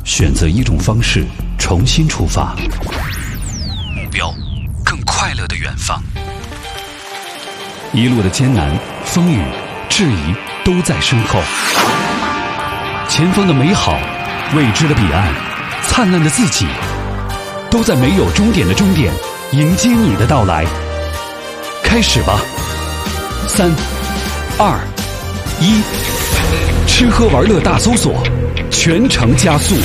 选择一种方式重新出发，目标更快乐的远方。一路的艰难、风雨、质疑都在身后，前方的美好、未知的彼岸、灿烂的自己，都在没有终点的终点迎接你的到来。开始吧，3、2、1，吃喝玩乐大搜索，全程加速。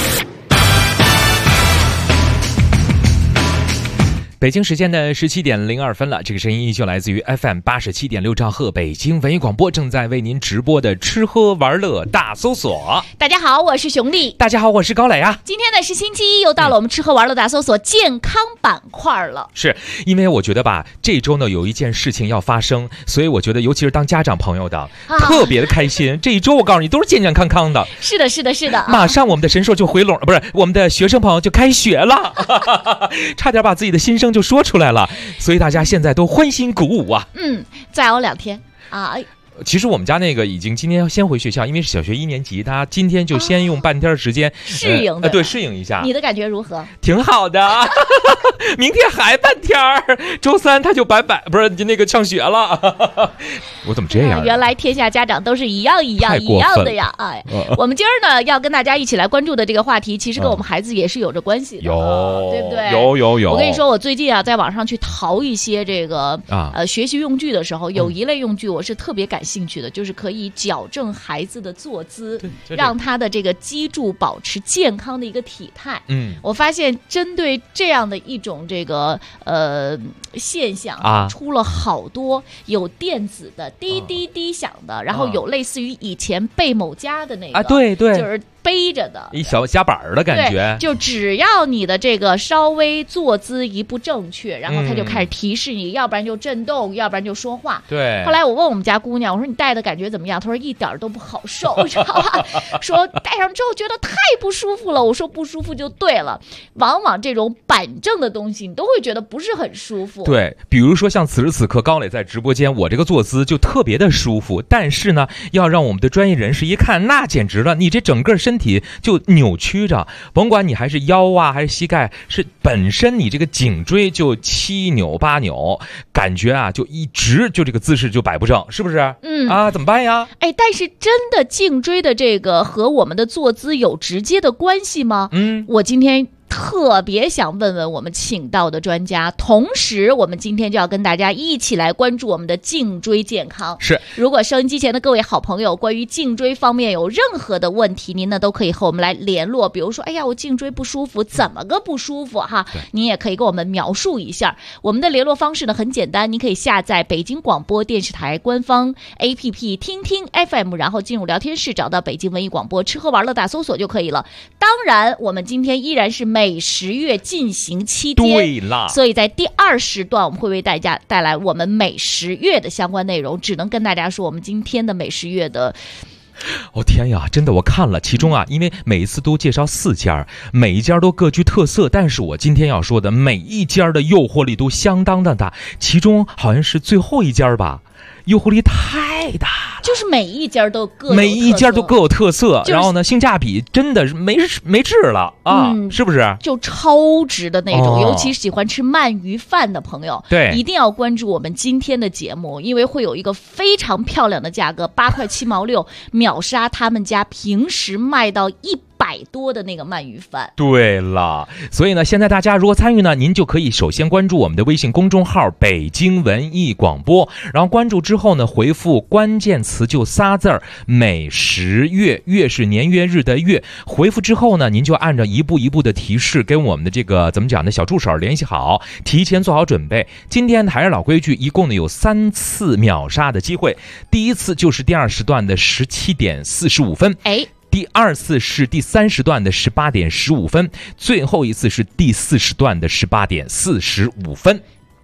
北京时间的17点02分了，这个声音依旧来自于 FM 87.6兆赫北京文艺广播，正在为您直播的吃喝玩乐大搜索。 大家好，我是熊丽。 大家好，我是高磊啊。 今天呢是星期一，又到了我们吃喝玩乐大搜索健康板块了。 是因为我觉得吧，这周呢有一件事情要发生，所以我觉得尤其是当家长朋友的，特别的开心。这一周我告诉你都是健健康康的。 是的，是的，是的。 马上我们的神兽就回笼，不是我们的学生朋友就开学了，差点把自己的心声就说出来了，所以大家现在都欢欣鼓舞啊。 再熬2天啊。 其实我们家那个已经今天先回学校，因为是小学1年级，他今天就先用半天时间适应的， 对，适应一下。 你的感觉如何？ 挺好的。明天还半天周3他就不是那个上学了。我怎么这样？ 原来天下家长都是一样的呀！哎，我们今儿呢要跟大家一起来关注的这个话题，其实跟我们孩子也是有着关系的，对不对？ 有。 我跟你说，我最近在网上去淘一些这个学习用具的时候，有一类用具我是特别感兴趣的，就是可以矫正孩子的坐姿，让他的这个脊柱保持健康的一个体态。我发现针对这样的一种这个现象出了好多有电子的滴滴滴响的，然后有类似于以前贝某家的那个对， 就是背着的一小夹板的感觉， 就只要你的这个稍微坐姿一不正确，然后他就开始提示你，要不然就震动，要不然就说话。 对。 后来我问我们家姑娘，我说你戴的感觉怎么样？她说一点都不好受，知道吧？说戴上之后觉得太不舒服了。我说不舒服就对了，往往这种板正的东西你都会觉得不是很舒服。 对，比如说像此时此刻高磊在直播间，我这个坐姿就特别的舒服，但是呢，要让我们的专业人士一看，那简直了，你这整个身体就扭曲着，甭管你还是腰啊还是膝盖，是本身你这个颈椎就7扭8扭，感觉啊就一直就这个姿势就摆不正，是不是？怎么办呀？ 但是真的颈椎的这个和我们的坐姿有直接的关系吗？我今天特别想问问我们请到的专家，同时我们今天就要跟大家一起来关注我们的颈椎健康。 是， 如果收音机前的各位好朋友关于颈椎方面有任何的问题，您呢都可以和我们来联络，比如说我颈椎不舒服，怎么个不舒服哈？您也可以跟我们描述一下。我们的联络方式呢很简单，您可以下载北京广播电视台官方 APP 听听 FM， 然后进入聊天室找到北京文艺广播吃喝玩乐大搜索就可以了。当然我们今天依然是美食月进行期间， 对了， 所以在第2时段我们会为大家带来我们美食月的相关内容，只能跟大家说我们今天的美食月的天呀，真的我看了，其中因为每一次都介绍4家，每一家都各具特色，但是我今天要说的每一家的诱惑力都相当的大，其中好像是最后一家吧，诱惑力太大了， 就是每一家都各有特色，然后呢，性价比真的是没治了啊，是不是？ 就超值的那种，尤其喜欢吃鳗鱼饭的朋友， 对， 一定要关注我们今天的节目，因为会有一个非常漂亮的价格，8块7毛6，秒杀他们家平时卖到100多的那个鳗鱼饭。 对了，所以呢，现在大家如果参与呢，您就可以首先关注我们的微信公众号北京文艺广播，然后关注之后呢，回复关键词就仨字儿美食月，月是年月日的月，回复之后呢，您就按照一步一步的提示跟我们的这个怎么讲的小助手联系好，提前做好准备。今天还是老规矩，一共呢有3次秒杀的机会，第一次就是第2时段的17点45分，第2次是第3时段的18点15分，最后一次是第4时段的18点45分。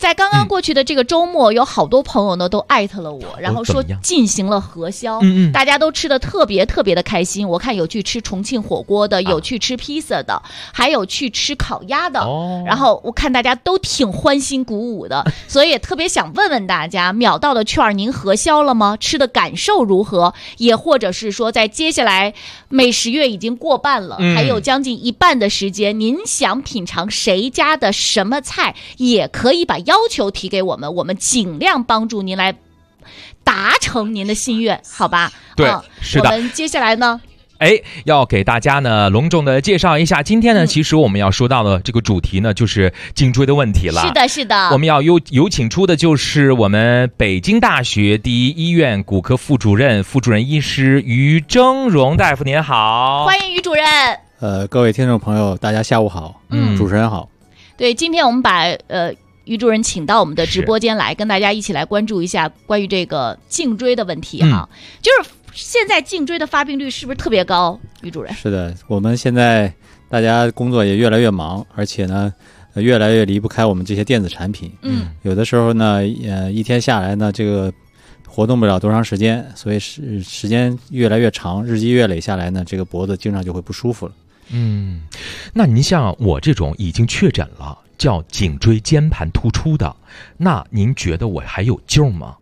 在刚刚过去的这个周末，有好多朋友呢都艾特了我，然后说进行了核销，大家都吃的特别特别的开心。我看有去吃重庆火锅的，有去吃披萨的，还有去吃烤鸭的，然后我看大家都挺欢欣鼓舞的，所以也特别想问问大家，秒到的券您核销了吗？吃的感受如何？也或者是说，在接下来美食月已经过半了，还有将近一半的时间，您想品尝谁家的什么菜，也可以把要求提给我们，我们尽量帮助您来达成您的心愿，好吧？ 对，是的。 我们接下来呢？ 要给大家呢隆重的介绍一下，今天呢，其实我们要说到的这个主题呢，就是颈椎的问题了。 是的，是的。 我们要有请出的就是我们北京大学第一医院骨科副主任医师于峥嵘大夫，您好， 欢迎于主任。 各位听众朋友，大家下午好。主持人好。 对，今天我们把于主任请到我们的直播间来，跟大家一起来关注一下关于这个颈椎的问题哈。就是现在颈椎的发病率是不是特别高，于主任？ 是的，我们现在大家工作也越来越忙，而且呢，越来越离不开我们这些电子产品。有的时候呢，一天下来呢，这个活动不了多长时间，所以时间越来越长，日积月累下来呢，这个脖子经常就会不舒服了。 那您像我这种已经确诊了叫颈椎间盘突出的，那您觉得我还有救吗？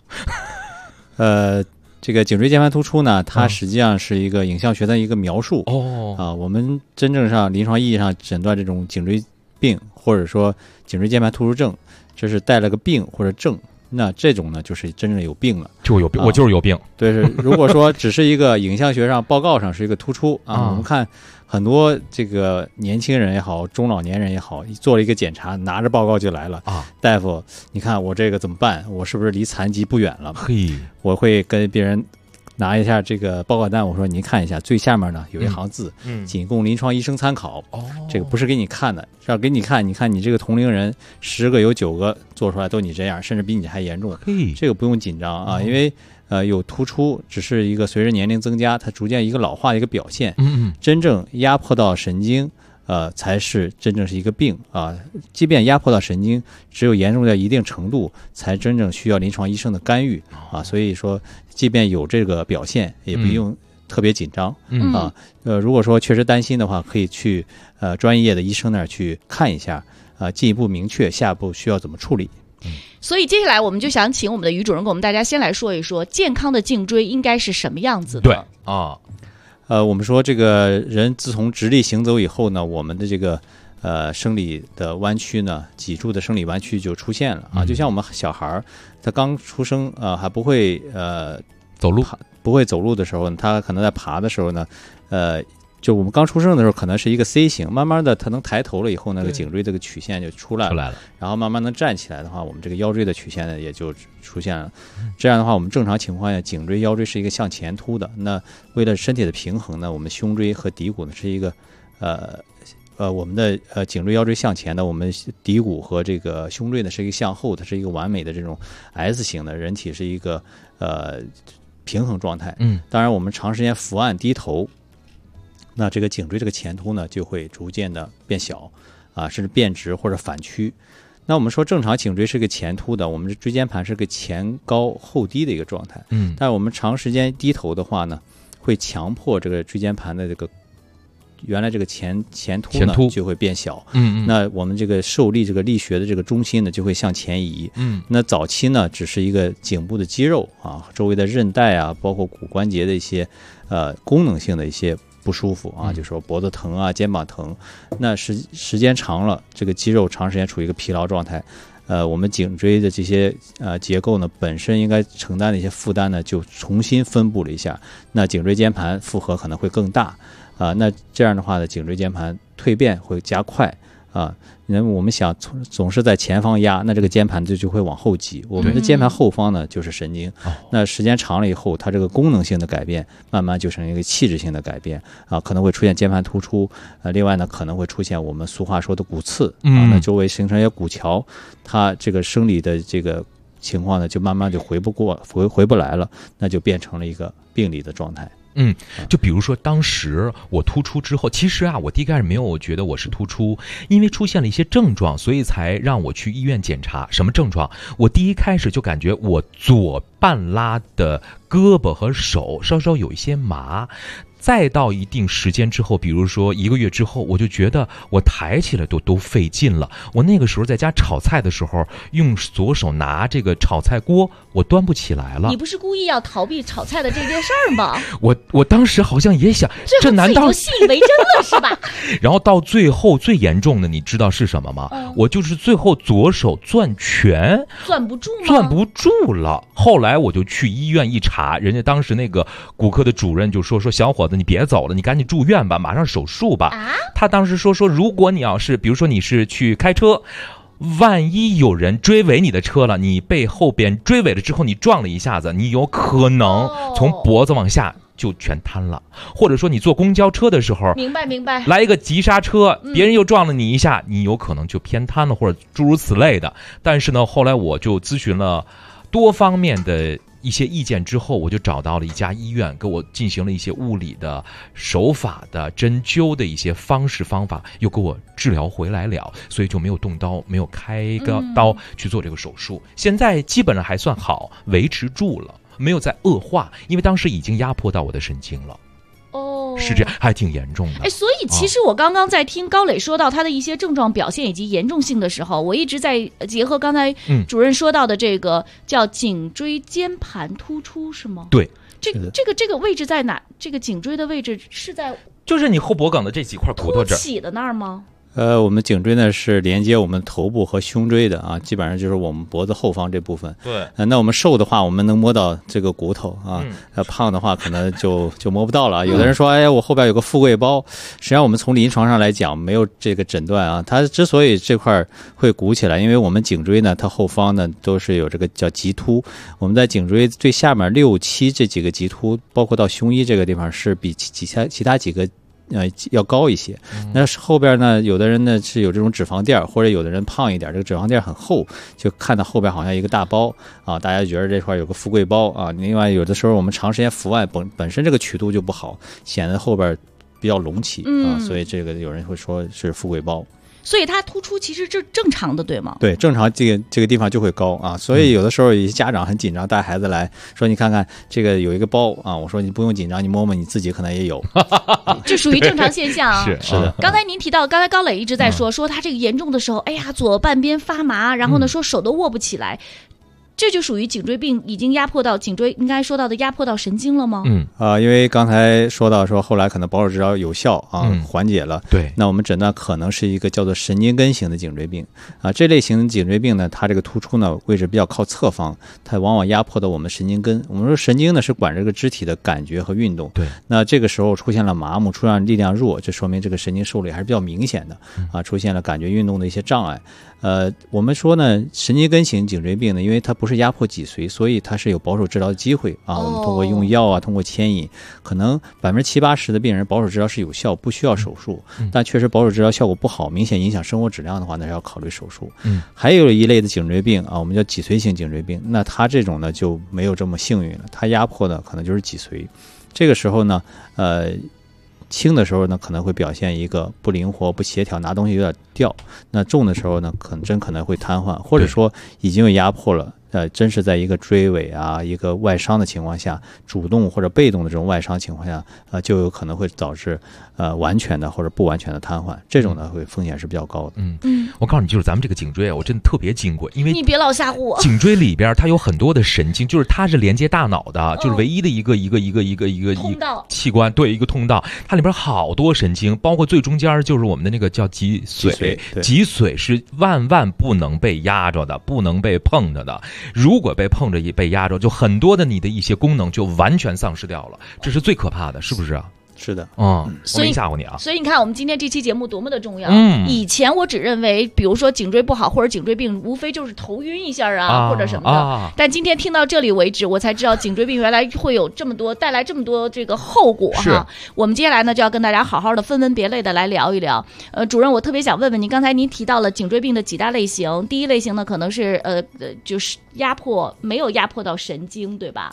这个颈椎间盘突出呢，它实际上是一个影像学的一个描述。我们真正上临床意义上诊断这种颈椎病，或者说颈椎间盘突出症，这是带了个病或者症。那这种呢，就是真正有病了， 就有病，我就是有病。 对，是如果说只是一个影像学上报告上是一个突出啊，我们看很多这个年轻人也好，中老年人也好，做了一个检查，拿着报告就来了啊，大夫，你看我这个怎么办？我是不是离残疾不远了？我会跟别人拿一下这个报告单，我说您看一下，最下面呢有一行字，仅供临床医生参考。这个不是给你看的，是要给你看。你看你这个同龄人10个有9个做出来都你这样，甚至比你还严重。这个不用紧张啊，因为有突出只是一个随着年龄增加，它逐渐一个老化的一个表现。真正压迫到神经。才是真正是一个病啊！即便压迫到神经，只有严重到一定程度，才真正需要临床医生的干预啊。所以说，即便有这个表现，也不用特别紧张啊。如果说确实担心的话，可以去专业的医生那儿去看一下啊，进一步明确下一步需要怎么处理。 所以接下来我们就想请我们的于主任给我们大家先来说一说，健康的颈椎应该是什么样子的？ 对啊。 我们说这个人自从直立行走以后呢，我们的这个生理的弯曲呢，脊柱的生理弯曲就出现了啊。就像我们小孩他刚出生还不会走路， 不会走路的时候，他可能在爬的时候呢，就我们刚出生的时候可能是一个 C 型，慢慢的他能抬头了以后，那个颈椎这个曲线就出来了，然后慢慢能站起来的话，我们这个腰椎的曲线呢也就出现了。这样的话，我们正常情况下颈椎腰椎是一个向前凸的，那为了身体的平衡呢，我们胸椎和骶骨呢是一个我们的颈椎腰椎向前的，我们骶骨和这个胸椎呢是一个向后，它是一个完美的这种 S 型的，人体是一个平衡状态。当然我们长时间伏案低头，那这个颈椎这个前凸呢就会逐渐的变小啊，甚至变直或者反曲。那我们说正常颈椎是个前凸的，我们的椎间盘是个前高后低的一个状态。但是我们长时间低头的话呢，会强迫这个椎间盘的这个原来这个前凸呢就会变小。那我们这个受力这个力学的这个中心呢就会向前移。那早期呢只是一个颈部的肌肉啊，周围的韧带啊，包括骨关节的一些功能性的一些不舒服啊，就说脖子疼啊，肩膀疼。那时间长了，这个肌肉长时间处于一个疲劳状态，我们颈椎的这些结构呢，本身应该承担的一些负担呢，就重新分布了一下。那颈椎间盘负荷可能会更大啊，那这样的话呢，颈椎间盘蜕变会加快啊。那我们想总是在前方压，那这个肩盘就会往后挤。我们的肩盘后方呢就是神经，那时间长了以后，它这个功能性的改变慢慢就成一个器质性的改变啊，可能会出现肩盘突出。另外呢，可能会出现我们俗话说的骨刺啊，那周围形成一些骨桥，它这个生理的这个情况呢，就慢慢就回不来了，那就变成了一个病理的状态。 就比如说当时我突出之后，其实我第一开始没有觉得我是突出，因为出现了一些症状，所以才让我去医院检查。什么症状？我第一开始就感觉我左半拉的胳膊和手稍稍有一些麻，再到一定时间之后，比如说1个月之后，我就觉得我抬起来都费劲了。我那个时候在家炒菜的时候，用左手拿这个炒菜锅，我端不起来了。 你不是故意要逃避炒菜的这件事儿吗？ 我当时好像也想，这难道信以为真了是吧？ 然后到最后最严重的，你知道是什么吗？我就是最后左手攥拳，攥不住了。后来我就去医院一查，人家当时那个骨科的主任就说小伙子，你别走了，你赶紧住院吧，马上手术吧。他当时说如果你要是比如说你是去开车，万一有人追尾你的车了，你被后边追尾了之后，你撞了一下子，你有可能从脖子往下就全瘫了。或者说你坐公交车的时候， 明白， 来一个急刹车，别人又撞了你一下，你有可能就偏瘫了，或者诸如此类的。但是呢，后来我就咨询了多方面的一些意见之后，我就找到了一家医院，给我进行了一些物理的手法的针灸的一些方法，又给我治疗回来了，所以就没有动刀，没有开个刀去做这个手术。现在基本上还算好，维持住了，没有再恶化，因为当时已经压迫到我的神经了。是这样，还挺严重的。 所以其实我刚刚在听高磊说到他的一些症状表现以及严重性的时候，我一直在结合刚才主任说到的这个叫颈椎间盘突出，是吗？ 对， 这个位置在哪？这个颈椎的位置是在就是你后脖梗的这几块骨头这儿起的那儿吗？ 我们颈椎呢是连接我们头部和胸椎的啊，基本上就是我们脖子后方这部分。 对， 那我们瘦的话，我们能摸到这个骨头啊，胖的话可能就摸不到了。有的人说，哎，我后边有个富贵包，实际上我们从临床上来讲没有这个诊断啊。它之所以这块会鼓起来，因为我们颈椎呢，它后方呢都是有这个叫棘突，我们在颈椎最下面6、7这几个棘突，包括到胸衣这个地方是比其他几个要高一些。那后边呢，有的人呢是有这种脂肪垫，或者有的人胖一点，这个脂肪垫很厚，就看到后边好像一个大包啊，大家觉得这块有个富贵包啊。另外有的时候我们长时间伏案，本身这个曲度就不好，显得后边比较隆起啊，所以这个有人会说是富贵包。 所以它突出其实是正常的，对吗？ 对，正常这个地方就会高啊，所以有的时候有些家长很紧张，带孩子来说，你看看这个有一个包啊，我说你不用紧张，你摸摸你自己可能也有， 这属于正常现象啊。 是的。 刚才您提到，刚才高磊一直在说他这个严重的时候，哎呀，左半边发麻，然后呢说手都握不起来。这就属于颈椎病已经压迫到颈椎，应该说到的压迫到神经了吗？ 因为刚才说到说后来可能保守治疗有效啊，缓解了。 对， 那我们诊断可能是一个叫做神经根型的颈椎病啊。这类型的颈椎病呢，它这个突出呢位置比较靠侧方，它往往压迫到我们神经根。我们说神经呢是管这个肢体的感觉和运动。 对， 那这个时候出现了麻木，出现了力量弱，这说明这个神经受力还是比较明显的啊，出现了感觉运动的一些障碍。我们说呢，神经根型颈椎病呢，因为它不是压迫脊髓，所以它是有保守治疗的机会啊。我们通过用药啊，通过牵引，可能70%、80%的病人保守治疗是有效，不需要手术。但确实保守治疗效果不好，明显影响生活质量的话，那是要考虑手术。还有一类的颈椎病啊，我们叫脊髓型颈椎病，那它这种呢就没有这么幸运了，它压迫的可能就是脊髓。这个时候呢，轻的时候呢，可能会表现一个不灵活、不协调，拿东西有点掉；那重的时候呢，可能会瘫痪，或者说已经有压迫了。真是在一个椎尾啊、一个外伤的情况下，主动或者被动的这种外伤情况下，就有可能会导致完全的或者不完全的瘫痪。这种呢，会风险是比较高的。 我告诉你，就是咱们这个颈椎啊，我真的特别金贵，因为你别老吓唬我。 颈椎里边它有很多的神经，就是它是连接大脑的，就是唯一的一个通道器官，对，一个通道，它里边好多神经，包括最中间就是我们的那个叫脊髓，脊髓是万不能被压着的，不能被碰着的。如果被碰着被压着，就很多的你的一些功能就完全丧失掉了，这是最可怕的，是不是啊？ 是的， 我没吓唬你啊。 所以你看，我们今天这期节目多么的重要。以前我只认为，比如说颈椎不好或者颈椎病，无非就是头晕一下或者什么的。但今天听到这里为止，我才知道颈椎病原来会有这么多，带来这么多这个后果哈。我们接下来呢，就要跟大家好好的分门别类的来聊一聊。主任，我特别想问问您，刚才您提到了颈椎病的几大类型，第一类型呢，可能是就是没有压迫到神经，对吧？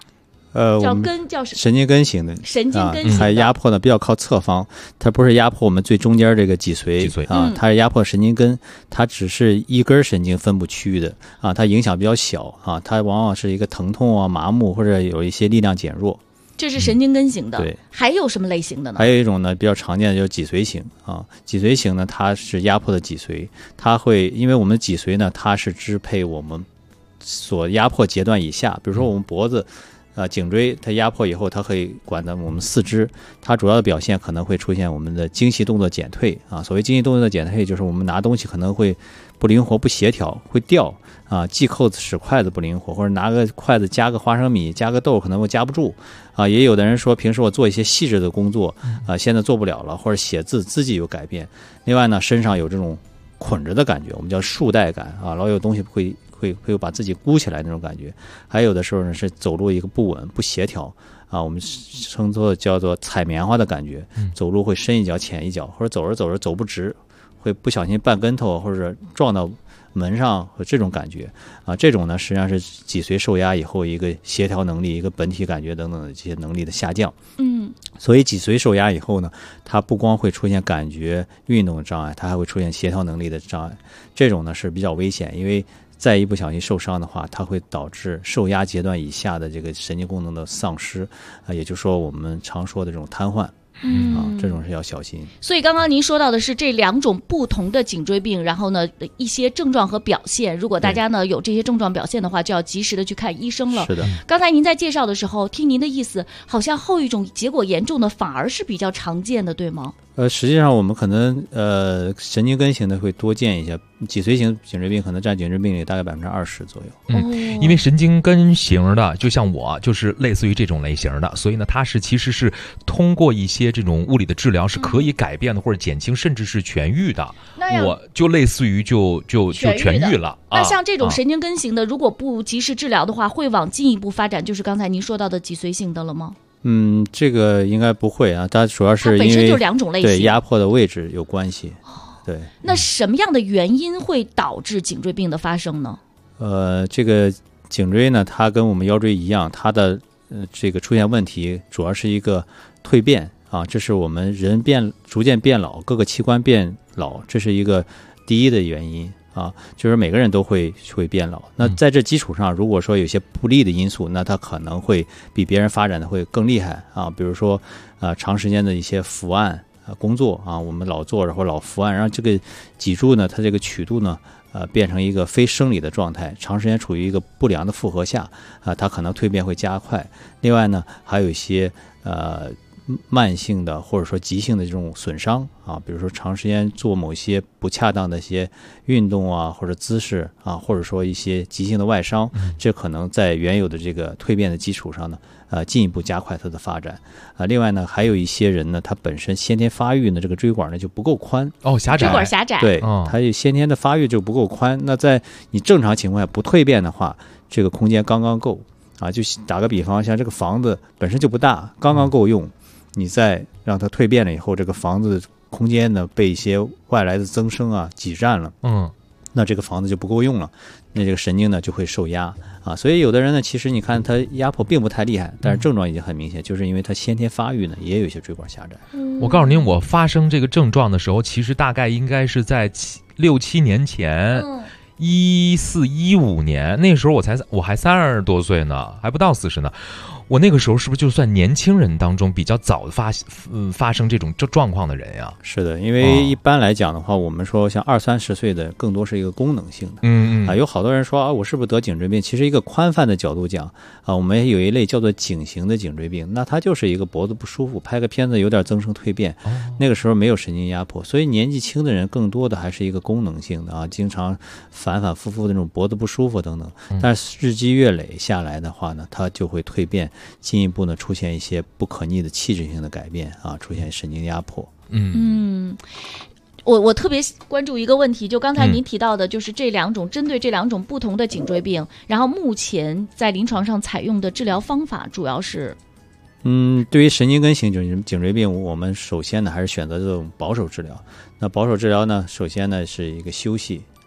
叫根叫神经根型的， 神经根型的， 它压迫呢比较靠侧方，它不是压迫我们最中间这个脊髓啊，它是压迫神经根，它只是一根神经分布区域的啊，它影响比较小啊，它往往是一个疼痛啊、麻木或者有一些力量减弱。 这是神经根型的， 对。 还有什么类型的呢？ 还有一种呢比较常见的就是脊髓型啊，脊髓型呢它是压迫的脊髓，它会因为我们的脊髓呢它是支配我们所压迫阶段以下，比如说我们脖子。颈椎它压迫以后，它可以管到我们四肢，它主要的表现可能会出现我们的精细动作减退啊。所谓精细动作减退，就是我们拿东西可能会不灵活、不协调，会掉啊，系扣子、使筷子不灵活，或者拿个筷子夹个花生米、夹个豆可能会夹不住啊。也有的人说，平时我做一些细致的工作啊，现在做不了了，或者写字字迹有改变。另外呢，身上有这种捆着的感觉，我们叫束带感啊，老有东西会把自己箍起来那种感觉，还有的时候呢是走路一个不稳不协调啊，我们称作叫做踩棉花的感觉，走路会深一脚浅一脚，或者走着走着走不直，会不小心绊跟头或者撞到门上和这种感觉啊，这种呢实际上是脊髓受压以后一个协调能力、一个本体感觉等等的这些能力的下降。所以脊髓受压以后呢，它不光会出现感觉运动障碍，它还会出现协调能力的障碍。这种呢是比较危险，因为再一不小心受伤的话，它会导致受压阶段以下的这个神经功能的丧失啊，也就是说我们常说的这种瘫痪。这种是要小心。 所以刚刚您说到的是这两种不同的颈椎病，然后呢一些症状和表现，如果大家呢有这些症状表现的话，就要及时的去看医生了。 是的。 刚才您在介绍的时候，听您的意思，好像后一种结果严重的反而是比较常见的，对吗？ 实际上我们可能神经根型的会多见一些，脊髓型颈椎病可能占颈椎病里大概20%左右。 因为神经根型的，就像我就是类似于这种类型的，所以呢，它其实是通过一些这种物理的治疗是可以改变的，或者减轻，甚至是痊愈的。我就类似于就痊愈了。 那像这种神经根型的，如果不及时治疗的话，会往进一步发展，就是刚才您说到的脊髓性的了吗？ 这个应该不会啊，它主要是因为本身就两种类型， 对压迫的位置有关系。对。 那什么样的原因会导致颈椎病的发生呢？ 这个颈椎呢，它跟我们腰椎一样，它的这个出现问题主要是一个蜕变啊，这是我们人逐渐变老，各个器官变老，这是一个第一的原因。就是每个人都会变老。那在这基础上，如果说有些不利的因素，那它可能会比别人发展的会更厉害啊。比如说长时间的一些伏案工作啊，我们老坐着或老伏案，让这个脊柱呢，它这个曲度呢变成一个非生理的状态，长时间处于一个不良的负荷下它可能蜕变会加快。另外呢，还有一些慢性的或者说急性的这种损伤啊，比如说长时间做某些不恰当的一些运动啊，或者姿势啊，或者说一些急性的外伤，这可能在原有的这个蜕变的基础上呢，进一步加快它的发展另外呢，还有一些人呢，他本身先天发育呢，这个椎管呢就不够宽狭窄， 椎管狭窄， 对，他先天的发育就不够宽。那在你正常情况下不蜕变的话，这个空间刚刚够就打个比方，像这个房子本身就不大，刚刚够用。你再让它蜕变了以后，这个房子空间呢被一些外来的增生挤占了，那这个房子就不够用了，那这个神经呢就会受压所以有的人呢，其实你看他压迫并不太厉害，但是症状已经很明显，就是因为他先天发育呢也有一些椎管狭窄。 我告诉您，我发生这个症状的时候，其实大概应该是在6-7年前。14、15年那时候我还30多岁呢，还不到40呢。我那个时候是不是就算年轻人当中比较早发生这种状况的人呀？ 是的，因为一般来讲的话，我们说像20-30岁的更多是一个功能性的。有好多人说我是不是得颈椎病？其实一个宽泛的角度讲我们有一类叫做颈型的颈椎病，那它就是一个脖子不舒服，拍个片子有点增生蜕变，那个时候没有神经压迫，所以年纪轻的人更多的还是一个功能性的经常反反复复的那种脖子不舒服等等。但是日积月累下来的话呢，它就会蜕变。进一步呢，出现一些不可逆的器质性的改变出现神经压迫。 我特别关注一个问题，就刚才您提到的，就是针对这两种不同的颈椎病，然后目前在临床上采用的治疗方法主要是。 对于神经根型颈椎病，我们首先呢还是选择这种保守治疗。那保守治疗呢，首先呢是一个休息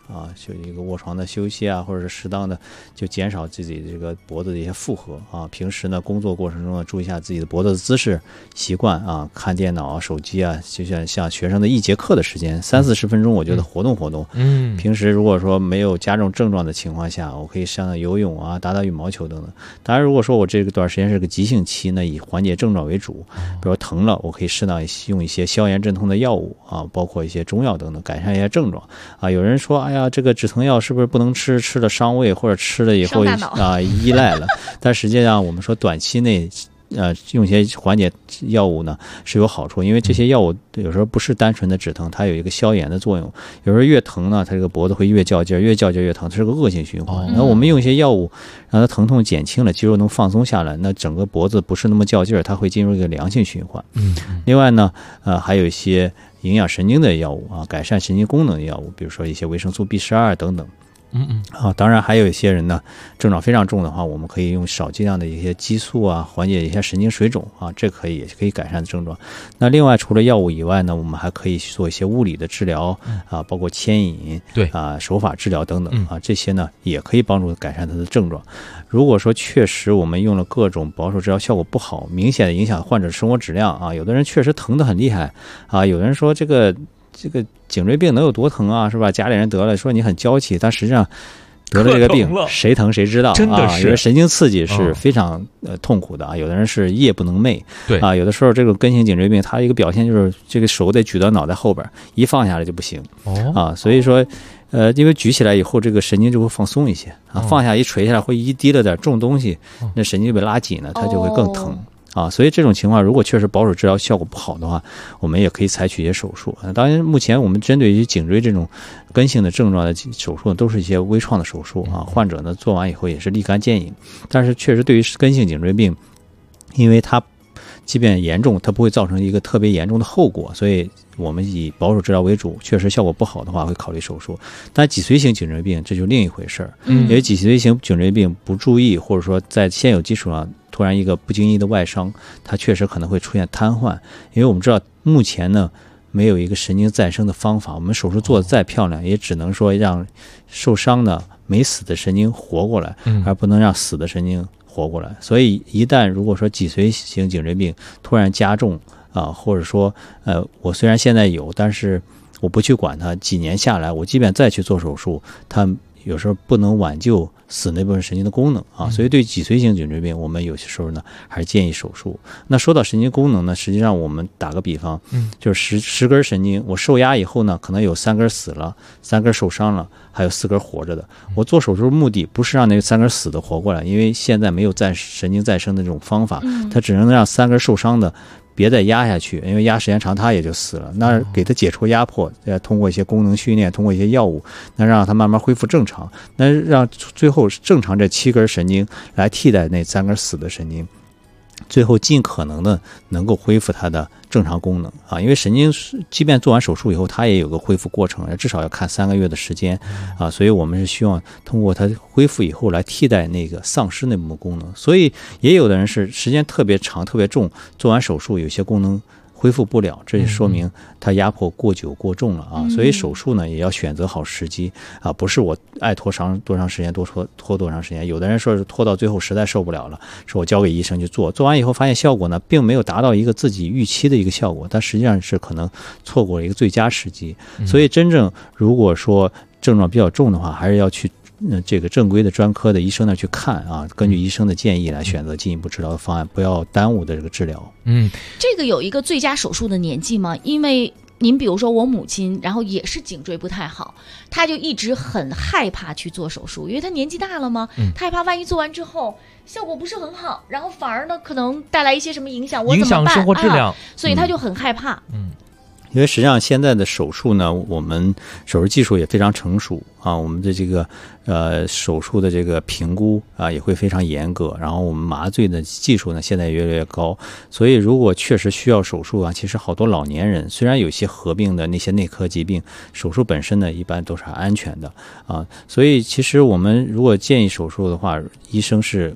啊，就一个卧床的休息啊，或者是适当的就减少自己这个脖子的一些负荷啊。平时呢，工作过程中呢，注意一下自己的脖子的姿势习惯啊，看电脑啊、手机啊，就像学生的1节课的时间30-40分钟，我觉得活动活动。平时如果说没有加重症状的情况下，我可以上游泳啊、打打羽毛球等等。当然，如果说我这段时间是个急性期呢，以缓解症状为主，比如疼了，我可以适当用一些消炎镇痛的药物啊，包括一些中药等等，改善一下症状啊。有人说，哎呀，这个止疼药是不是不能吃？吃了伤胃，或者吃了以后啊依赖了？但实际上，我们说短期内。用一些缓解药物呢是有好处，因为这些药物有时候不是单纯的止疼，它有一个消炎的作用。有时候越疼呢，它这个脖子会越较劲，越较劲越疼，它是个恶性循环。那我们用一些药物让它疼痛减轻了，肌肉能放松下来，那整个脖子不是那么较劲，它会进入一个良性循环。另外呢，还有一些营养神经的药物啊，改善神经功能的药物，比如说一些维生素 B12等等。当然还有一些人呢，症状非常重的话，我们可以用少剂量的一些激素啊，缓解一下神经水肿啊，这也可以改善症状。那另外除了药物以外呢，我们还可以做一些物理的治疗啊，包括牵引， 对啊，手法治疗等等啊，这些呢也可以帮助改善他的症状。如果说确实我们用了各种保守治疗效果不好，明显的影响患者生活质量啊，有的人确实疼得很厉害啊，有的人说这个颈椎病能有多疼啊，是吧？家里人得了，说你很娇气，但实际上得了这个病，谁疼谁知道， 真的是因为神经刺激是非常痛苦的啊。有的人是夜不能寐， 对啊，有的时候这种根性颈椎病，它一个表现就是这个手得举到脑袋后边，一放下来就不行啊。所以说，因为举起来以后，这个神经就会放松一些啊，放下一垂下来，会一滴了点重东西，那神经就被拉紧了，它就会更疼。啊，所以这种情况如果确实保守治疗效果不好的话，我们也可以采取一些手术。当然，目前我们针对于颈椎这种根性的症状的手术都是一些微创的手术啊，患者呢做完以后也是立竿见影。但是确实对于根性颈椎病，因为它即便严重，它不会造成一个特别严重的后果，所以我们以保守治疗为主，确实效果不好的话会考虑手术。但脊髓型颈椎病这就另一回事儿，因为脊髓型颈椎病不注意，或者说在现有基础上突然一个不经意的外伤，它确实可能会出现瘫痪。因为我们知道目前呢没有一个神经再生的方法，我们手术做得再漂亮，也只能说让受伤的没死的神经活过来，而不能让死的神经活过来。所以一旦如果说脊髓型颈椎病突然加重啊，或者说我虽然现在有，但是我不去管它，几年下来我即便再去做手术，它有时候不能挽救死那部分神经的功能啊，所以对脊髓型颈椎病，我们有些时候呢还是建议手术。那说到神经功能呢，实际上我们打个比方，就是10根神经，我受压以后呢，可能有3根死了，3根受伤了，还有4根活着的。我做手术目的不是让那3根死的活过来，因为现在没有神经再生的这种方法，它只能让3根受伤的别再压下去，因为压时间长它也就死了。那给它解除压迫，通过一些功能训练，通过一些药物，那让它慢慢恢复正常，那让最后正常这7根神经来替代那3根死的神经，最后尽可能的能够恢复它的正常功能啊。因为神经即便做完手术以后，它也有个恢复过程，至少要看3个月的时间啊。所以我们是希望通过它恢复以后来替代那个丧失那部分功能。所以也有的人是时间特别长、特别重，做完手术有些功能恢复不了，这就说明它压迫过久过重了啊。所以手术呢也要选择好时机啊，不是我爱拖多长时间拖多长时间。有的人说是拖到最后实在受不了了，说我交给医生去做，做完以后发现效果呢并没有达到一个自己预期的一个效果，但实际上是可能错过了一个最佳时机。所以真正如果说症状比较重的话，还是要去这个正规的专科的医生那去看啊，根据医生的建议来选择进一步治疗的方案，不要耽误的这个治疗。 这个有一个最佳手术的年纪吗？因为您比如说我母亲，然后也是颈椎不太好，她就一直很害怕去做手术，因为她年纪大了嘛，她害怕万一做完之后效果不是很好，然后反而呢可能带来一些什么影响，我怎么办？ 影响生活质量， 所以她就很害怕。 因为实际上现在的手术呢，我们手术技术也非常成熟啊，我们的这个手术的这个评估啊也会非常严格，然后我们麻醉的技术呢现在越来越高，所以如果确实需要手术啊，其实好多老年人虽然有些合并的那些内科疾病，手术本身呢一般都是安全的啊，所以其实我们如果建议手术的话，医生是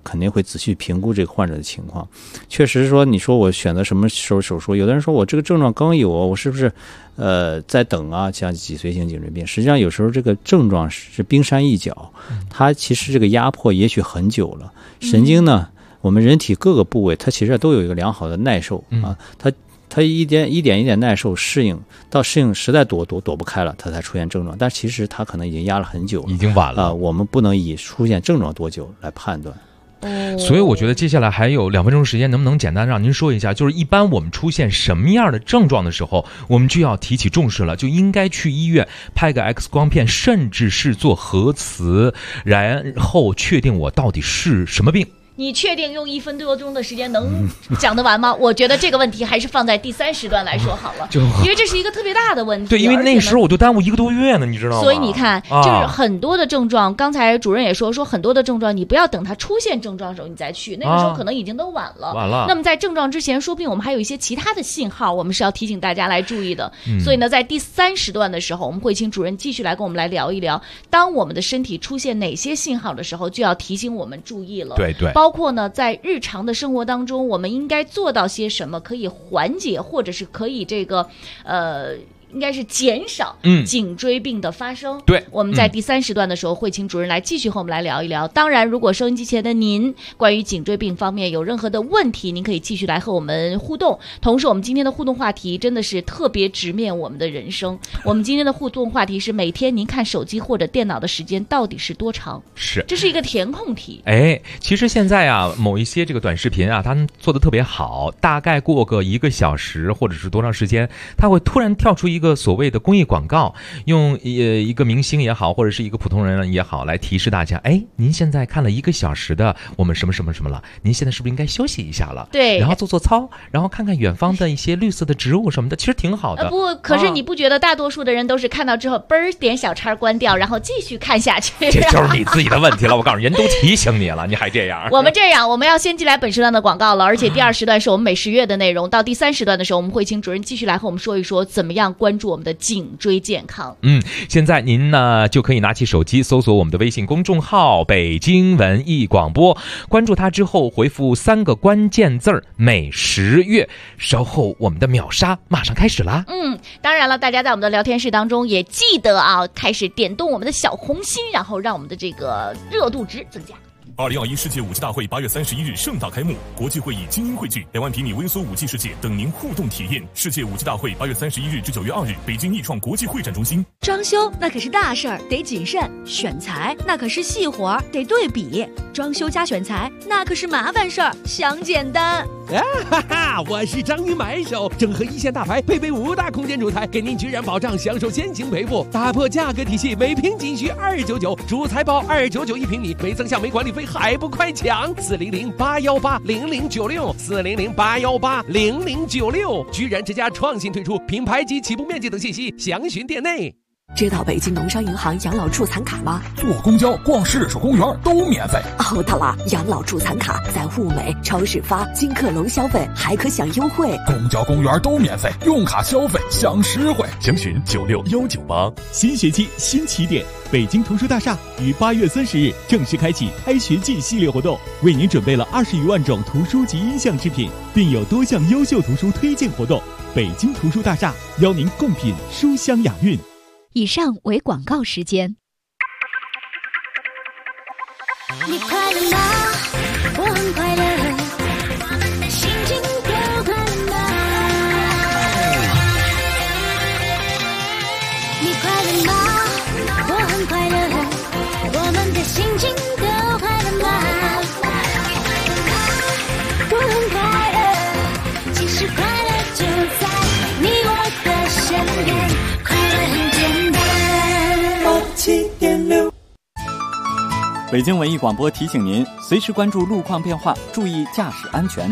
肯定会仔细评估这个患者的情况。确实说，你说我选择什么时候手术，有的人说我这个症状刚有，我是不是在等啊？像脊髓性颈椎病，实际上有时候这个症状是冰山一角，它其实这个压迫也许很久了。神经呢，我们人体各个部位它其实都有一个良好的耐受啊，它一点耐受适应，到适应实在躲不开了，它才出现症状。但其实它可能已经压了很久了， 已经晚了我们不能以出现症状多久来判断。 所以我觉得接下来还有2分钟时间，能不能简单让您说一下，就是一般我们出现什么样的症状的时候，我们就要提起重视了，就应该去医院拍个 X 光片，甚至是做核磁，然后确定我到底是什么病。 你确定用1分多钟的时间能讲得完吗？我觉得这个问题还是放在第3时段来说好了，因为这是一个特别大的问题。 对，因为那时候我就耽误1个多月呢，你知道吗？ 所以你看，就是很多的症状，刚才主任也说很多的症状，你不要等它出现症状的时候你再去，那个时候可能已经都晚了。那么在症状之前，说不定我们还有一些其他的信号，我们是要提醒大家来注意的。所以呢，在第3时段的时候，我们会请主任继续来跟我们来聊一聊，当我们的身体出现哪些信号的时候，就要提醒我们注意了。 对， 包括呢，在日常的生活当中，我们应该做到些什么，可以缓解或者是可以这个应该是减少颈椎病的发生。 对， 我们在第3时段的时候会请主任来继续和我们来聊一聊。当然，如果收音机前的您关于颈椎病方面有任何的问题，您可以继续来和我们互动。同时，我们今天的互动话题真的是特别直面我们的人生。我们今天的互动话题是：每天您看手机或者电脑的时间到底是多长？这是一个填空题。 其实现在啊，某一些这个短视频啊，他们做的特别好，大概过个1个小时或者是多长时间，他会突然跳出一个所谓的公益广告，用一个明星也好，或者是一个普通人也好，来提示大家，您现在看了1个小时的我们什么什么什么了，您现在是不是应该休息一下了？ 对， 然后做操，然后看看远方的一些绿色的植物什么的，其实挺好的。 可是你不觉得大多数的人都是看到之后嘣儿点小叉关掉，然后继续看下去？ 这就是你自己的问题了。我告诉你，人都提醒你了，你还这样。 我们要先进来本时段的广告了，而且第2时段是我们每10月的内容。到第3时段的时候，我们会请主任继续来和我们说一说怎么样关注我们的颈椎健康。 现在您呢就可以拿起手机搜索我们的微信公众号北京文艺广播，关注它之后回复3个关键字每10月，稍后我们的秒杀马上开始啦。 当然了，大家在我们的聊天室当中也记得啊，开始点动我们的小红心，然后让我们的这个热度值增加。 2021世界武器大会8月31日盛大开幕，国际会议精英汇聚，2万平米微缩武器世界等您互动体验。世界武器大会8月31日至9月2日，北京易创国际会展中心。 装修那可是大事儿，得谨慎；选材那可是细活，得对比。装修加选材那可是麻烦事儿，想简单。 我是章鱼买手，整合一线大牌，配备5大空间主材，给您居然保障，享受先行赔付，打破价格体系，每平仅需299，主材包299一平米，没增项没管理费，还不快抢！400-818-0096，400-818-0096，居然之家创新推出品牌及起步面积等信息，详询店内。 知道北京农商银行养老助残卡吗？ 坐公交、逛市属公园都免费。 对了，养老助残卡在物美、超市发，金客隆消费还可享优惠。 公交、公园都免费，用卡消费享实惠。 详询96198。 新学期新起点，北京图书大厦于8月30日正式开启开学季系列活动，为您准备了20余万种图书及音像制品，并有多项优秀图书推荐活动。北京图书大厦邀您共品书香雅韵。 以上为广告时间。 你快乐吗？我很快乐，心情都快乐吗？你快乐吗？我很快乐，我们的心情都快乐吗？我很快乐，其实快乐就在你我的身边，快乐很简单。7.6 北京文艺广播提醒您，随时关注路况变化，注意驾驶安全。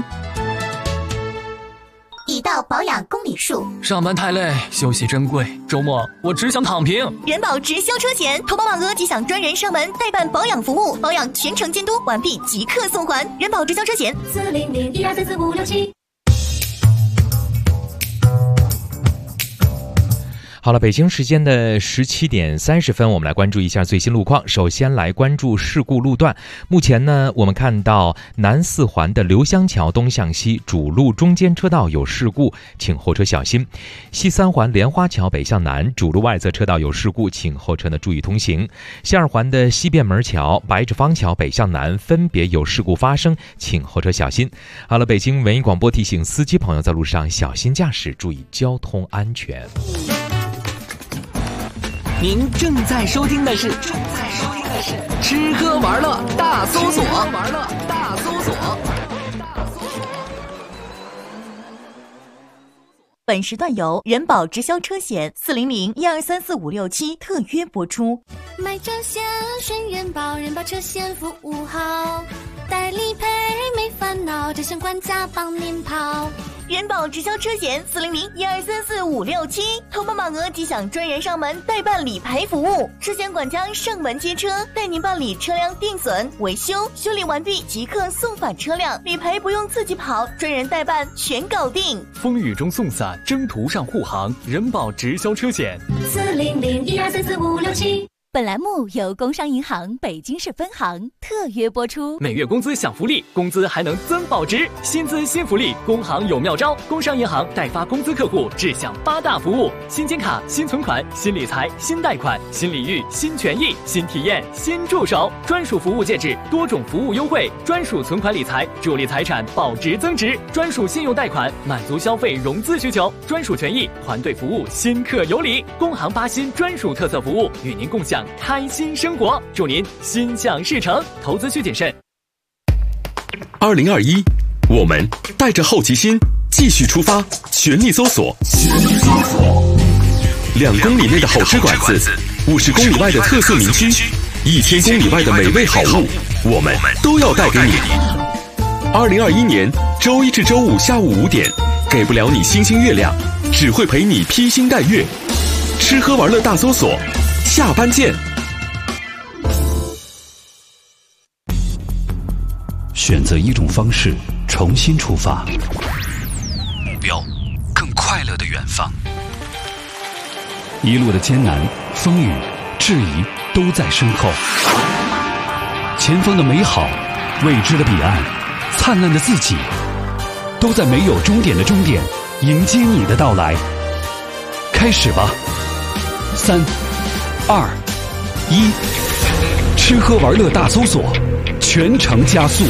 已到保养公里数， 上班太累，休息珍贵，周末我只想躺平。 人保直销车险，投保满额即享专人上门代办保养服务，保养全程监督，完毕即刻送还。人保直销车险400-1244-567。 好了，北京时间的17点30分，我们来关注一下最新路况。首先来关注事故路段。目前呢，我们看到南四环的刘香桥东向西主路中间车道有事故，请后车小心。西三环莲花桥北向南主路外侧车道有事故，请后车呢注意通行。西二环的西便门桥、白纸坊桥北向南分别有事故发生，请后车小心。好了，北京文艺广播提醒司机朋友在路上小心驾驶，注意交通安全。 您正在收听的是吃喝玩乐大搜索。 本时段由人保直销车险400-1234567特约播出。 买车险选人保，人保车险服务好，代理赔没烦恼，这项管家帮您跑。 人保直销车险400-1234567，投保满额即享专人上门代办理赔服务，车险管家上门接车，带您办理车辆定损、维修，修理完毕即刻送返车辆，理赔不用自己跑，专人代办全搞定。 风雨中送伞，征途上护航，人保直销车险 400-1234567。 本栏目由工商银行北京市分行特约播出。 每月工资享福利，工资还能增保值，薪资新福利，工行有妙招。工商银行代发工资客户志享8大服务：新金卡、新存款、新理财、新贷款、新礼遇、新权益、新体验、新助手，专属服务介质，多种服务优惠，专属存款理财，助力财产保值增值，专属信用贷款，满足消费融资需求，专属权益，团队服务，新客有礼。工行8新专属特色服务，与您共享开心生活，祝您心想事成，投资需谨慎。 2021，我们带着好奇心继续出发，全力搜索。2公里内的好吃馆子，50公里外的特色名区，1000公里外的美味好物，我们都要带给你。2021年周一至周五下午5点，给不了你星星月亮，只会陪你披星戴月。吃喝玩乐大搜索，下班见。 选择一种方式，重新出发，目标更快乐的远方。一路的艰难、风雨、质疑都在身后，前方的美好、未知的彼岸、灿烂的自己，都在没有终点的终点迎接你的到来。开始吧，3、2、1，吃喝玩乐大搜索，全程加速。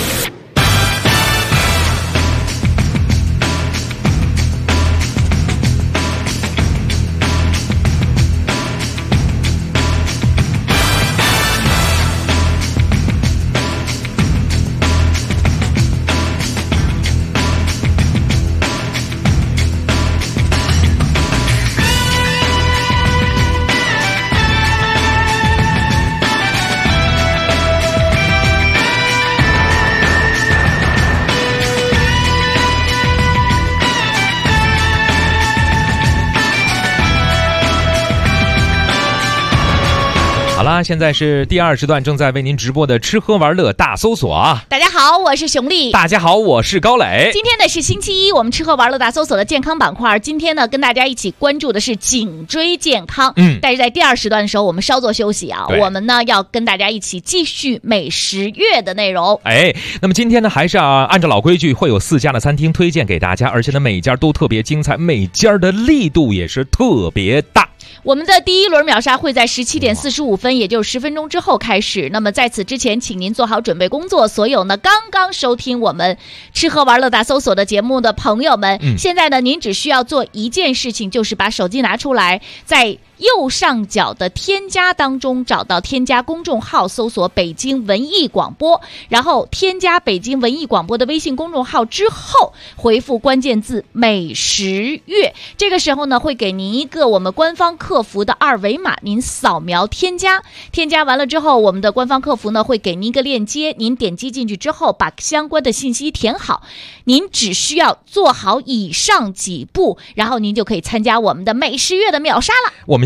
好啦，现在是第2时段正在为您直播的吃喝玩乐大搜索啊！ 大家好，我是熊丽。 大家好，我是高磊。 今天呢是星期一，我们吃喝玩乐大搜索的健康板块。今天呢跟大家一起关注的是颈椎健康。但是在第2时段的时候，我们稍作休息啊，我们呢要跟大家一起继续美食月的内容。 那么今天呢还是按照老规矩，会有4家的餐厅推荐给大家，而且呢每家都特别精彩，每家的力度也是特别大。 我们的第1轮秒杀会在17点45分，也就是10分钟之后开始。那么在此之前，请您做好准备工作。所有呢刚刚收听我们吃喝玩乐大搜索的节目的朋友们，现在呢您只需要做一件事情，就是把手机拿出来，在右上角的添加当中找到添加公众号，搜索北京文艺广播，然后添加北京文艺广播的微信公众号之后，回复关键字美食月。这个时候呢会给您一个我们官方客服的2维码，您扫描添加，添加完了之后，我们的官方客服呢会给您一个链接，您点击进去之后把相关的信息填好，您只需要做好以上几步，然后您就可以参加我们的美食月的秒杀了。 我们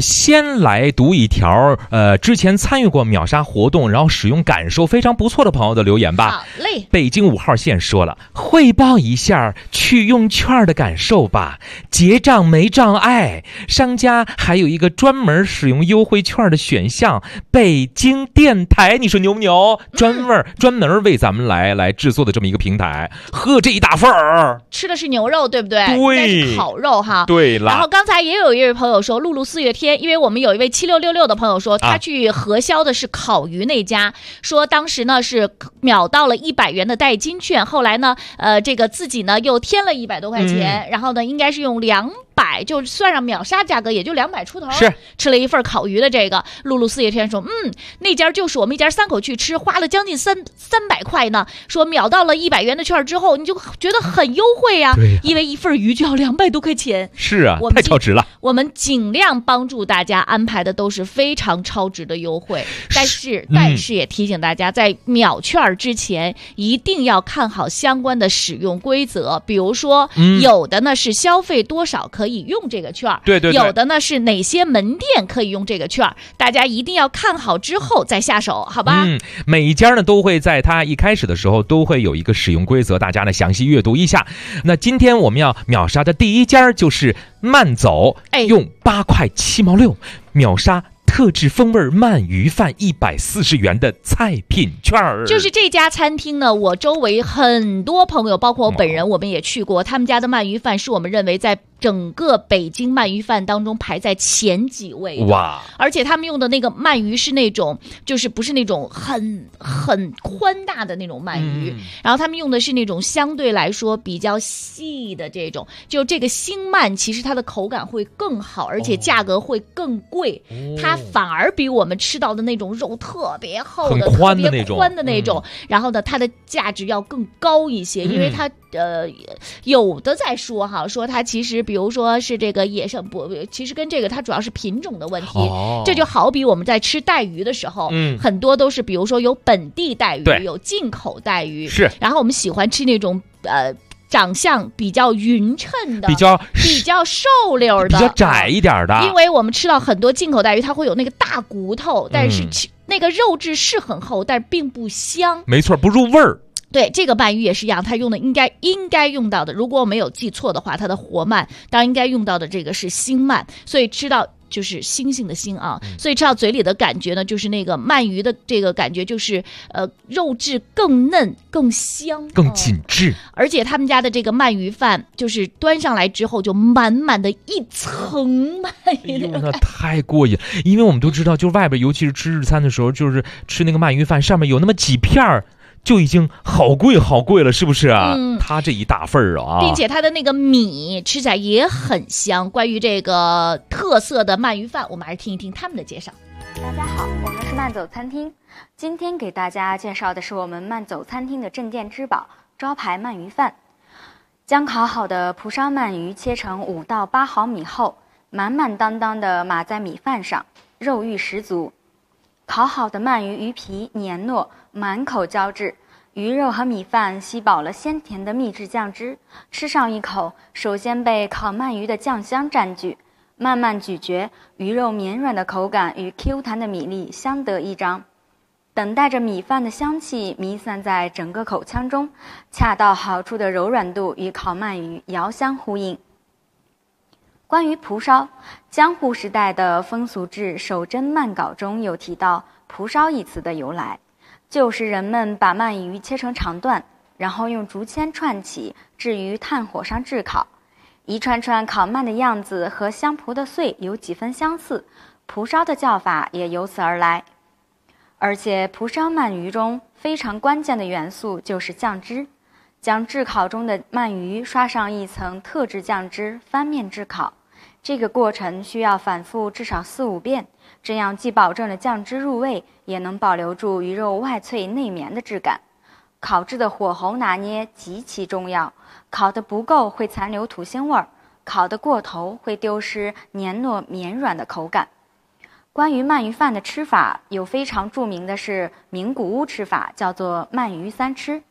先来读一条之前参与过秒杀活动，然后使用感受非常不错的朋友的留言吧。 好嘞。 北京5号线说了，汇报一下去用券的感受吧，结账没障碍，商家还有一个专门使用优惠券的选项，北京电台，你说牛不牛？专门为咱们来制作的这么一个平台，呵，这一大份儿吃的是牛肉，对不对？ 对， 应该是烤肉哈。 对了。 然后刚才也有一位朋友说，露露4月天，因为我们有一位7666的朋友说，他去核销的是烤鱼那家，说当时呢是秒到了100元的代金券，后来呢，这个自己呢又添了100多块钱，然后呢应该是用200，就算上秒杀价格也就200出头， 是吃了一份烤鱼的这个。露露4月天说，那家就是我们一家3口去吃，花了将近300块呢。说秒到了100元的券之后，你就觉得很优惠呀，因为一份鱼就要200多块钱。 是啊，太超值了。 我们尽量帮助大家安排的都是非常超值的优惠，但是也提醒大家，在秒券之前一定要看好相关的使用规则，比如说，有的呢是消费多少可以用这个券， 对， 有的呢是哪些门店可以用这个券，大家一定要看好之后再下手，好吧？ 每一家呢都会在它一开始的时候都会有一个使用规则，大家呢详细阅读一下。那今天我们要秒杀的第一家就是慢走，用8块7毛6秒杀特制风味鳗鱼饭140元的菜品券。 就是这家餐厅呢，我周围很多朋友，包括我本人，我们也去过。他们家的鳗鱼饭是我们认为在整个北京鳗鱼饭当中排在前几位的。 哇！ 而且他们用的那个鳗鱼是那种，就是不是那种很宽大的那种鳗鱼，然后他们用的是那种相对来说比较细的这种，就这个星鳗其实它的口感会更好，而且价格会更贵，它反而比我们吃到的那种肉特别厚的、 很宽的那种，然后呢，它的价值要更高一些，因为它有的在说哈，说它其实比如说是这个野生不，其实跟这个它主要是品种的问题。这就好比我们在吃带鱼的时候，很多都是比如说有本地带鱼，有进口带鱼， 是。 然后我们喜欢吃那种长相比较匀称的，比较瘦溜的， 比较窄一点的。 因为我们吃到很多进口带鱼，它会有那个大骨头，但是那个肉质是很厚，但并不香。 没错，不入味儿。 对，这个鳗鱼也是一样，它用的应该用到的，如果我没有记错的话，它的活鳗当然应该用到的这个是星鳗，所以吃到就是星星的星啊，所以吃到嘴里的感觉呢，就是那个鳗鱼的这个感觉就是肉质更嫩、更香、 更紧致。 而且他们家的这个鳗鱼饭，就是端上来之后就满满的一层鳗鱼， 那太过瘾。因为我们都知道，就外边尤其是吃日餐的时候，就是吃那个鳗鱼饭，上面有那么几片儿。就已经好贵了，是不是啊？它这一大份儿啊， 并且它的那个米吃起来也很香。关于这个特色的鳗鱼饭，我们还是听一听他们的介绍。 大家好，我们是慢走餐厅，今天给大家介绍的是我们慢走餐厅的镇店之宝——招牌鳗鱼饭。将烤好的蒲烧鳗鱼切成5到8毫米厚，满满当当的码在米饭上，肉欲十足。烤好的鳗鱼鱼皮黏糯，满口胶质，鱼肉和米饭吸饱了鲜甜的秘制酱汁。吃上一口，首先被烤鳗鱼的酱香占据，慢慢咀嚼，鱼肉绵软的口感与 Q 弹的米粒相得益彰。等待着米饭的香气弥散在整个口腔中，恰到好处的柔软度与烤鳗鱼遥相呼应。关于蒲烧，江户时代的风俗志《守贞漫稿》中有提到蒲烧一词的由来，就是人们把鳗鱼切成长段，然后用竹签串起，置于炭火上炙烤。一串串烤鳗的样子和香蒲的穗有几分相似，蒲烧的叫法也由此而来。而且蒲烧鳗鱼中非常关键的元素就是酱汁，将炙烤中的鳗鱼刷上一层特制酱汁，翻面炙烤。这个过程需要反复至少4-5遍，这样既保证了酱汁入味，也能保留住鱼肉外脆内绵的质感。烤制的火候拿捏极其重要，烤得不够会残留土腥味儿，烤得过头会丢失黏糯绵软的口感。关于鳗鱼饭的吃法，有非常著名的是名古屋吃法，叫做鳗鱼3吃。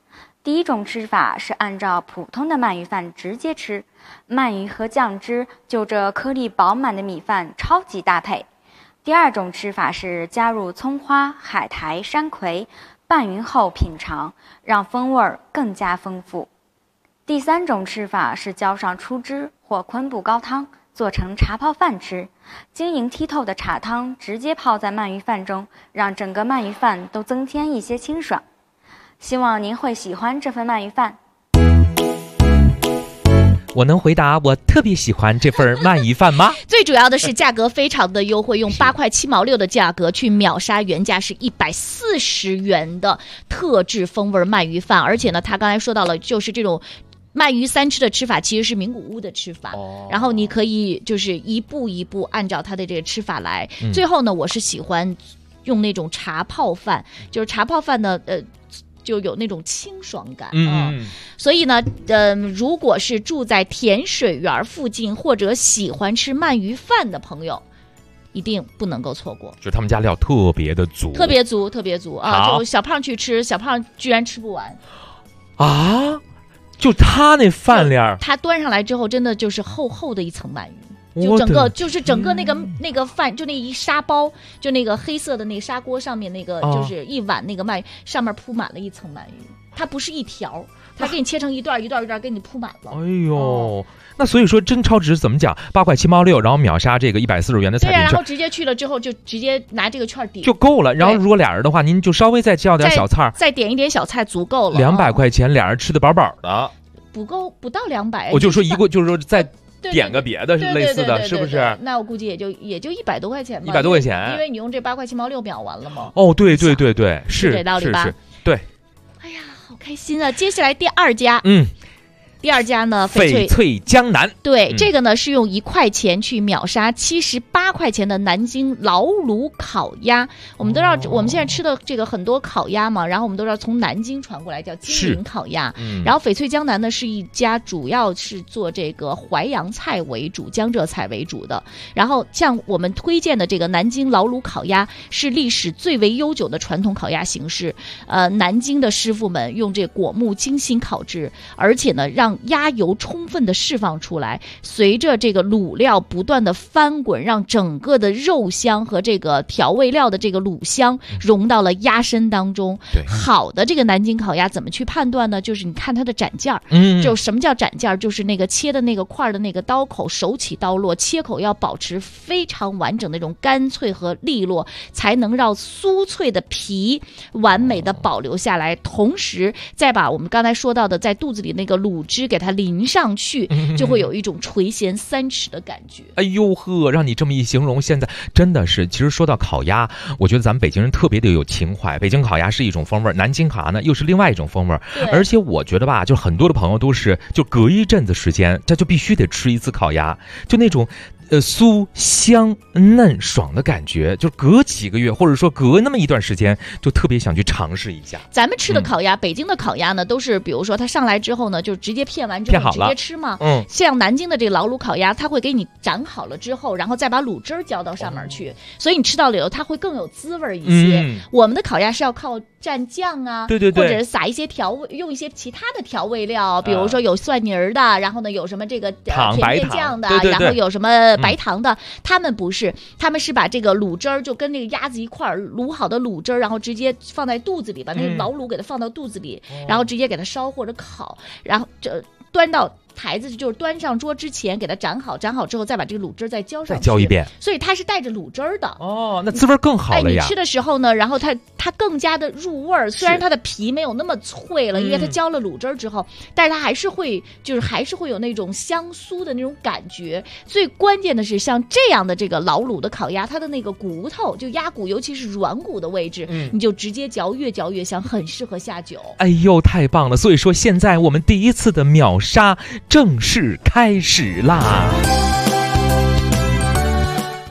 第一种吃法是按照普通的鳗鱼饭直接吃，鳗鱼和酱汁就这颗粒饱满的米饭超级搭配。第二种吃法是加入葱花、海苔、山葵，拌匀后品尝，让风味更加丰富。第三种吃法是浇上出汁或昆布高汤，做成茶泡饭吃，晶莹剔透的茶汤直接泡在鳗鱼饭中，让整个鳗鱼饭都增添一些清爽。希望您会喜欢这份鳗鱼饭。 我能回答我特别喜欢这份鳗鱼饭吗？ 最主要的是价格非常的优惠，用8块7毛6的价格去秒杀原价是140元的特制风味鳗鱼饭，而且呢，他刚才说到了，就是这种鳗鱼三吃的吃法其实是名古屋的吃法，然后你可以就是一步一步按照他的这个吃法来。最后呢，我是喜欢用那种茶泡饭，就是茶泡饭呢，就有那种清爽感所以呢，如果是住在甜水园附近或者喜欢吃鳗鱼饭的朋友，一定不能够错过。 就他们家料特别的足， 特别足啊！就小胖去吃，小胖居然吃不完啊！就他那饭量， 他端上来之后，真的就是厚厚的一层鳗鱼。就整个那个饭，就那一沙包，就那个黑色的那个砂锅上面那个，就是一碗那个鳗鱼，上面铺满了一层鳗鱼。它不是一条，它给你切成一段一段一段，给你铺满了。 哎呦，那所以说真超值怎么讲？8块7毛6，然后秒杀这个140元的彩品券。 对，然后直接去了之后就直接拿这个券抵就够了。然后如果俩人的话，您就稍微再叫点小菜， 再点一点小菜足够了。 200块钱，俩人吃得饱饱的。 不够，不到200。 我就说就是说再点个别的是类似的，是不是？ 那我估计也就100多块钱吧。 100多块钱， 因为你用这8块7毛6秒完了嘛。 哦，对，是这道理吧？ 对。 哎呀，好开心啊！接下来第二家，第二家呢， 翡翠江南。 对，这个呢是用1块钱去秒杀78块钱的南京老卤烤鸭。我们都知道，我们现在吃的这个很多烤鸭嘛，然后我们都知道从南京传过来叫金陵烤鸭。然后翡翠江南呢是一家主要是做这个淮扬菜为主、江浙菜为主的。然后像我们推荐的这个南京老卤烤鸭是历史最为悠久的传统烤鸭形式。南京的师傅们用这果木精心烤制，而且呢让鸭油充分的释放出来，随着这个卤料不断的翻滚，让整个的肉香和这个调味料的这个卤香融到了鸭身当中。好的这个南京烤鸭怎么去判断呢？就是你看它的斩件儿，就什么叫斩件儿？就是那个切的那个块的那个刀口手起刀落，切口要保持非常完整的那种干脆和利落，才能让酥脆的皮完美的保留下来，同时再把我们刚才说到的在肚子里那个卤汁给它淋上去，就会有一种垂涎3尺的感觉。 哎呦呵，让你这么一形容，现在真的是，其实说到烤鸭，我觉得咱们北京人特别的有情怀。北京烤鸭是一种风味，南京烤鸭呢又是另外一种风味。而且我觉得吧，就很多的朋友都是就隔一阵子时间，这就必须得吃一次烤鸭，就那种酥香嫩爽的感觉，就隔几个月或者说隔那么一段时间，就特别想去尝试一下。 咱们吃的烤鸭，北京的烤鸭呢，都是比如说它上来之后呢，就直接片完之后直接吃嘛。像南京的这个老卤烤鸭，它会给你斩好了之后，然后再把卤汁浇到上面去，所以你吃到里头它会更有滋味一些。我们的烤鸭是要靠蘸酱啊， 对， 或者是撒一些用一些其他的调味料，比如说有蒜泥儿的，然后呢有什么这个甜面酱的，然后有什么白糖的。他们不是，他们是把这个卤汁儿就跟那个鸭子一块儿卤好的卤汁儿，然后直接放在肚子里，把那个老卤给它放到肚子里，然后直接给它烧或者烤，然后这端到台子，就是端上桌之前给它斩好之后再把这个卤汁再浇上去， 再浇一遍， 所以它是带着卤汁儿的。 那滋味更好了呀。 你吃的时候呢，然后它更加的入味儿，虽然它的皮没有那么脆了，因为它浇了卤汁儿之后，但是它还是会有那种香酥的那种感觉。最关键的是像这样的这个老卤的烤鸭，它的那个骨头就鸭骨，尤其是软骨的位置，你就直接嚼，越嚼越香，很适合下酒。 哎呦，太棒了！所以说现在我们第一次的秒杀正式开始啦！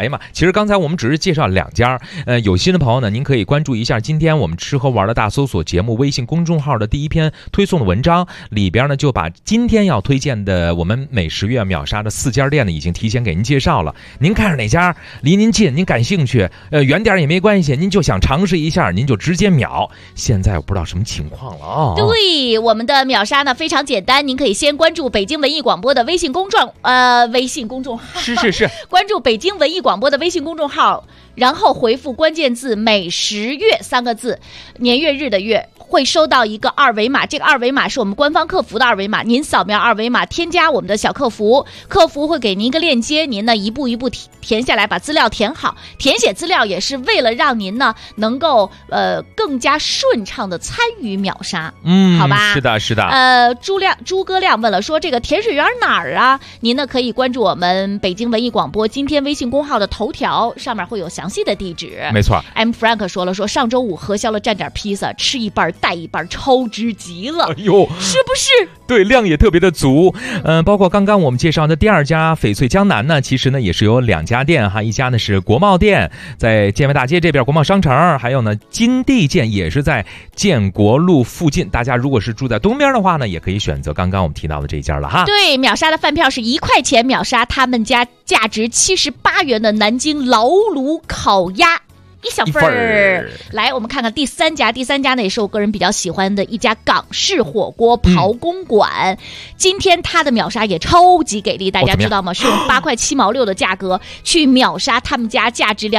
哎呀妈，其实刚才我们只是介绍2家，有心的朋友呢，您可以关注一下今天我们吃喝玩的大搜索节目微信公众号的第一篇推送的文章，里边呢就把今天要推荐的我们美食月秒杀的4家店呢已经提前给您介绍了。您看着哪家离您近，您感兴趣，远点也没关系，您就想尝试一下，您就直接秒。现在我不知道什么情况了啊。 对，我们的秒杀呢非常简单，您可以先关注北京文艺广播的微信公众号， 是关注北京文艺广播的微信公众号，然后回复关键字美食月3个字，年月日的月，会收到一个2维码，这个2维码是我们官方客服的2维码，您扫描2维码添加我们的小客服，客服会给您一个链接，您呢一步一步填下来，把资料填好。填写资料也是为了让您呢能够更加顺畅的参与秒杀，好吧？ 是的。 诸葛亮问了说，这个甜水园哪儿啊？您呢可以关注我们北京文艺广播今天微信公号的头条，上面会有详细的地址。 没错。 M Frank 说上周5核销了蘸点披萨，吃一半带一半，超值极了。 哎呦， 是不是？ 对，量也特别的足。包括刚刚我们介绍的第2家翡翠江南呢，其实呢也是有2家店哈，一家呢是国贸店，在建外大街这边国贸商城，还有呢金地店也是在建国路附近。大家如果是住在东边的话呢，也可以选择刚刚我们提到的这一家了哈。 对，秒杀的饭票是1块钱秒杀他们家价值78元的南京老卤烤鸭1小份儿。来，我们看看第3家，第3家呢也是我个人比较喜欢的一家港式火锅刨公馆。今天它的秒杀也超级给力，大家知道吗？是用8块7毛6的价格去秒杀他们家价值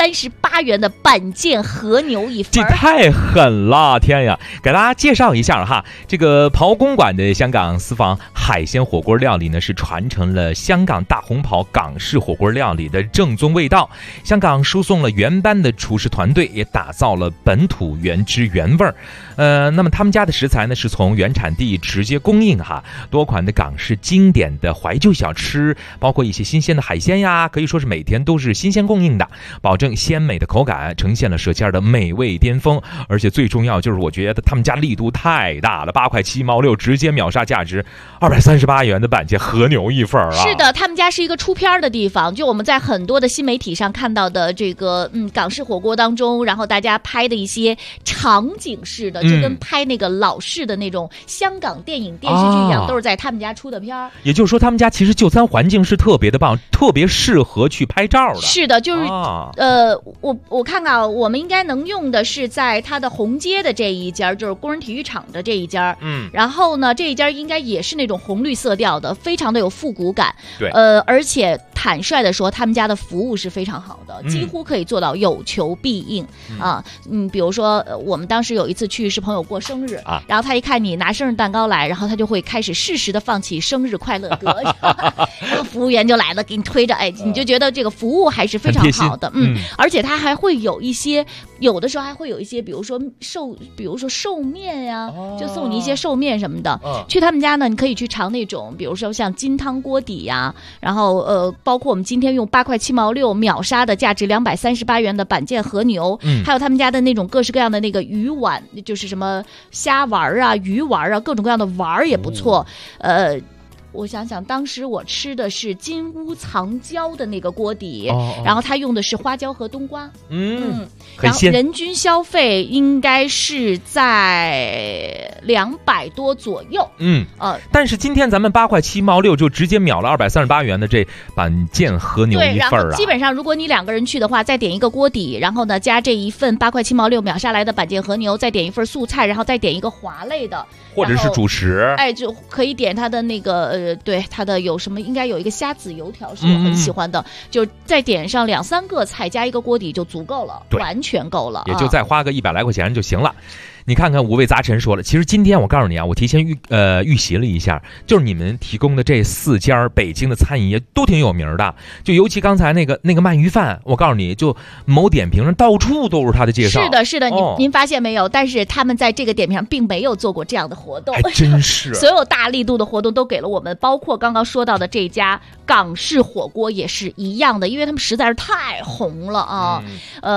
238元的板腱和牛1份。 这太狠了，天呀！给大家介绍一下哈，这个刨公馆的香港私房海鲜火锅料理呢，是传承了香港大红袍港式火锅料理的正宗味道。香港输送了原班的厨师团队，也打造了本土原汁原味儿。那么他们家的食材呢是从原产地直接供应哈，多款的港式经典的怀旧小吃，包括一些新鲜的海鲜呀，可以说是每天都是新鲜供应的，保证鲜美的口感，呈现了舌尖的美味巅峰。而且最重要就是我觉得他们家力度太大了，8块7毛6直接秒杀价值238元的板腱和牛1份啊！ 是的，他们家是一个出片的地方，就我们在很多的新媒体上看到的这个港式火锅当中，然后大家拍的一些场景式的，就跟拍那个老式的那种香港电影电视剧一样，都是在他们家出的片儿。 也就是说他们家其实就餐环境是特别的棒，特别适合去拍照的。 是的，就是我看看，我们应该能用的是在它的红街的这一家，就是工人体育场的这一家。然后呢，这一家应该也是那种红绿色调的，非常的有复古感。 对， 而且坦率的说，他们家的服务是非常好的，几乎可以做到有求必应啊。比如说我们当时有一次去是朋友过生日然后他一看你拿生日蛋糕来，然后他就会开始适时的放起生日快乐歌，然后服务员就来了，给你推着，你就觉得这个服务还是非常好的。而且他还会有一些，有的时候还会有一些，比如说寿面呀，就送你一些寿面什么的。去他们家呢，你可以去尝那种，比如说像金汤锅底呀，然后包括我们今天用8块7毛6秒杀的价值238元的板腱和牛，还有他们家的那种各式各样的那个鱼丸，就是什么虾丸啊、鱼丸啊，各种各样的丸也不错。我想想，当时我吃的是金屋藏娇的那个锅底，然后它用的是花椒和冬瓜，然后人均消费应该是在200多左右， 但是今天咱们8块7毛6就直接秒了238元的这板腱和牛1份啊！ 然后基本上如果你2个人去的话，再点一个锅底，然后呢加这一份8块7毛6秒杀来的板腱和牛，再点一份素菜，然后再点一个滑类的， 或者是主食， 就可以点它的那个对，它的有什么应该有一个虾子油条是我很喜欢的，就再点上2、3个菜加一个锅底就足够了，完全够了， 也就再花个100来块钱就行了。你看看五味杂陈说了，其实今天我告诉你啊，我提前预习了一下，就是你们提供的这4家北京的餐饮业都挺有名的，就尤其刚才那个鳗鱼饭，我告诉你，就某点评上到处都是他的介绍。 是的，您发现没有？但是他们在这个点评上并没有做过这样的活动， 还真是所有大力度的活动都给了我们，包括刚刚说到的这家港式火锅也是一样的，因为他们实在是太红了啊。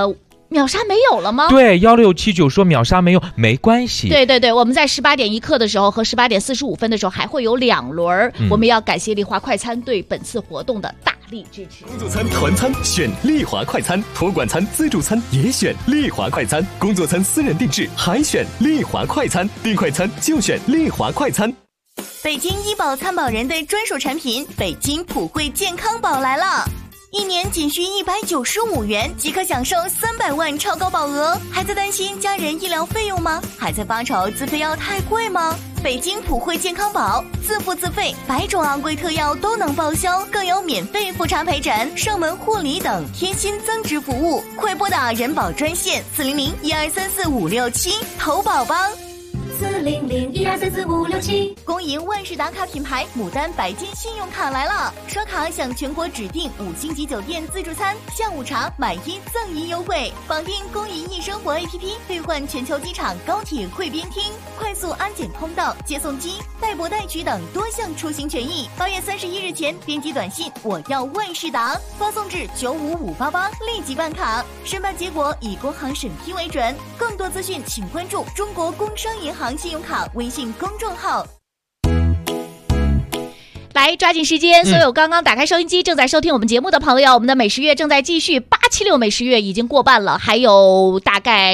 秒杀没有了吗？ 对，1679说秒杀没有，没关系。 对，我们在18点1刻的时候和18点45分的时候还会有2轮，我们要感谢丽华快餐对本次活动的大力支持。 工作餐、团餐选丽华快餐，托管餐、自助餐也选丽华快餐，工作餐私人定制还选丽华快餐，订快餐就选丽华快餐。 北京医保参保人的专属产品北京普惠健康宝来了。1年仅需195元即可享受300万超高保额，还在担心家人医疗费用吗？还在发愁自费药太贵吗？北京普惠健康宝自付自费，100种昂贵特药都能报销，更有免费复查陪诊、上门护理等贴心增值服务。快拨打人保专线400-1234567投保吧。400-1234567。恭迎万事达卡品牌牡丹白金信用卡来了，刷卡享全国指定5星级酒店自助餐、下午茶买1赠1优惠，绑定公银易生活 APP 兑换全球机场、高铁贵宾厅、快速安检通道、接送机、代博代取等多项出行权益。8月31日前编辑短信我要万事达，发送至95588，立即办卡，申办结果以工行审批为准。更多资讯请关注中国工商银行信用卡微信公众号。 来，抓紧时间，所有刚刚打开收音机正在收听我们节目的朋友，我们的美食月正在继续，876美食月已经过半了，还有大概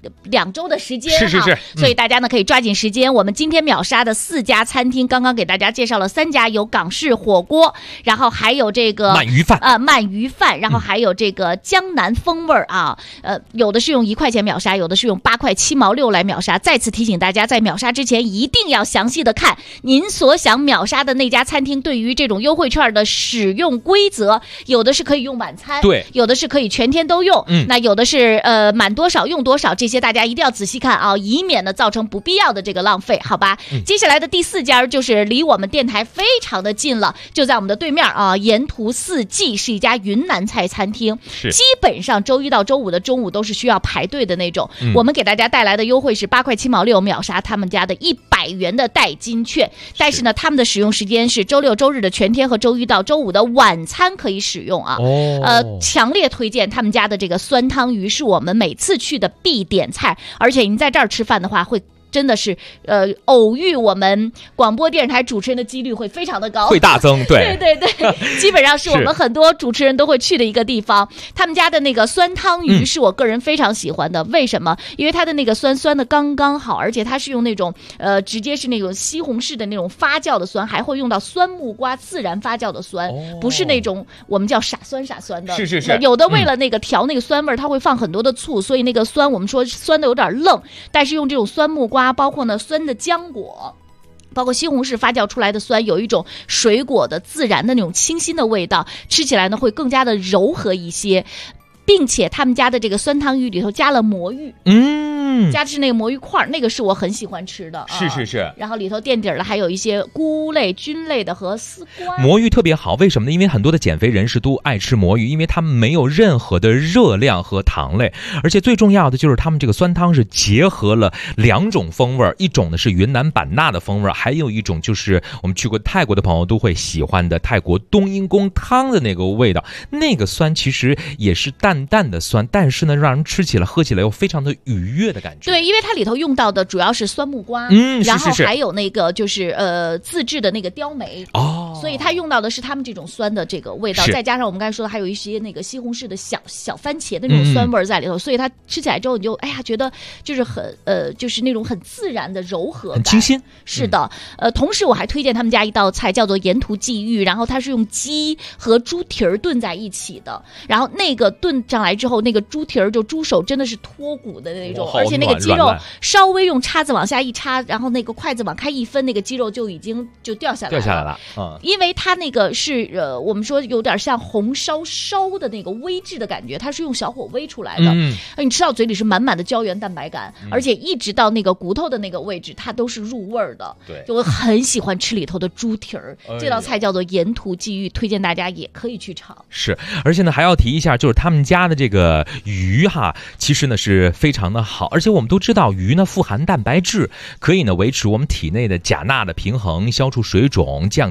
2周的时间， 是， 所以大家呢可以抓紧时间。我们今天秒杀的4家餐厅，刚刚给大家介绍了3家，有港式火锅，然后还有这个鳗鱼饭，然后还有这个江南风味啊，有的是用1块钱秒杀，有的是用8块7毛6来秒杀。再次提醒大家，在秒杀之前一定要详细的看您所想秒杀的那家餐厅对于这种优惠券的使用规则，有的是可以用晚餐， 对， 有的是可以全天都用，那有的是满多少用多少，这些大家一定要仔细看啊，以免呢造成不必要的这个浪费，好吧？接下来的第4家就是离我们电台非常的近了，就在我们的对面啊，沿途4季是一家云南菜餐厅，基本上周一到周五的中午都是需要排队的那种。我们给大家带来的优惠是8块7毛6秒杀他们家的100元的代金券，但是呢，他们的使用时间是周6、周日的全天和周一到周五的晚餐可以使用啊。强烈推荐他们家的这个酸汤鱼，是我们每次去的必点菜，而且您在这儿吃饭的话会真的是偶遇我们广播电视台主持人的几率会非常的高， 会大增，对基本上是我们很多主持人都会去的一个地方。他们家的那个酸汤鱼是我个人非常喜欢的，为什么？因为它的那个酸的刚刚好，而且它是用那种直接是那种西红柿的那种发酵的酸，还会用到酸木瓜自然发酵的酸，不是那种我们叫傻酸的。 是有的为了那个调那个酸味，它会放很多的醋，所以那个酸我们说酸的有点愣，但是用这种酸木瓜，包括呢酸的浆果，包括西红柿发酵出来的酸，有一种水果的自然的那种清新的味道，吃起来呢会更加的柔和一些，并且他们家的这个酸汤鱼里头加了魔芋，加的是那个魔芋块，那个是我很喜欢吃的， 是。 然后里头垫底儿的还有一些菇类、菌类的和丝瓜。 魔芋特别好，为什么呢？因为很多的减肥人士都爱吃魔芋，因为它们没有任何的热量和糖类，而且最重要的就是他们这个酸汤是结合了2种风味，一种呢是云南版纳的风味，还有一种就是我们去过泰国的朋友都会喜欢的泰国冬阴功汤的那个味道。那个酸其实也是淡的酸，但是呢让人吃起来喝起来又非常的愉悦的感觉。 对，因为它里头用到的主要是酸木瓜，然后还有那个就是自制的那个雕梅，所以它用到的是他们这种酸的这个味道，再加上我们刚才说的还有一些那个西红柿的小番茄的那种酸味在里头，所以它吃起来之后你就觉得就是很就是那种很自然的柔和感， 很清新。 是的，同时我还推荐他们家一道菜叫做沿途际遇，然后它是用鸡和猪蹄儿炖在一起的，然后那个炖上来之后，那个猪蹄儿就猪手真的是脱骨的那种，而且那个鸡肉稍微用叉子往下一插，然后那个筷子往开一分，那个鸡肉就已经就掉下来了。因为它那个是我们说有点像红烧的那个煨制的感觉，它是用小火煨出来的，你吃到嘴里是满满的胶原蛋白感，而且一直到那个骨头的那个位置它都是入味的。对，就我很喜欢吃里头的猪蹄儿，这道菜叫做沿途际遇，推荐大家也可以去尝。 是，而且呢还要提一下，就是他们家的这个鱼其实呢是非常的好，而且我们都知道鱼呢富含蛋白质，可以呢维持我们体内的钾钠的平衡，消除水肿，降低血压。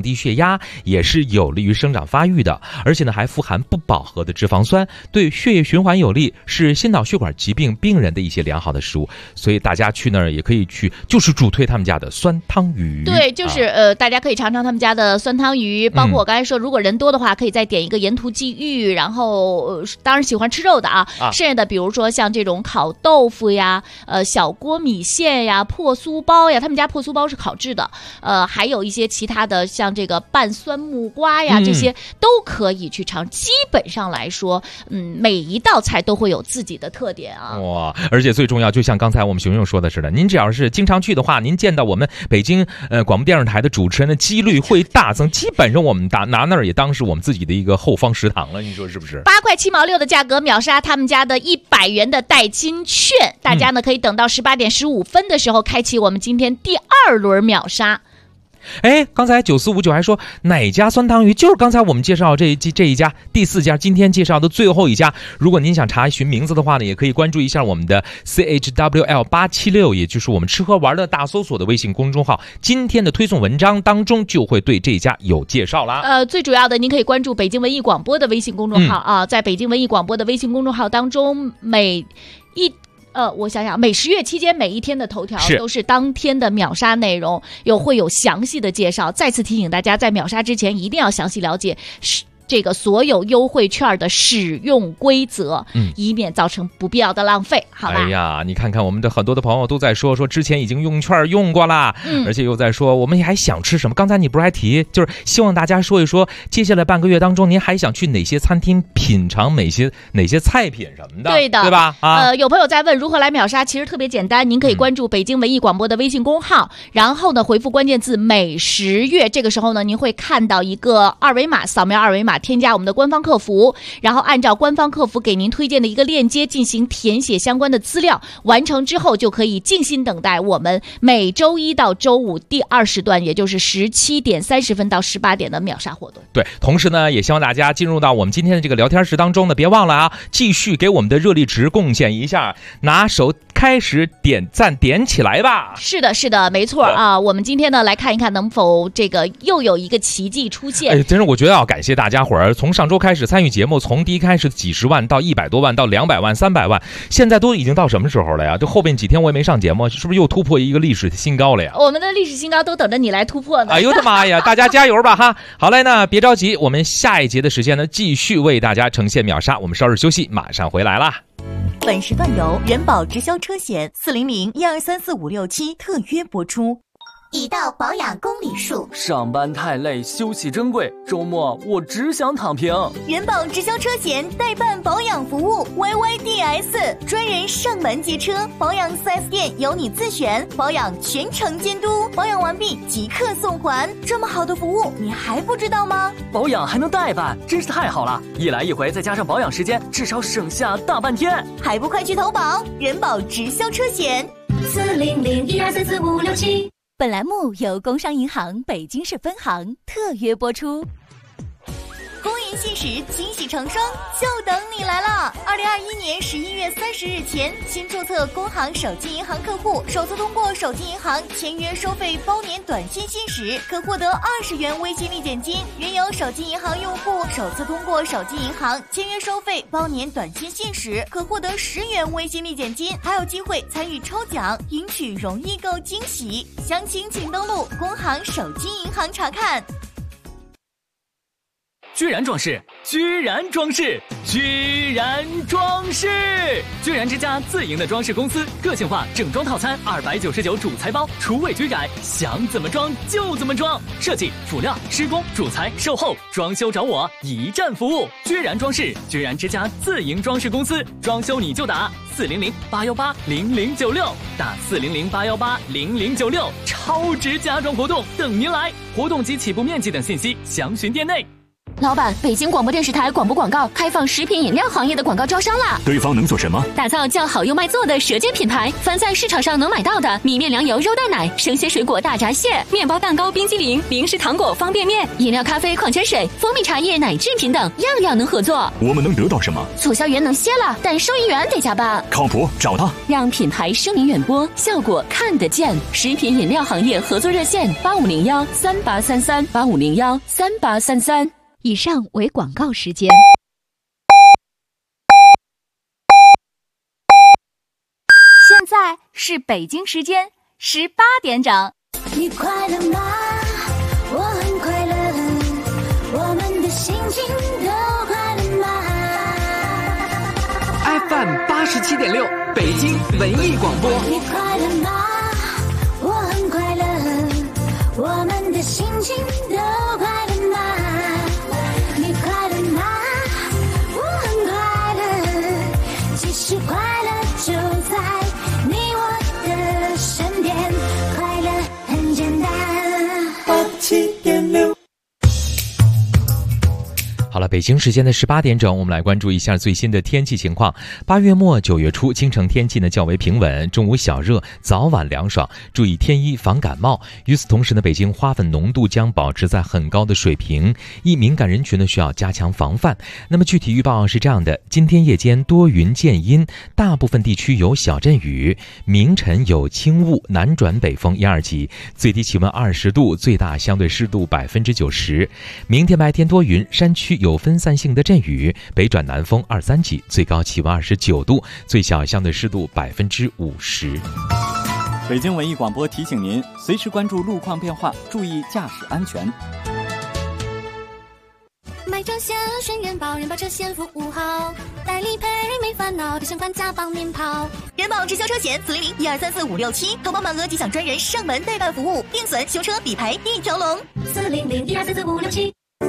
压，也是有利于生长发育的，而且呢还富含不饱和的脂肪酸，对血液循环有利，是心脑血管疾病病人的一些良好的食物。所以大家去那儿也可以去，就是主推他们家的酸汤鱼。 对，就是大家可以尝尝他们家的酸汤鱼，包括我刚才说，如果人多的话，可以再点一个盐土鲫鱼，然后当然喜欢吃肉的剩下的比如说像这种烤豆腐呀，小锅米线呀，破酥包呀，他们家破酥包是烤制的，还有一些其他的像这个拌酸木瓜呀，这些都可以去尝。基本上来说，每一道菜都会有自己的特点啊。 哇，而且最重要，就像刚才我们熊熊说的似的，您只要是经常去的话，您见到我们北京广播电视台的主持人的几率会大增。基本上我们拿那儿也当是我们自己的一个后方食堂了，你说是不是 ？8块7毛6的价格秒杀他们家的100元的代金券，大家呢可以等到18点15分的时候开启我们今天第2轮秒杀。 哎，刚才9459还说哪家酸汤鱼，就是刚才我们介绍这一家第4家，今天介绍的最后一家。如果您想查询名字的话呢，也可以关注一下我们的 CHWL876， 也就是我们吃喝玩乐大搜索的微信公众号，今天的推送文章当中就会对这家有介绍啦。 最主要的您可以关注北京文艺广播的微信公众号在北京文艺广播的微信公众号当中，我想想，每10月期间每一天的头条都是当天的秒杀内容，会有详细的介绍。再次提醒大家，在秒杀之前一定要详细了解这个所有优惠券的使用规则，以免造成不必要的浪费，好吧？ 哎呀，你看看我们的很多的朋友都在说之前已经用券用过了，而且又在说我们还想吃什么。刚才你不是还提，就是希望大家说一说，接下来半个月当中，您还想去哪些餐厅品尝哪些菜品什么的？ 对的， 对吧？ 有朋友在问如何来秒杀，其实特别简单，您可以关注北京文艺广播的微信公号，然后呢回复关键字美食月，这个时候呢您会看到一个二维码，扫描二维码添加我们的官方客服，然后按照官方客服给您推荐的一个链接进行填写相关的资料，完成之后就可以静心等待我们每周1到周5第2时段，也就是17点30分到18点的秒杀活动。 对，同时呢也希望大家进入到我们今天的这个聊天室当中呢，别忘了继续给我们的热力值贡献一下，拿手开始点赞点起来吧。 是的，没错我们今天呢来看一看能否这个又有一个奇迹出现。 真是我觉得要感谢大家伙儿，从上周开始参与节目，从第一开始几十万到100多万到200万300万，现在都已经到什么时候了呀？这后边几天我也没上节目，是不是又突破一个历史新高了呀？ 我们的历史新高都等着你来突破呢。 哎呦我的妈呀，大家加油吧哈！好嘞，那别着急，我们下一节的时间呢继续为大家呈现秒杀，我们稍事休息，马上回来啦。 本时段由人保直销车险400-1234567特约播出。 已到保养公里数， 上班太累，休息珍贵，周末我只想躺平。 人保直销车险代办保养服务 YYDS， 专人上门接车，保养 4S 店由你自选，保养全程监督，保养完毕即刻送还。这么好的服务你还不知道吗？ 保养还能代办，真是太好了，一来一回再加上保养时间，至少省下大半天。 还不快去投保人保直销车险 400-1234567。 本栏目由工商银行北京市分行特约播出。 公银信使惊喜成双，就等你来了！2021年11月30日前，新注册工行手机银行客户首次通过手机银行签约收费包年短信信使，可获得20元微信立减金。原有手机银行用户首次通过手机银行签约收费包年短信信使，可获得10元微信立减金，还有机会参与抽奖，赢取容易购惊喜。详情请登录工行手机银行查看。 居然装饰，居然装饰，居然装饰！居然之家自营的装饰公司，个性化整装套餐299主材包，除味居改，想怎么装就怎么装。设计、辅料、施工、主材、售后、装修找我，一站服务。居然装饰，居然之家自营装饰公司，装修你就打400-818-0096，打400-818-0096，超值家装活动等您来！活动及起步面积等信息详询店内。 老板，北京广播电视台广播广告开放食品饮料行业的广告招商啦！ 对方能做什么？ 打造叫好又卖座的舌尖品牌，凡在市场上能买到的米面粮油肉蛋奶、生鲜水果大闸蟹、面包蛋糕冰激凌、零食糖果方便面、饮料咖啡矿泉水、蜂蜜茶叶奶制品等，样样能合作。 我们能得到什么？ 促销员能歇了，但收银员得加班。 靠谱，找他。 让品牌声名远播，效果看得见。食品饮料行业合作热线8501383385013833。 以上为广告时间。 现在是北京时间18点整。 你快乐吗？我很快乐，我们的心情都快乐吗 ？FM 87.6，北京文艺广播。 你快乐吗？我很快乐，我们的心情都快乐吗？你快乐吗？我很快乐，其实快乐就在你我的身边，快乐很简单。87.6。 好了，北京时间的18点整，我们来关注一下最新的天气情况。8月末9月初，京城天气呢较为平稳，中午小热，早晚凉爽，注意添衣防感冒。与此同时呢，北京花粉浓度将保持在很高的水平，易敏感人群呢需要加强防范。那么具体预报是这样的：今天夜间多云见阴，大部分地区有小阵雨，明晨有轻雾，南转北风1、2级，最低气温20度，最大相对湿度90%。明天白天多云，山区有分散性的阵雨，北转南风2、3级，最高气温29度，最小相对湿度50%。 北京文艺广播提醒您，随时关注路况变化，注意驾驶安全。 买车险选人保，人保车险服务好，代理赔没烦恼，的相关价帮您跑。 人保直销车险400-1234-567，投保满额即享专人上门代办服务，定损、修车、理赔一条龙。 400-1234-567。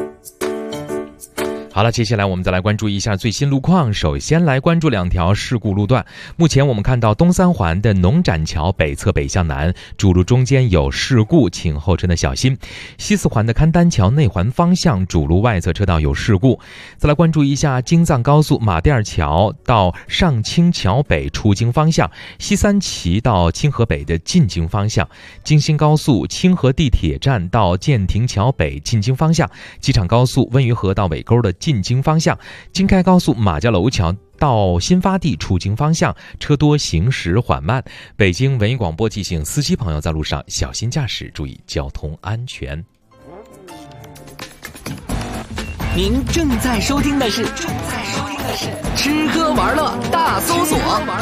好了，接下来我们再来关注一下最新路况。首先来关注2条事故路段。目前我们看到东三环的农展桥北侧北向南主路中间有事故，请后车呢小心。西四环的勘丹桥内环方向主路外侧车道有事故。再来关注一下京藏高速马甸桥到上清桥北出京方向，西三旗到清河北的进京方向，京新高速清河地铁站到建亭桥北进京方向，机场高速温榆河到尾沟的进京方向，京开高速马家楼桥到新发地出京方向，车多行驶缓慢。北京文艺广播提醒司机朋友在路上小心驾驶，注意交通安全。 您正在收听的是吃喝玩乐大搜索。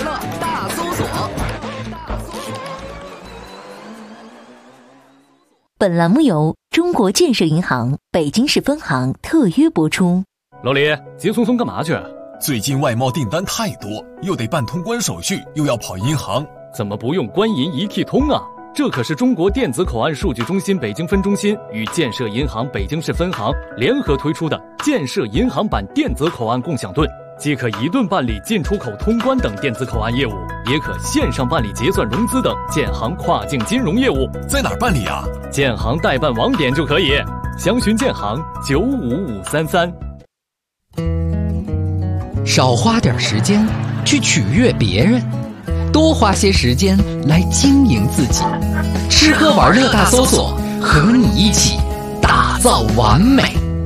本栏目由中国建设银行北京市分行特约播出。 老李，急匆匆干嘛去？ 最近外贸订单太多，又得办通关手续，又要跑银行， 怎么不用官银一体通啊？这可是中国电子口岸数据中心北京分中心与建设银行北京市分行联合推出的建设银行版电子口岸共享盾，既可一盾办理进出口通关等电子口岸业务，也可线上办理结算融资等建行跨境金融业务。 在哪儿办理啊？ 建行代办网点就可以，详询建行95533。 少花点时间去取悦别人，多花些时间来经营自己。吃喝玩乐大搜索，和你一起打造完美。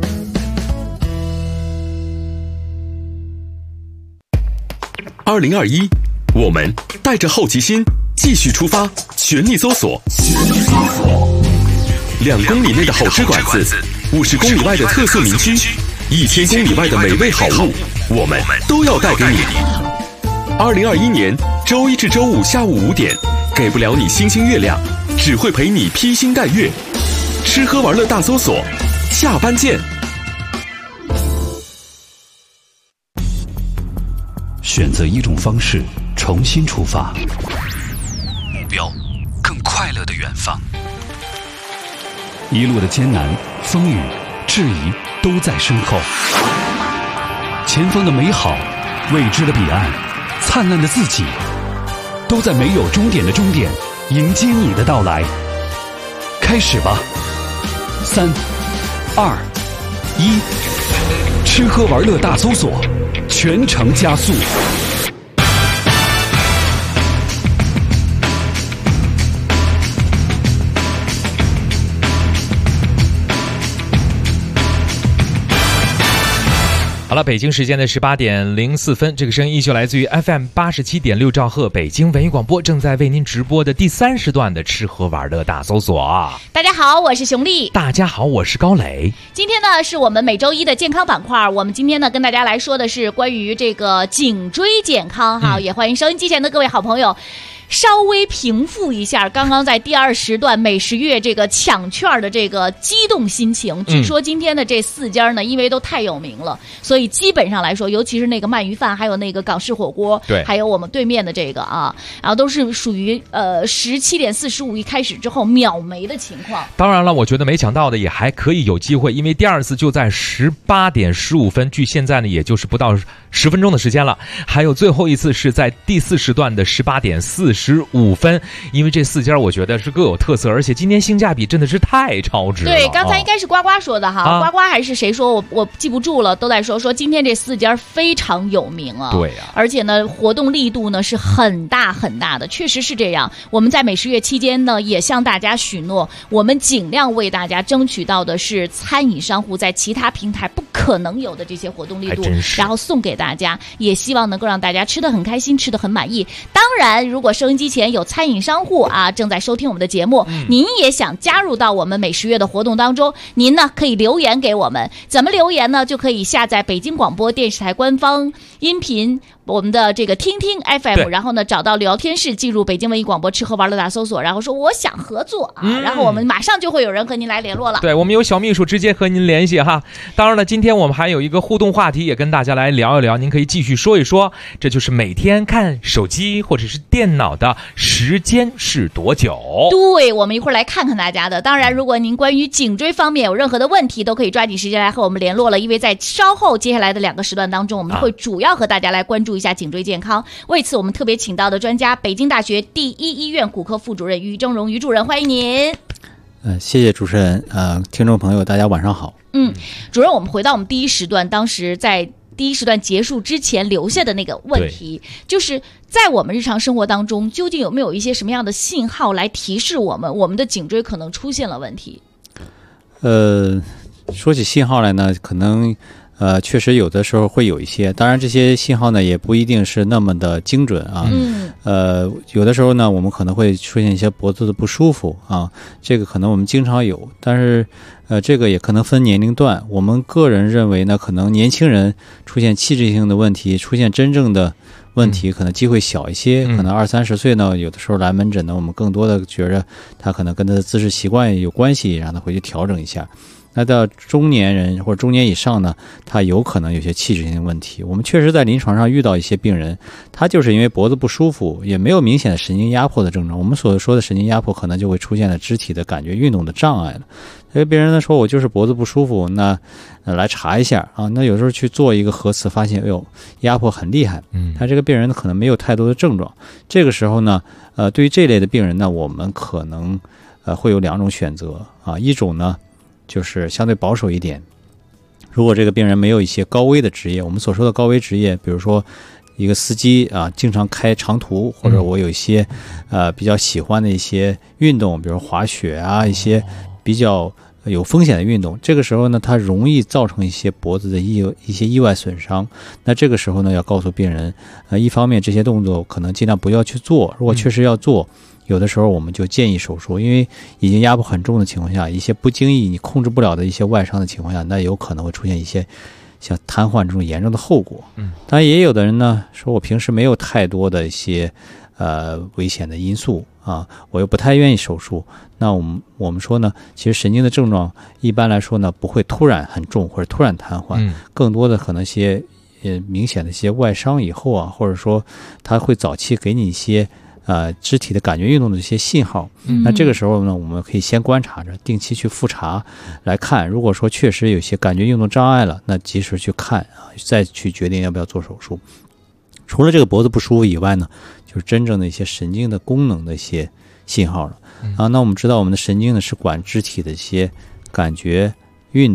2021，我们带着好奇心继续出发，全力搜索。2公里内的好吃馆子，50公里外的特色名区，1000公里外的美味好物，我们都要带给你。2021年周一至周五下午5点，给不了你星星月亮，只会陪你披星戴月。吃喝玩乐大搜索，下班见。 选择一种方式，重新出发，目标更快乐的远方。一路的艰难、风雨、质疑都在身后，前方的美好、未知的彼岸、灿烂的自己，都在没有终点的终点迎接你的到来。开始吧，3、2、 一，吃喝玩乐大搜索，全程加速。 好了，北京时间的18点04分，这个声音依旧来自于 FM 87.6兆赫北京文艺广播，正在为您直播的第3时段的吃喝玩乐大搜索。 大家好，我是熊丽。 大家好，我是高磊。 今天呢是我们每周一的健康板块，我们今天呢跟大家来说的是关于这个颈椎健康哈，也欢迎收音机前的各位好朋友。稍微平复一下刚刚在第2时段美食月这个抢券的这个激动心情。据说今天的这4家呢，因为都太有名了，所以基本上来说，尤其是那个鳗鱼饭，还有那个港式火锅， 对， 还有我们对面的这个啊，然后都是属于17点45一开始之后秒没的情况。 当然了，我觉得没抢到的也还可以有机会，因为第2次就在18点15分，距现在呢也就是不到10分钟的时间了。还有最后一次是在第4时段的18点45分，因为这4家我觉得是各有特色，而且今天性价比真的是太超值了。 对，刚才应该是呱呱说的哈，呱呱还是谁说我记不住了，都在说今天这4家非常有名啊。 对呀， 而且呢活动力度呢是很大很大的，确实是这样。我们在美食月期间呢也向大家许诺，我们尽量为大家争取到的是餐饮商户在其他平台不可能有的这些活动力度，然后送给大家，也希望能够让大家吃得很开心，吃得很满意。当然，如果收音机前有餐饮商户啊正在收听我们的节目，您也想加入到我们美食月的活动当中，您呢可以留言给我们。怎么留言呢？就可以下载北京广播电视台官方音频我们的这个听听 FM， 然后呢找到聊天室，进入北京文艺广播吃喝玩乐大搜索，然后说我想合作啊，然后我们马上就会有人和您来联络了。 对，我们有小秘书直接和您联系哈。当然了，今天我们还有一个互动话题，也跟大家来聊一聊，您可以继续说一说，这就是每天看手机或者是电脑的时间是多久？ 对，我们一会儿来看看大家的。当然，如果您关于颈椎方面有任何的问题，都可以抓紧时间来和我们联络了，因为在稍后接下来的2个时段当中，我们会主要和大家来关注一下颈椎健康。为此，我们特别请到的专家，北京大学第一医院骨科副主任于峥嵘于主任，欢迎您。 谢谢主持人，听众朋友大家晚上好。 主任，我们回到我们第1时段，当时在第1时段结束之前留下的那个问题，就是在我们日常生活当中，究竟有没有一些什么样的信号来提示我们的颈椎可能出现了问题？ 说起信号来呢，可能确实有的时候会有一些，当然这些信号呢也不一定是那么的精准啊。有的时候呢我们可能会出现一些脖子的不舒服啊，这个可能我们经常有，但是这个也可能分年龄段。我们个人认为呢，可能年轻人出现器质性的问题，出现真正的问题可能机会小一些，可能20-30岁呢，有的时候来门诊呢，我们更多的觉着他可能跟他的姿势习惯有关系，让他回去调整一下。那到中年人或者中年以上呢，他有可能有些器质性问题。我们确实在临床上遇到一些病人，他就是因为脖子不舒服，也没有明显的神经压迫的症状。我们所说的神经压迫，可能就会出现了肢体的感觉运动的障碍了。这个病人呢说，我就是脖子不舒服，那来查一下啊。那有时候去做一个核磁，发现压迫很厉害。他这个病人可能没有太多的症状。这个时候呢，对于这类的病人呢，我们可能会有2种选择啊。一种呢，就是相对保守一点，如果这个病人没有一些高危的职业，我们所说的高危职业，比如说一个司机啊，经常开长途，或者我有一些比较喜欢的一些运动，比如滑雪啊，一些比较有风险的运动，这个时候呢，它容易造成一些脖子的一些意外损伤。那这个时候呢，要告诉病人，一方面这些动作可能尽量不要去做，如果确实要做，有的时候我们就建议手术，因为已经压迫很重的情况下，一些不经意你控制不了的一些外伤的情况下，那有可能会出现一些像瘫痪这种严重的后果。当然也有的人呢说，我平时没有太多的一些危险的因素啊，我又不太愿意手术。那我们说呢，其实神经的症状一般来说呢不会突然很重或者突然瘫痪，更多的可能些明显的一些外伤以后啊，或者说它会早期给你一些肢体的感觉运动的一些信号。那这个时候呢，我们可以先观察着，定期去复查来看。如果说确实有些感觉运动障碍了，那及时去看啊，再去决定要不要做手术。除了这个脖子不舒服以外呢，就是真正的一些神经的功能的一些信号了啊。那我们知道，我们的神经呢是管肢体的一些感觉运动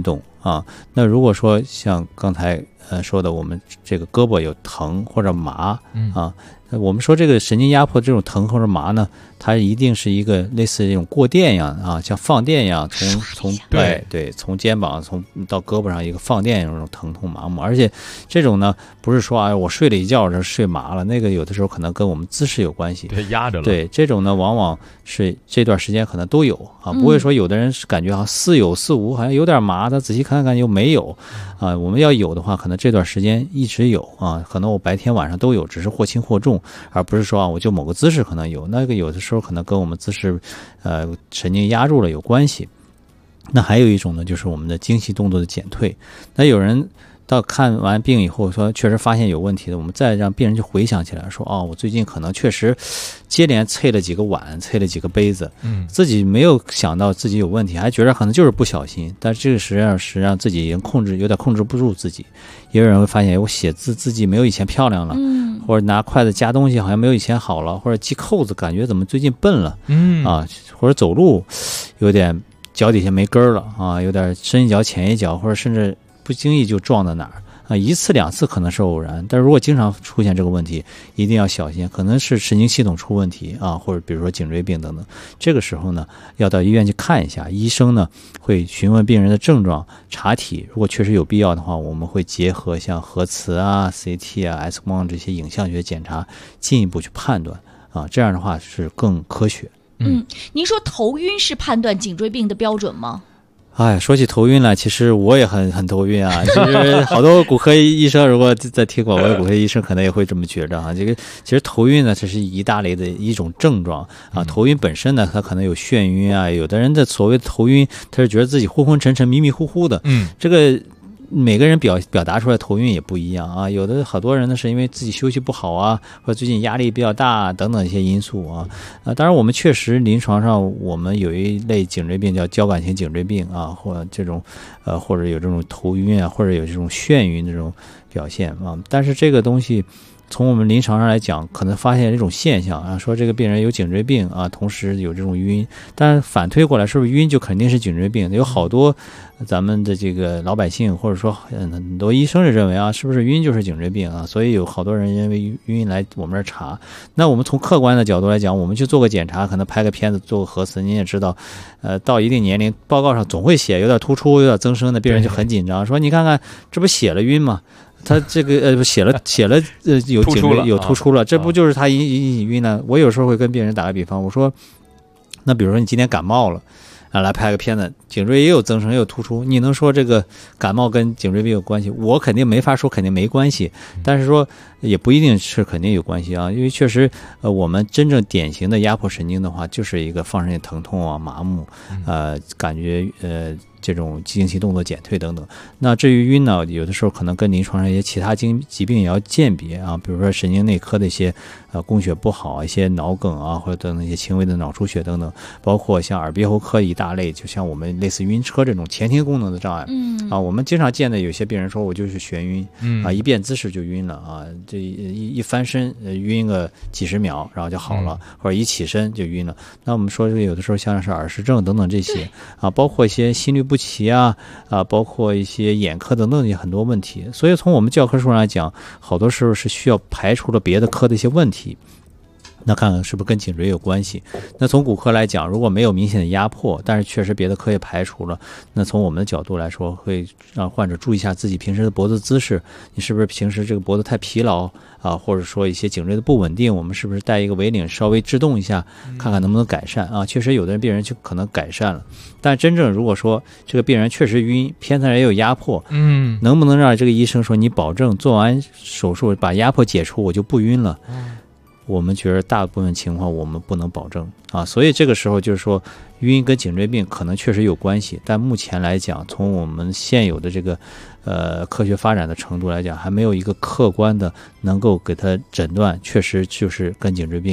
啊。那如果说像刚才说的，我们这个胳膊有疼或者麻啊，我们说这个神经压迫这种疼或者麻呢，它一定是一个类似这种过电一样啊，像放电一样，从对从肩膀从到胳膊上一个放电一样那种疼痛麻木，而且这种呢不是说啊我睡了一觉这睡麻了，那个有的时候可能跟我们姿势有关系， 对，压着了。 对，这种呢往往是这段时间可能都有啊，不会说有的人是感觉好像似有似无，好像有点麻，他仔细看看又没有啊。我们要有的话，可能这段时间一直有啊，可能我白天晚上都有，只是或轻或重，而不是说啊我就某个姿势可能有，那个有的时候可能跟我们姿势神经压住了有关系。那还有一种呢，就是我们的精细动作的减退。那有人到看完病以后说确实发现有问题的，我们再让病人就回想起来说，我最近可能确实接连啐了几个碗，啐了几个杯子，自己没有想到自己有问题，还觉得可能就是不小心，但这个实际上自己已经有点控制不住自己。也有人会发现我写字自己没有以前漂亮了，或者拿筷子夹东西好像没有以前好了，或者系扣子感觉怎么最近笨了，或者走路有点脚底下没根了啊，有点深一脚浅一脚，或者甚至不经意就撞到哪儿啊，一次两次可能是偶然，但是如果经常出现这个问题，一定要小心，可能是神经系统出问题啊，或者比如说颈椎病等等。这个时候呢，要到医院去看一下，医生呢会询问病人的症状，查体，如果确实有必要的话，我们会结合像核磁啊、CT 啊、X 光这些影像学检查，进一步去判断啊，这样的话是更科学。 您说头晕是判断颈椎病的标准吗？ 说起头晕了，其实我也很头晕啊。其实好多骨科医生，如果在听广播的骨科医生，可能也会这么觉着啊。这个其实头晕呢，这是一大类的一种症状啊。头晕本身呢，它可能有眩晕啊。有的人的所谓的头晕，他是觉得自己昏昏沉沉、迷迷糊糊的。这个每个人表达出来头晕也不一样啊。有的好多人呢是因为自己休息不好啊，或者最近压力比较大等等一些因素啊。当然我们确实临床上我们有一类颈椎病叫交感型颈椎病啊，或者这种或者有这种头晕啊，或者有这种眩晕这种表现啊。但是这个东西从我们临床上来讲，可能发现这种现象啊，说这个病人有颈椎病啊，同时有这种晕，但反推过来，是不是晕就肯定是颈椎病？有好多咱们的这个老百姓，或者说很多医生是认为啊，是不是晕就是颈椎病啊？所以有好多人因为晕来我们这儿查。那我们从客观的角度来讲，我们去做个检查，可能拍个片子，做个核磁，您也知道，到一定年龄，报告上总会写有点突出、有点增生的，病人就很紧张，说你看看，这不写了晕吗？他这个写了有颈椎有突出了，这不就是他引起晕呢？我有时候会跟病人打个比方，我说，那比如说你今天感冒了，来拍个片子，颈椎也有增生也有突出，你能说这个感冒跟颈椎病有关系？我肯定没法说肯定没关系，但是说也不一定是肯定有关系啊，因为确实我们真正典型的压迫神经的话，就是一个放射性疼痛啊、麻木，感觉这种精细动作减退等等。那至于晕呢，有的时候可能跟临床上一些其他疾病也要鉴别啊，比如说神经内科的一些供血不好，一些脑梗啊，或者等等一些轻微的脑出血等等，包括像耳鼻喉科一大类，就像我们类似晕车这种前庭功能的障碍，我们经常见的有些病人说我就是眩晕，一变姿势就晕了啊，这一翻身晕个几十秒，然后就好了，或者一起身就晕了。那我们说这个有的时候像是耳石症等等这些啊，包括一些心律不齐啊，包括一些眼科等等很多问题。所以从我们教科书上来讲，好多时候是需要排除了别的科的一些问题，那看看是不是跟颈椎有关系。那从骨科来讲，如果没有明显的压迫，但是确实别的科也排除了，那从我们的角度来说，会让患者注意一下自己平时的脖子姿势，你是不是平时这个脖子太疲劳啊，或者说一些颈椎的不稳定，我们是不是带一个 V 领稍微制动一下，看看能不能改善啊？确实有的病人就可能改善了，但真正如果说这个病人确实晕，偏侧也有压迫，能不能让这个医生说你保证做完手术把压迫解除我就不晕了？我们觉得大部分情况我们不能保证啊，所以这个时候就是说晕跟颈椎病可能确实有关系，但目前来讲，从我们现有的这个科学发展的程度来讲，还没有一个客观的能够给它诊断确实就是跟颈椎病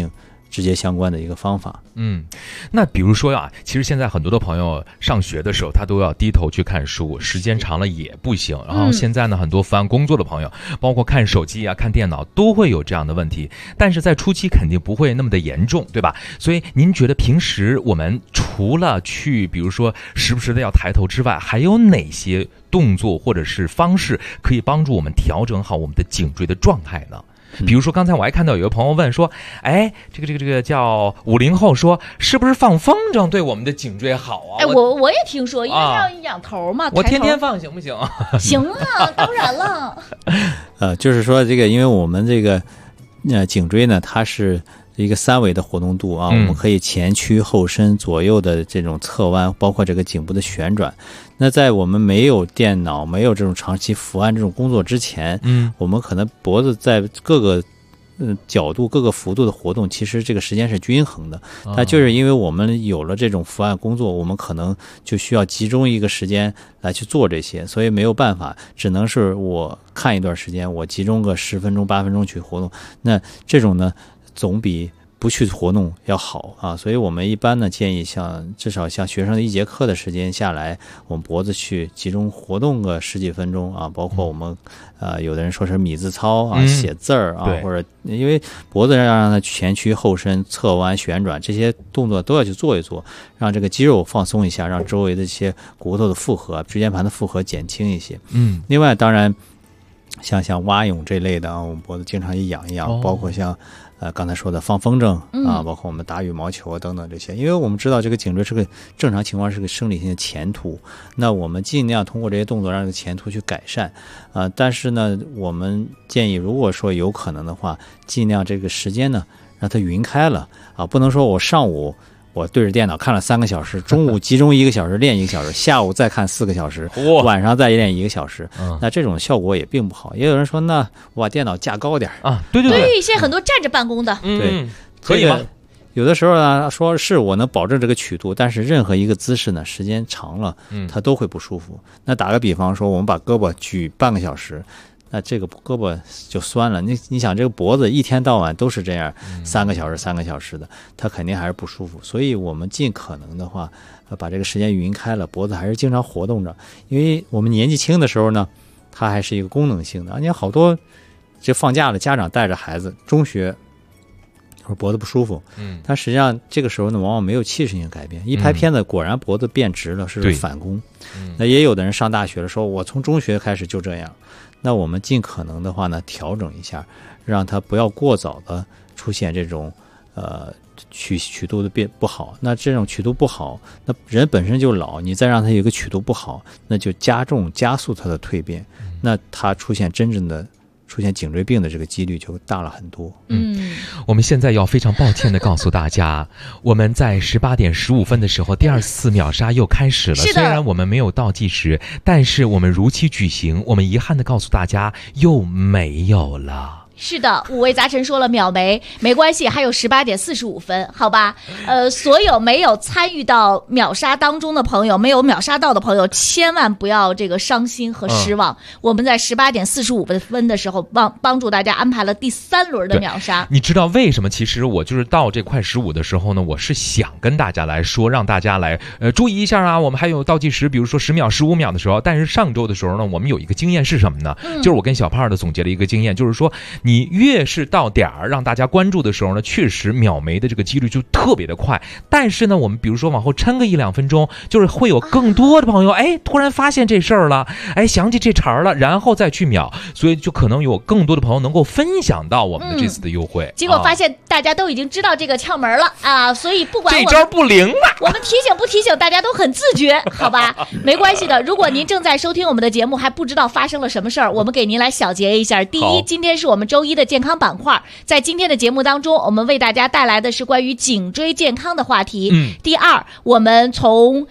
直接相关的一个方法。 那比如说啊，其实现在很多的朋友上学的时候，他都要低头去看书，时间长了也不行。然后现在呢，很多伏案工作的朋友，包括看手机啊、看电脑，都会有这样的问题。但是在初期肯定不会那么的严重，对吧？所以您觉得平时我们除了去，比如说时不时的要抬头之外，还有哪些动作或者是方式可以帮助我们调整好我们的颈椎的状态呢？比如说刚才我还看到有一个朋友问说，这个叫50后说，是不是放风筝对我们的颈椎好啊？ 我也听说，因为要仰头嘛。 我天天放行不行？ 行啊，当然了。 就是说这个，因为我们这个颈椎呢，它是一个3维的活动度啊，我们可以前屈后伸、左右的这种侧弯，包括这个颈部的旋转。那在我们没有电脑、没有这种长期伏案这种工作之前，我们可能脖子在各个角度、各个幅度的活动，其实这个时间是均衡的。它就是因为我们有了这种伏案工作，我们可能就需要集中一个时间来去做这些，所以没有办法，只能是我看一段时间，我集中个10分钟、8分钟去活动。那这种呢，总比不去活动要好啊，所以我们一般呢建议至少像学生的1节课的时间下来，我们脖子去集中活动个10几分钟啊，包括我们有的人说是米字操啊、写字儿啊，或者因为脖子让它前屈后伸、侧弯、旋转这些动作都要去做一做，让这个肌肉放松一下，让周围的这些骨头的负荷、椎间盘的负荷减轻一些。另外当然像蛙泳这类的啊，我们脖子经常也痒一痒，包括像刚才说的放风筝啊，包括我们打羽毛球等等这些，因为我们知道这个颈椎是个正常情况是个生理性的前凸，那我们尽量通过这些动作让这个前凸去改善但是呢，我们建议如果说有可能的话，尽量这个时间呢让它匀开了啊，不能说我上午我对着电脑看了3个小时，中午集中1个小时练1个小时，下午再看4个小时，晚上再练1个小时，那这种效果也并不好。也有人说，那我把电脑架高点啊， 对，现在很多站着办公的， 对， 可以吗？ 有的时候呢，说是我能保证这个曲度，但是任何一个姿势呢，时间长了，它都会不舒服。那打个比方说，我们把胳膊举半个小时。那这个胳膊就酸了，你想这个脖子一天到晚都是这样3个小时的，它肯定还是不舒服。所以我们尽可能的话，把这个时间匀开了，脖子还是经常活动着。因为我们年纪轻的时候呢，它还是一个功能性的。你看好多这放假了，家长带着孩子，中学或者脖子不舒服，但实际上这个时候呢，往往没有气势性改变。一拍片子，果然脖子变直了，是反弓。那也有的人上大学了，说我从中学开始就这样。那我们尽可能的话呢，调整一下，让它不要过早的出现这种曲度的变不好。那这种曲度不好，那人本身就老，你再让他有一个曲度不好，那就加速他的蜕变，那他出现颈椎病的这个几率就大了很多。 我们现在要非常抱歉的告诉大家，我们在18点15分的时候，第2次秒杀又开始了。虽然我们没有倒计时，但是我们如期举行。我们遗憾的告诉大家，又没有了。 是的，五味杂陈说了秒没关系，还有18点45分，好吧？所有没有参与到秒杀当中的朋友，没有秒杀到的朋友，千万不要这个伤心和失望。我们在18点45分的时候帮助大家安排了第3轮的秒杀。 你知道为什么？其实我就是到这快15的时候呢，我是想跟大家来说，让大家来注意一下啊。我们还有倒计时，比如说10秒、15秒的时候。但是上周的时候呢，我们有一个经验是什么呢？就是我跟小胖的总结了一个经验，就是说你越是到点儿让大家关注的时候呢，确实秒没的这个几率就特别的快。但是呢，我们比如说往后抻个1-2分钟，就是会有更多的朋友突然发现这事儿了，想起这茬儿了，然后再去秒，所以就可能有更多的朋友能够分享到我们的这次的优惠。 结果发现大家都已经知道这个窍门了啊，所以不管这招不灵了， 我们提醒不提醒，大家都很自觉，好吧？没关系的。如果您正在收听我们的节目，还不知道发生了什么事儿，我们给您来小结一下。第一，今天是我们周一的健康板块，在今天的节目当中，我们为大家带来的是关于颈椎健康的话题。第二，我们从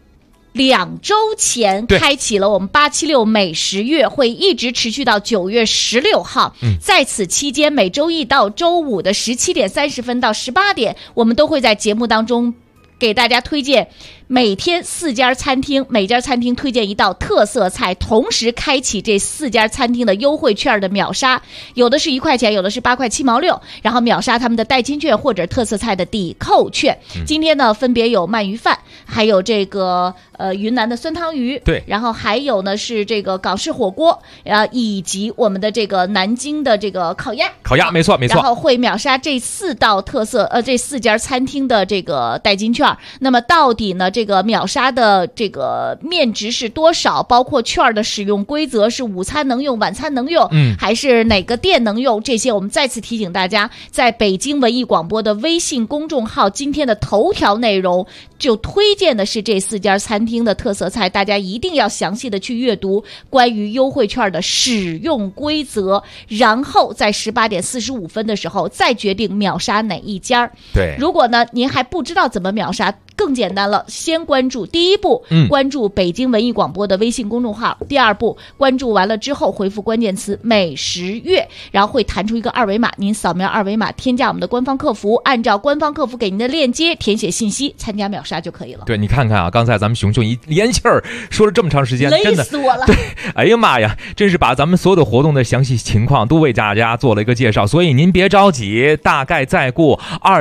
2周前开启了我们876美食月，会一直持续到9月16号。在此期间，每周一到周五的17点30分到18点，我们都会在节目当中给大家推荐每天4家餐厅，每家餐厅推荐一道特色菜，同时开启这4家餐厅的优惠券的秒杀，有的是1块钱，有的是8块7毛6，然后秒杀他们的代金券或者特色菜的抵扣券。今天呢，分别有鳗鱼饭，还有这个云南的酸汤鱼， 对， 然后还有呢是这个港式火锅，以及我们的这个南京的这个烤鸭， 没错。 然后会秒杀这4道特色这4家餐厅的这个代金券。那么到底呢，这个秒杀的这个面值是多少？包括券的使用规则是午餐能用、晚餐能用，还是哪个店能用？这些我们再次提醒大家，在北京文艺广播的微信公众号今天的头条内容就推荐的是这4家餐厅的特色菜，大家一定要详细的去阅读关于优惠券的使用规则，然后在18点45分的时候再决定秒杀哪一家。 对， 如果呢您还不知道怎么秒杀，更简单了，先关注第一步，关注北京文艺广播的微信公众号，第二步关注完了之后回复关键词美食月，然后会弹出一个2维码，您扫描2维码添加我们的官方客服，按照官方客服给您的链接填写信息参加秒杀就可以了。 对，你看看啊，刚才咱们熊熊一连气儿说了这么长时间， 累死我了。 对，哎呀妈呀，真是把咱们所有的活动的详细情况都为大家做了一个介绍，所以您别着急，大概再过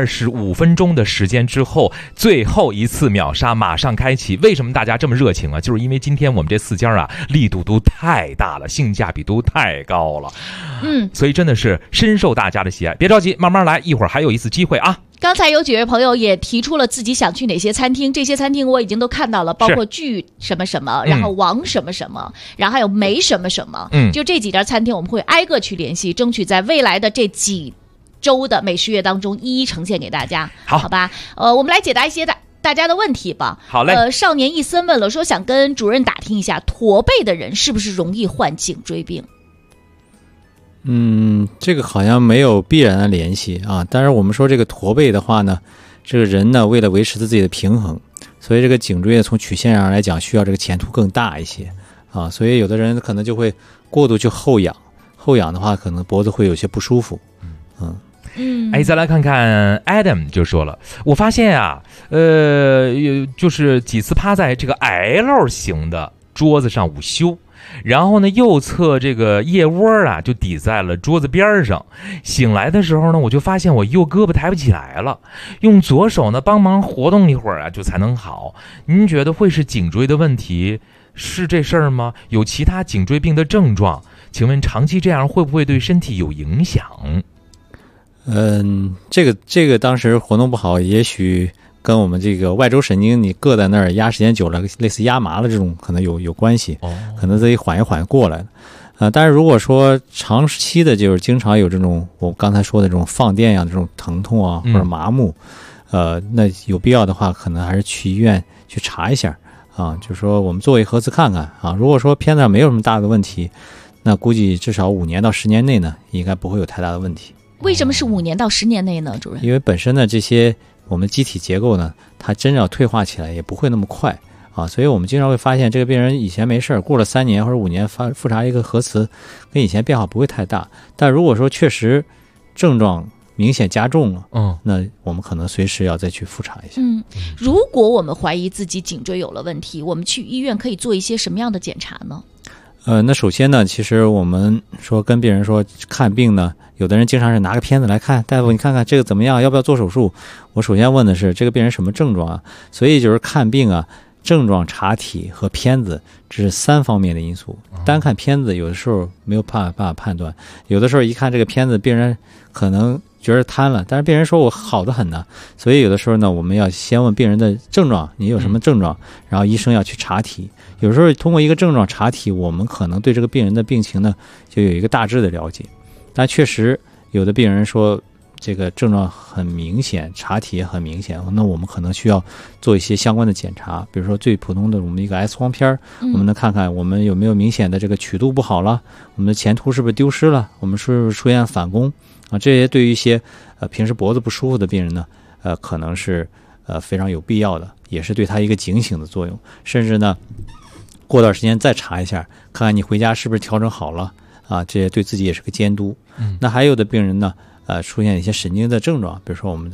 25分钟的时间之后，最后一次秒杀马上开启。为什么大家这么热情啊？就是因为今天我们这4家啊，力度都太大了，性价比都太高了，所以真的是深受大家的喜爱。别着急，慢慢来，一会儿还有一次机会啊。 刚才有几位朋友也提出了自己想去哪些餐厅，这些餐厅我已经都看到了，包括聚什么什么，然后王什么什么，然后还有梅什么什么，就这几家餐厅我们会挨个去联系，争取在未来的这几周的美食月当中一一呈现给大家，好吧？我们来解答一些大家的问题吧。 好嘞。 少年一森问了，说想跟主任打听一下，驼背的人是不是容易患颈椎病？ 这个好像没有必然的联系啊。但是我们说这个驼背的话呢，这个人呢为了维持自己的平衡，所以这个颈椎从曲线上来讲需要这个前凸更大一些啊，所以有的人可能就会过度去后仰，后仰的话可能脖子会有些不舒服。 再来看看 Adam 就说了，我发现啊，就是几次趴在这个 L 型的桌子上午休，然后呢右侧这个腋窝啊就抵在了桌子边上，醒来的时候呢我就发现我右胳膊抬不起来了，用左手呢帮忙活动一会儿啊就才能好。您觉得会是颈椎的问题，是这事儿吗？有其他颈椎病的症状，请问长期这样会不会对身体有影响？ 这个当时活动不好，也许跟我们这个外周神经你硌在那儿压时间久了，类似压麻了这种可能有关系，可能自己缓一缓过来了。但是如果说长期的就是经常有这种我刚才说的这种放电样的这种疼痛啊或者麻木，那有必要的话可能还是去医院去查一下啊，就是说我们做一核磁看看啊。如果说片子上没有什么大的问题，那估计至少5年到10年内呢应该不会有太大的问题。 为什么是5年到10年内呢，主任？ 因为本身呢这些我们机体结构呢它真要退化起来也不会那么快啊，所以我们经常会发现这个病人以前没事，过了3年或者5年复查一个核磁，跟以前变化不会太大。但如果说确实症状明显加重了，那我们可能随时要再去复查一下。 如果我们怀疑自己颈椎有了问题，我们去医院可以做一些什么样的检查呢？ 那首先呢，其实我们说跟病人说看病呢，有的人经常是拿个片子来看，大夫你看看这个怎么样，要不要做手术？我首先问的是这个病人什么症状啊？所以就是看病啊，症状查体和片子这是3方面的因素。单看片子有的时候没有办法判断，有的时候一看这个片子，病人可能觉得瘫了，但是病人说我好得很呢，所以有的时候呢，我们要先问病人的症状，你有什么症状，然后医生要去查体。有时候通过一个症状查体，我们可能对这个病人的病情呢就有一个大致的了解。但确实有的病人说这个症状很明显，查体也很明显，那我们可能需要做一些相关的检查，比如说最普通的我们一个 X 光片，我们能看看我们有没有明显的这个曲度不好了，我们的前凸是不是丢失了，我们是不是出现反弓啊？这些对于一些平时脖子不舒服的病人呢，可能是非常有必要的，也是对他一个警醒的作用。甚至呢，过段时间再查一下，看看你回家是不是调整好了啊？这些对自己也是个监督。那还有的病人呢，出现一些神经的症状，比如说我们的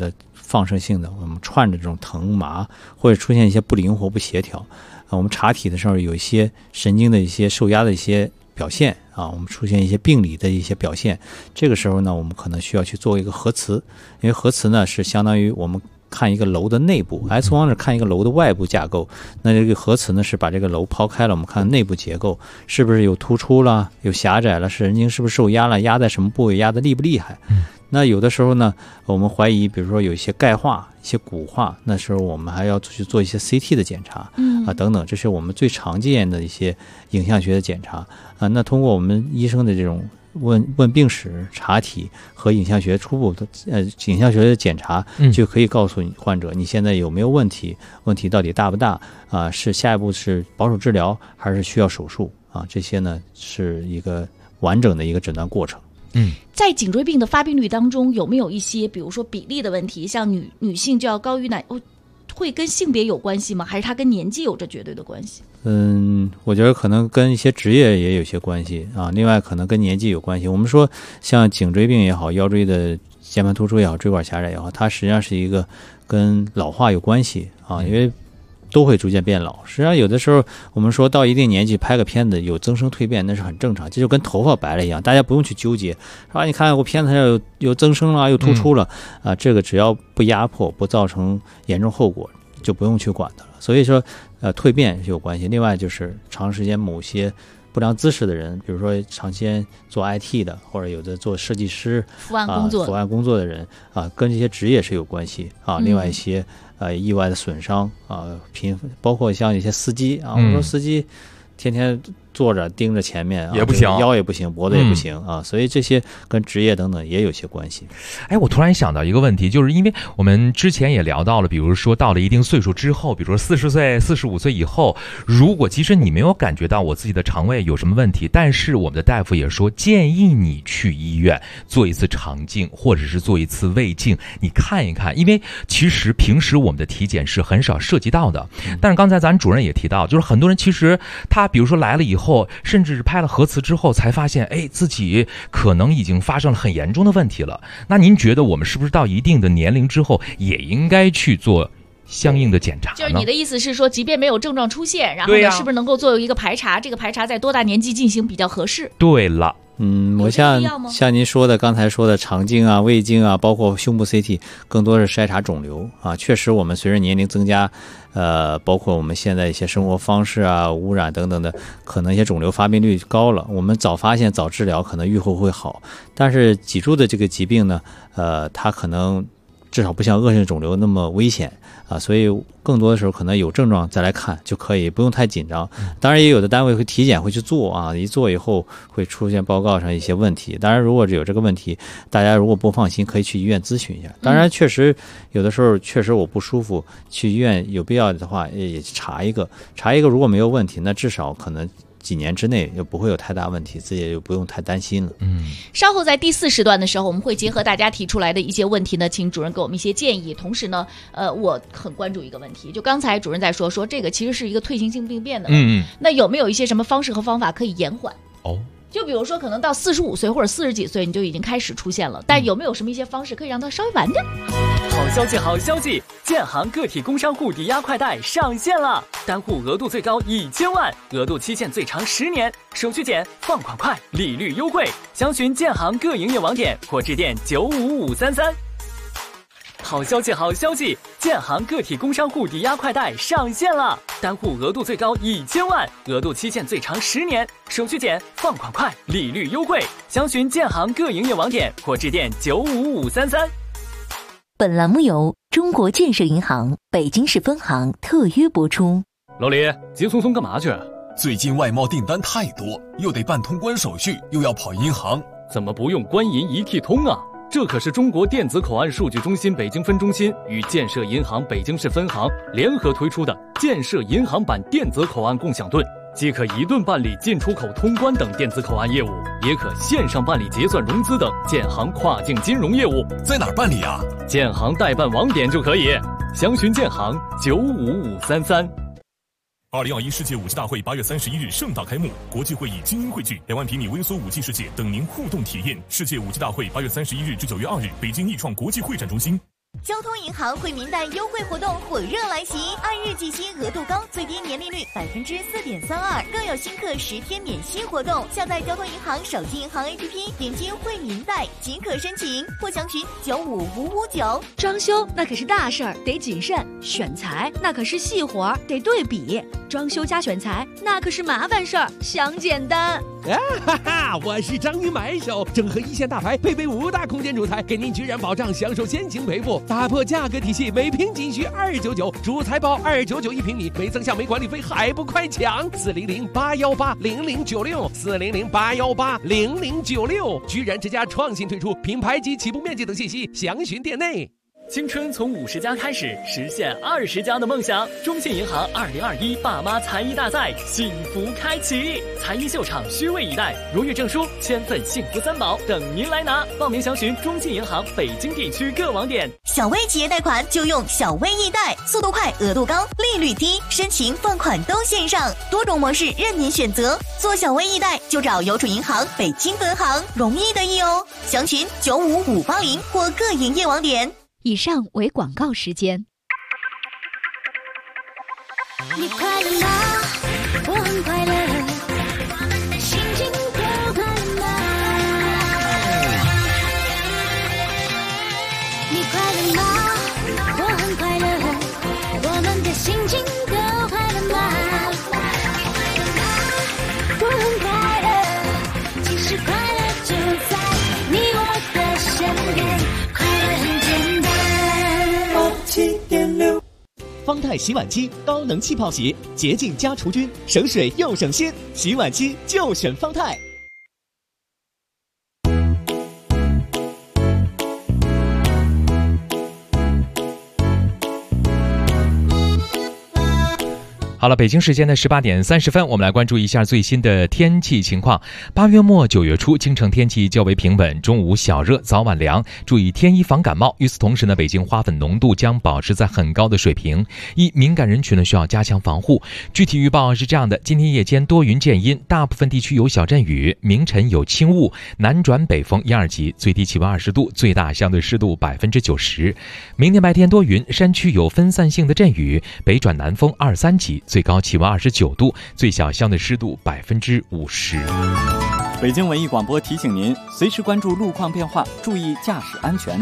放射性的，我们串着这种疼麻，或者出现一些不灵活不协调我们查体的时候有一些神经的一些受压的一些表现我们出现一些病理的一些表现，这个时候呢，我们可能需要去做一个核磁，因为核磁呢是相当于我们看一个楼的内部 ，X 光是看一个楼的外部架构，那这个核磁呢是把这个楼抛开了，我们看内部结构是不是有突出了，有狭窄了，神经是不是受压了，压在什么部位，压得厉不厉害。那有的时候呢，我们怀疑，比如说有一些钙化、一些骨化，那时候我们还要去做一些 CT 的检查，等等，这是我们最常见的一些影像学的检查那通过我们医生的这种问病史、查体和影像学初步的影像学的检查，就可以告诉患者你现在有没有问题，问题到底大不大是下一步是保守治疗还是需要手术这些呢是一个完整的一个诊断过程。 在颈椎病的发病率当中，有没有一些比如说比例的问题，像女性就要高于男，会跟性别有关系吗？还是它跟年纪有着绝对的关系？ 我觉得可能跟一些职业也有些关系另外可能跟年纪有关系。我们说像颈椎病也好，腰椎的键盘突出也好，椎管狭窄也好，它实际上是一个跟老化有关系因为都会逐渐变老。实际上有的时候我们说到一定年纪拍个片子有增生蜕变，那是很正常，这就跟头发白了一样，大家不用去纠结你看我片子上有增生了，又突出了这个只要不压迫，不造成严重后果，就不用去管它了。所以说蜕变是有关系。另外就是长时间某些不良姿势的人，比如说长时间做 IT 的，或者有的做设计师伏案工作的人跟这些职业是有关系另外一些意外的损伤包括像一些司机我们说司机天天坐着盯着前面也不行， 腰也不行，脖子也不行所以这些跟职业等等也有些关系。 我突然想到一个问题，就是因为我们之前也聊到了，比如说到了一定岁数之后，比如说40岁、45岁以后，如果即使你没有感觉到我自己的肠胃有什么问题，但是我们的大夫也说建议你去医院做一次肠镜，或者是做一次胃镜，你看一看，因为其实平时我们的体检是很少涉及到的。但是刚才咱主任也提到，就是很多人其实他比如说来了以后，甚至是拍了核磁之后才发现自己可能已经发生了很严重的问题了。那您觉得我们是不是到一定的年龄之后也应该去做相应的检查呢？ 就是你的意思是说，即便没有症状出现，然后呢是不是能够做一个排查，这个排查在多大年纪进行比较合适？ 对了， 我像您说的，刚才说的肠镜胃镜包括胸部 CT， 更多是筛查肿瘤确实我们随着年龄增加包括我们现在一些生活方式污染等等的，可能一些肿瘤发病率高了，我们早发现早治疗可能预后会好。但是脊柱的这个疾病呢它可能至少不像恶性肿瘤那么危险所以更多的时候可能有症状再来看就可以，不用太紧张。当然也有的单位会体检会去做一做以后会出现报告上一些问题。当然如果有这个问题，大家如果不放心可以去医院咨询一下。当然确实有的时候确实我不舒服，去医院有必要的话也查一个，如果没有问题，那至少可能几年之内也不会有太大问题，自己也就不用太担心了。 稍后在第4时段的时候，我们会结合大家提出来的一些问题呢，请主任给我们一些建议。同时呢，我很关注一个问题，就刚才主任在说这个其实是一个退行性病变的问题，那有没有一些什么方式和方法可以延缓？就比如说可能到45岁或者40几岁你就已经开始出现了，但有没有什么一些方式可以让它稍微晚点？ 好消息，好消息！建行个体工商户抵押快贷上线了，单户额度最高1000万，额度期限最长10年，手续简，放款快，利率优惠。详询建行各营业网点或致电95533。好消息，好消息！建行个体工商户抵押快贷上线了，单户额度最高1000万，额度期限最长10年，手续简，放款快，利率优惠。详询建行各营业网点或致电95533。 本栏目由中国建设银行北京市分行特约播出。 老李，急匆匆干嘛去？最近外贸订单太多，又得办通关手续，又要跑银行， 怎么不用官银一体通啊？这可是中国电子口岸数据中心北京分中心与建设银行北京市分行联合推出的建设银行版电子口岸共享盾，既可一盾办理进出口通关等电子口岸业务，也可线上办理结算融资等建行跨境金融业务。 在哪儿办理啊？ 建行代办网点就可以，详询建行95533。 2021世界5G大会8月31日盛大开幕，国际会议精英汇聚，2万平米微缩5G世界等您互动体验。世界5G大会8月31日至9月2日，北京易创国际会展中心。 交通银行惠民贷优惠活动火热来袭，按日计息额度高，最低年利率4.32%，更有新客10天免息活动。下载交通银行手机银行 APP， 点击惠民贷即可申请，或详询95559。 装修那可是大事儿，得谨慎；选材那可是细活儿，得对比。装修加选材那可是麻烦事儿，想简单。 哈哈，我是章鱼买手，整合一线大牌，配备5大空间主材，给您居然保障，享受先行赔付，打破价格体系，每平仅需299，主材包299一平米，没增项没管理费，还不快抢！400-818-0096，400-818-0096，居然之家创新推出品牌及起步面积等信息，详询店内。 青春从50加开始，实现20加的梦想。中信银行2021爸妈才艺大赛幸福开启，才艺秀场虚位以待，荣誉证书、千份幸福3宝等您来拿。报名详询中信银行北京地区各网点。 小微企业贷款就用小微易贷，速度快，额度高，利率低，申请放款都线上，多种模式任您选择。做小微易贷就找邮储银行北京分行，容易的易哦。详询95580或各营业网点。 以上为广告时间。 你快乐吗？我很快乐，心情都快乐吗？你快乐吗？我很快乐，我们的心情都快乐吗？我很快乐，其实快乐就在你我的身边，快乐很简单。7.6 方太洗碗机高能气泡洗，洁净加除菌，省水又省心，洗碗机就选方太。 好了，北京时间的18点30分，我们来关注一下最新的天气情况。8月末9月初，京城天气较为平稳，中午小热，早晚凉，注意添衣防感冒。与此同时呢，北京花粉浓度将保持在很高的水平，敏感人群呢需要加强防护。具体预报是这样的：今天夜间多云见阴，大部分地区有小阵雨，明晨有轻雾，南转北风1、2级，最低气温20度，最大相对湿度90%。明天白天多云，山区有分散性的阵雨，北转南风2、3级。最高气温29度，最小相对湿度50%。 北京文艺广播提醒您，随时关注路况变化，注意驾驶安全。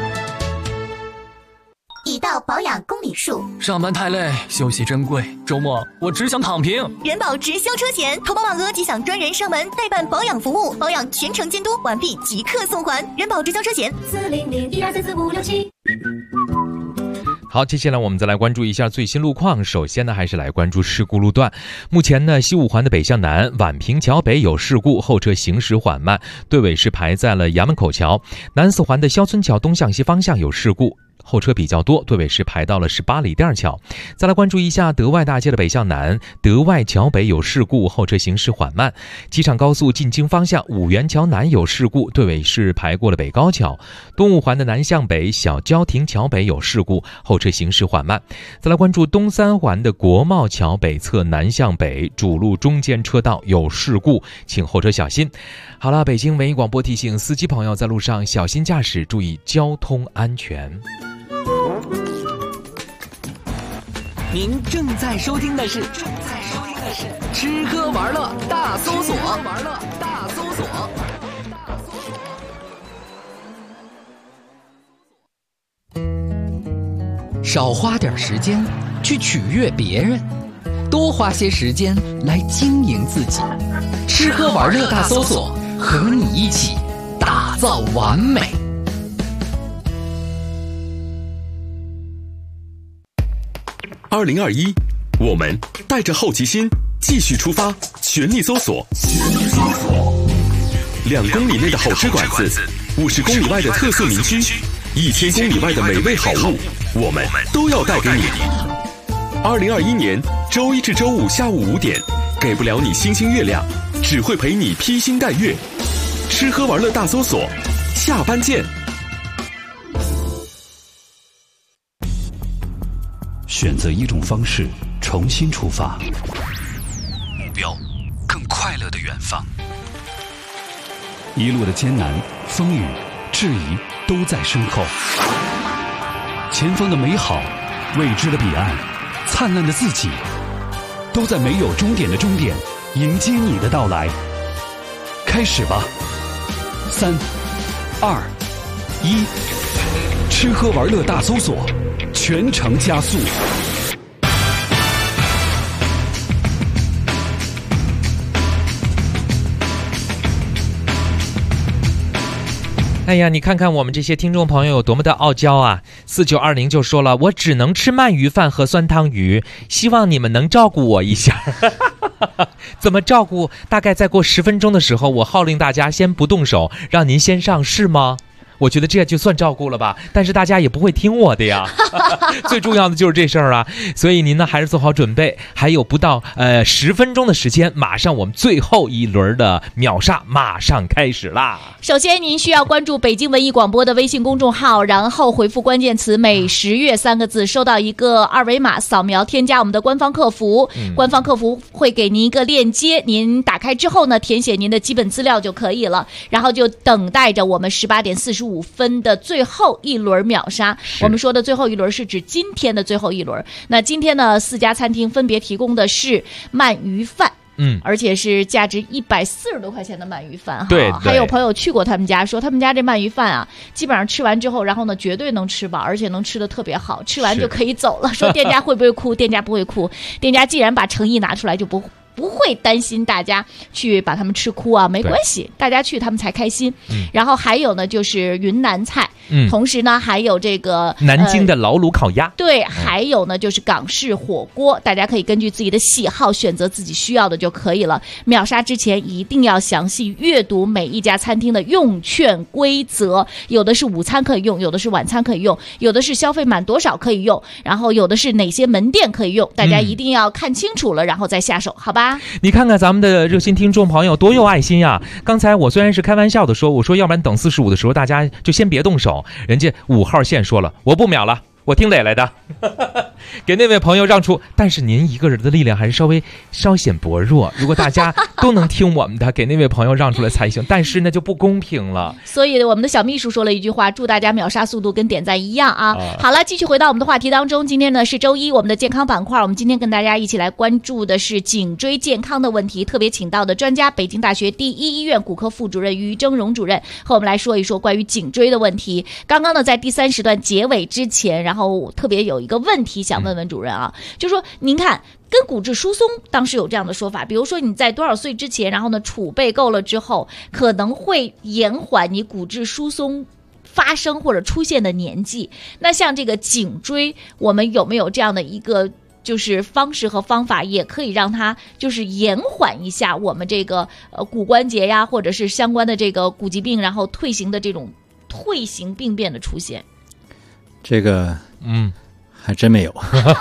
已到保养公里数， 上班太累，休息珍贵，周末我只想躺平。 人保直销车险，投保满额即享专人上门代办保养服务，保养全程监督，完毕即刻送还。人保直销车险400-1234567。 好，接下来我们再来关注一下最新路况。首先呢，还是来关注事故路段。目前呢，西五环的北向南宛平桥北有事故，后车行驶缓慢，队尾是排在了衙门口桥。南四环的肖村桥东向西方向有事故，后车比较多，队尾是排到了18里店桥。再来关注一下德外大街的北向南德外桥北有事故，后车行驶缓慢。机场高速进京方向五元桥南有事故，队尾是排过了北高桥。东五环的南向北小交亭桥北有事故，后车行驶缓慢。再来关注东三环的国贸桥北侧南向北主路中间车道有事故，请后车小心。好了，北京文艺广播提醒司机朋友在路上小心驾驶，注意交通安全。 您正在收听的是吃喝玩乐大搜索，少花点时间去取悦别人，多花些时间来经营自己。吃喝玩乐大搜索，和你一起打造完美。 2021，我们带着好奇心继续出发，全力搜索。2公里内的好吃馆子，50公里外的特色民居，1000公里外的美味好物，我们都要带给你。2021年周一至周五下午5点，给不了你星星月亮，只会陪你披星戴月。吃喝玩乐大搜索，下班见。 选择一种方式，重新出发，目标更快乐的远方。一路的艰难、风雨、质疑都在身后， 前方的美好，未知的彼岸，灿烂的自己，都在没有终点的终点迎接你的到来。开始吧，3、2、1，吃喝玩乐大搜索，全程加速。 哎呀，你看看我们这些听众朋友有多么的傲娇啊！4920就说了，我只能吃鳗鱼饭和酸汤鱼，希望你们能照顾我一下。怎么照顾？大概再过10分钟的时候，我号令大家先不动手，让您先上市吗？我觉得这就算照顾了吧，但是大家也不会听我的呀。最重要的就是这事儿啊，所以您呢还是做好准备，还有不到10分钟的时间，马上我们最后一轮的秒杀马上开始啦。 首先您需要关注北京文艺广播的微信公众号，然后回复关键词美食月3个字，收到一个二维码，扫描添加我们的官方客服，官方客服会给您一个链接，您打开之后呢，填写您的基本资料就可以了，然后就等待着我们18点45分的最后一轮秒杀。我们说的最后一轮是指今天的最后一轮。那今天呢，4家餐厅分别提供的是鳗鱼饭，而且是价值140多块钱的鳗鱼饭哈。 对， 还有朋友去过他们家，说他们家这鳗鱼饭啊，基本上吃完之后，然后呢绝对能吃饱，而且能吃得特别好，吃完就可以走了。说店家会不会哭？店家不会哭，店家既然把诚意拿出来，就不会担心大家去把他们吃哭啊，没关系，大家去他们才开心。然后还有呢，就是云南菜，同时呢还有这个南京的老卤烤鸭， 对，还有呢就是港式火锅，大家可以根据自己的喜好选择自己需要的就可以了。秒杀之前一定要详细阅读每一家餐厅的用券规则，有的是午餐可以用，有的是晚餐可以用，有的是消费满多少可以用，然后有的是哪些门店可以用，大家一定要看清楚了，然后再下手，好吧？ 你看看咱们的热心听众朋友多有爱心呀！刚才我虽然是开玩笑的说，我说要不然等45的时候大家就先别动手，人家5号线说了，我不秒了，我听磊磊的。给那位朋友让出，但是您一个人的力量还是稍显薄弱，如果大家都能听我们的，给那位朋友让出来才行，但是那就不公平了。 所以我们的小秘书说了一句话，祝大家秒杀速度跟点赞一样啊。好了，继续回到我们的话题当中，今天呢是周一，我们的健康板块，我们今天跟大家一起来关注的是颈椎健康的问题，特别请到的专家，北京大学第一医院骨科副主任于峥嵘主任和我们来说一说关于颈椎的问题。刚刚呢在第3时段结尾之前，然后特别有一个问题想问问主任啊，就说您看跟骨质疏松当时有这样的说法，比如说你在多少岁之前，然后呢储备够了之后，可能会延缓你骨质疏松发生或者出现的年纪。那像这个颈椎，我们有没有这样的一个就是方式和方法，也可以让它就是延缓一下我们这个骨关节呀，或者是相关的这个骨疾病，然后退行的这种退行病变的出现？ 这个还真没有。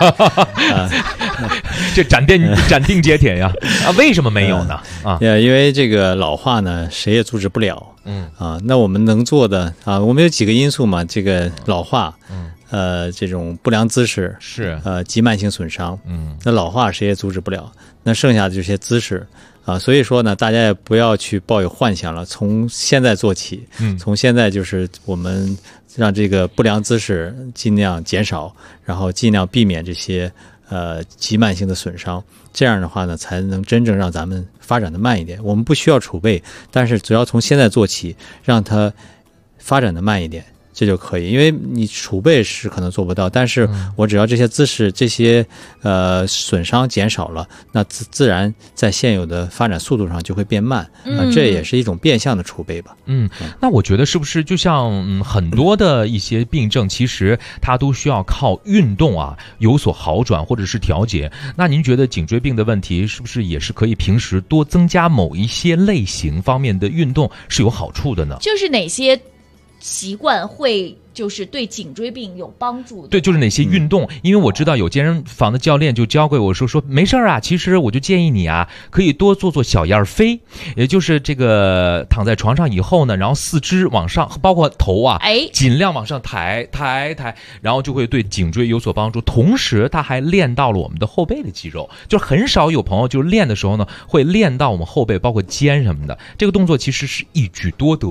这斩钉截铁呀！为什么没有呢？ 因为这个老化呢，谁也阻止不了。那我们能做的我们有几个因素嘛，这个老化，这种不良姿势是急慢性损伤，那老化谁也阻止不了，那剩下的这些姿势所以说呢，大家也不要去抱有幻想了，从现在做起，从现在就是我们让这个不良姿势尽量减少，然后尽量避免这些急慢性的损伤，这样的话呢，才能真正让咱们发展的慢一点。我们不需要储备，但是只要从现在做起，让它发展的慢一点，这就可以。因为你储备是可能做不到，但是我只要这些姿势这些损伤减少了，那自然在现有的发展速度上就会变慢，这也是一种变相的储备吧。 那我觉得是不是就像很多的一些病症，其实它都需要靠运动有所好转或者是调节。那您觉得颈椎病的问题是不是也是可以平时多增加某一些类型方面的运动是有好处的呢？ 就是哪些习惯会就是对颈椎病有帮助的？ 对，就是哪些运动？因为我知道有健身房的教练就教给我说没事啊，其实我就建议你可以多做小燕飞，也就是这个躺在床上以后呢，然后四肢往上，包括头尽量往上抬，然后就会对颈椎有所帮助。同时它还练到了我们的后背的肌肉，就很少有朋友就练的时候呢会练到我们后背包括肩什么的，这个动作其实是一举多得。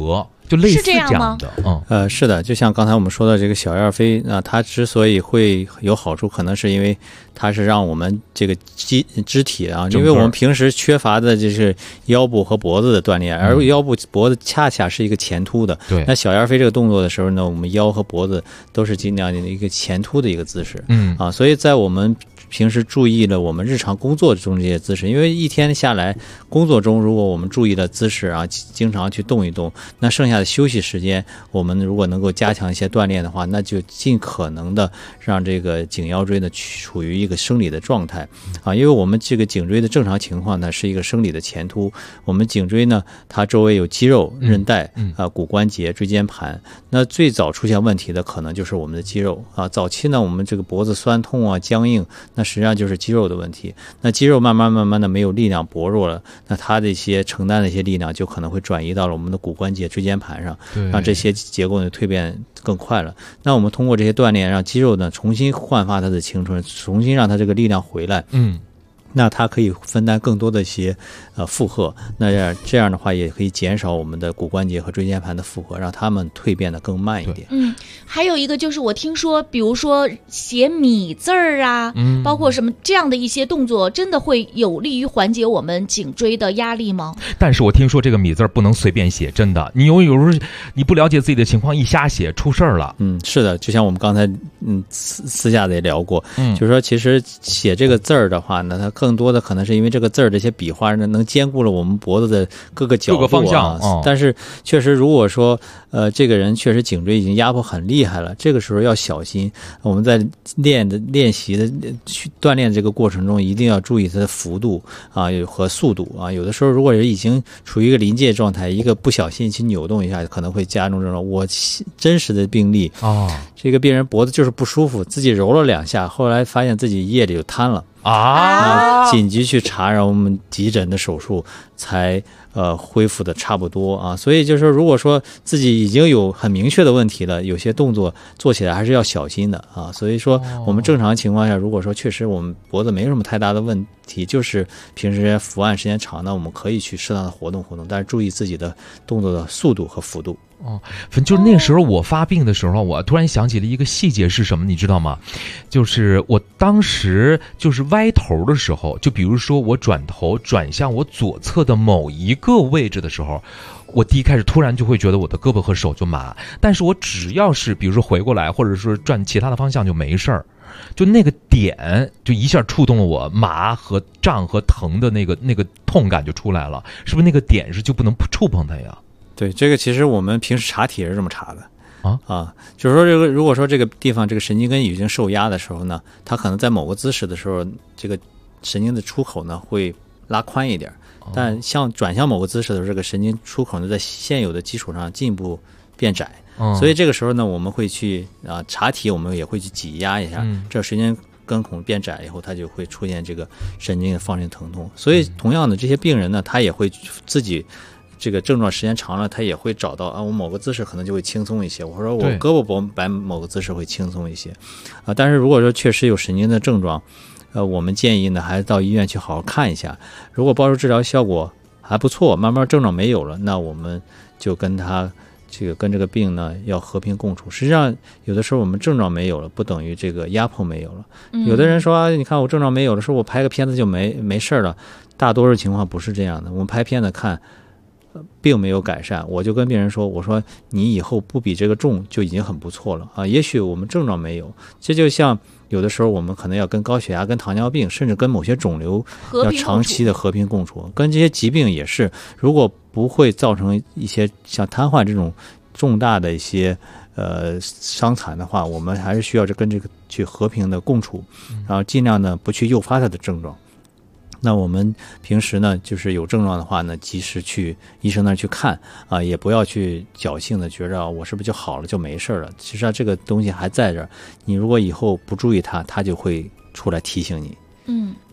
就类似这样吗？ 是的，就像刚才我们说的这个小燕飞它之所以会有好处，可能是因为它是让我们这个肢体因为我们平时缺乏的就是腰部和脖子的锻炼，而腰部脖子恰恰是一个前凸的。 对， 那小燕飞这个动作的时候呢，我们腰和脖子都是尽量的一个前凸的一个姿势。所以在我们平时注意了我们日常工作中这些姿势，因为一天下来工作中，如果我们注意了姿势经常去动一动，那剩下的休息时间，我们如果能够加强一些锻炼的话，那就尽可能的让这个颈腰椎呢处于一个生理的状态因为我们这个颈椎的正常情况呢是一个生理的前凸，我们颈椎呢它周围有肌肉、韧带骨关节、椎间盘，那最早出现问题的可能就是我们的肌肉早期呢我们这个脖子酸痛僵硬，那实际上就是肌肉的问题。那肌肉慢慢的没有力量，薄弱了，那它的一些承担的一些力量就可能会转移到了我们的骨关节、椎间盘上，让这些结构呢蜕变更快了。那我们通过这些锻炼，让肌肉呢重新焕发它的青春，重新让它这个力量回来。那它可以分担更多的一些负荷，那这样的话也可以减少我们的骨关节和椎间盘的负荷，让它们蜕变得更慢一点。 还有一个就是我听说，比如说写米字儿包括什么这样的一些动作，真的会有利于缓解我们颈椎的压力吗？ 但是我听说这个米字不能随便写，真的，你有时候你不了解自己的情况，一瞎写出事儿了。 是的，就像我们刚才私下的也聊过，就是说其实写这个字儿的话呢，它更多的可能是因为这个字儿这些笔画呢能兼顾了我们脖子的各个角度、各个方向但是确实如果说这个人确实颈椎已经压迫很厉害了，这个时候要小心。我们在练习的去锻炼这个过程中，一定要注意它的幅度和速度有的时候如果是已经处于一个临界状态，一个不小心去扭动一下，可能会加重症状。我真实的病例这个病人脖子就是不舒服，自己揉了2下，后来发现自己夜里就瘫了紧急去查，然后我们急诊的手术才恢复的差不多所以就是说，如果说自己已经有很明确的问题了，有些动作做起来还是要小心的所以说我们正常情况下，如果说确实我们脖子没什么太大的问题，就是平时伏案时间长呢，我们可以去适当的活动活动，但是注意自己的动作的速度和幅度。 就是那时候我发病的时候，我突然想起了一个细节是什么，你知道吗？就是我当时就是歪头的时候，就比如说我转头转向我左侧的某一个位置的时候，我第一开始突然就会觉得我的胳膊和手就麻，但是我只要是比如说回过来，或者说转其他的方向就没事儿。就那个点就一下触动了我麻和胀和疼的那个痛感就出来了，是不是那个点是就不能触碰它呀？ 对，这个其实我们平时查体是这么查的就是说这个如果说这个地方这个神经根已经受压的时候呢，它可能在某个姿势的时候，这个神经的出口呢会拉宽一点，但转向某个姿势的时候，这个神经出口呢在现有的基础上进一步变窄，所以这个时候呢我们会去查体，我们也会去挤压一下，这神经根孔变窄以后，它就会出现这个神经的放射疼痛。所以同样的这些病人呢，他也会自己这个症状时间长了，他也会找到我某个姿势可能就会轻松一些，或者我胳膊摆某个姿势会轻松一些但是如果说确实有神经的症状，我们建议呢还是到医院去好好看一下。如果保守治疗效果还不错，慢慢症状没有了，那我们就跟这个病呢要和平共处。实际上有的时候我们症状没有了，不等于这个压迫没有了。有的人说你看我症状没有了，说我拍个片子就没事了。大多数情况不是这样的，我们拍片子看并没有改善，我就跟病人说，我说你以后不比这个重就已经很不错了也许我们症状没有，这就像有的时候我们可能要跟高血压、跟糖尿病，甚至跟某些肿瘤要长期的和平共处，跟这些疾病也是，如果不会造成一些像瘫痪这种重大的一些伤残的话，我们还是需要跟这个去和平的共处，然后尽量呢不去诱发它的症状。那我们平时呢，就是有症状的话呢，及时去医生那儿去看也不要去侥幸的觉着我是不是就好了就没事了。其实这个东西还在这儿，你如果以后不注意它，它就会出来提醒你。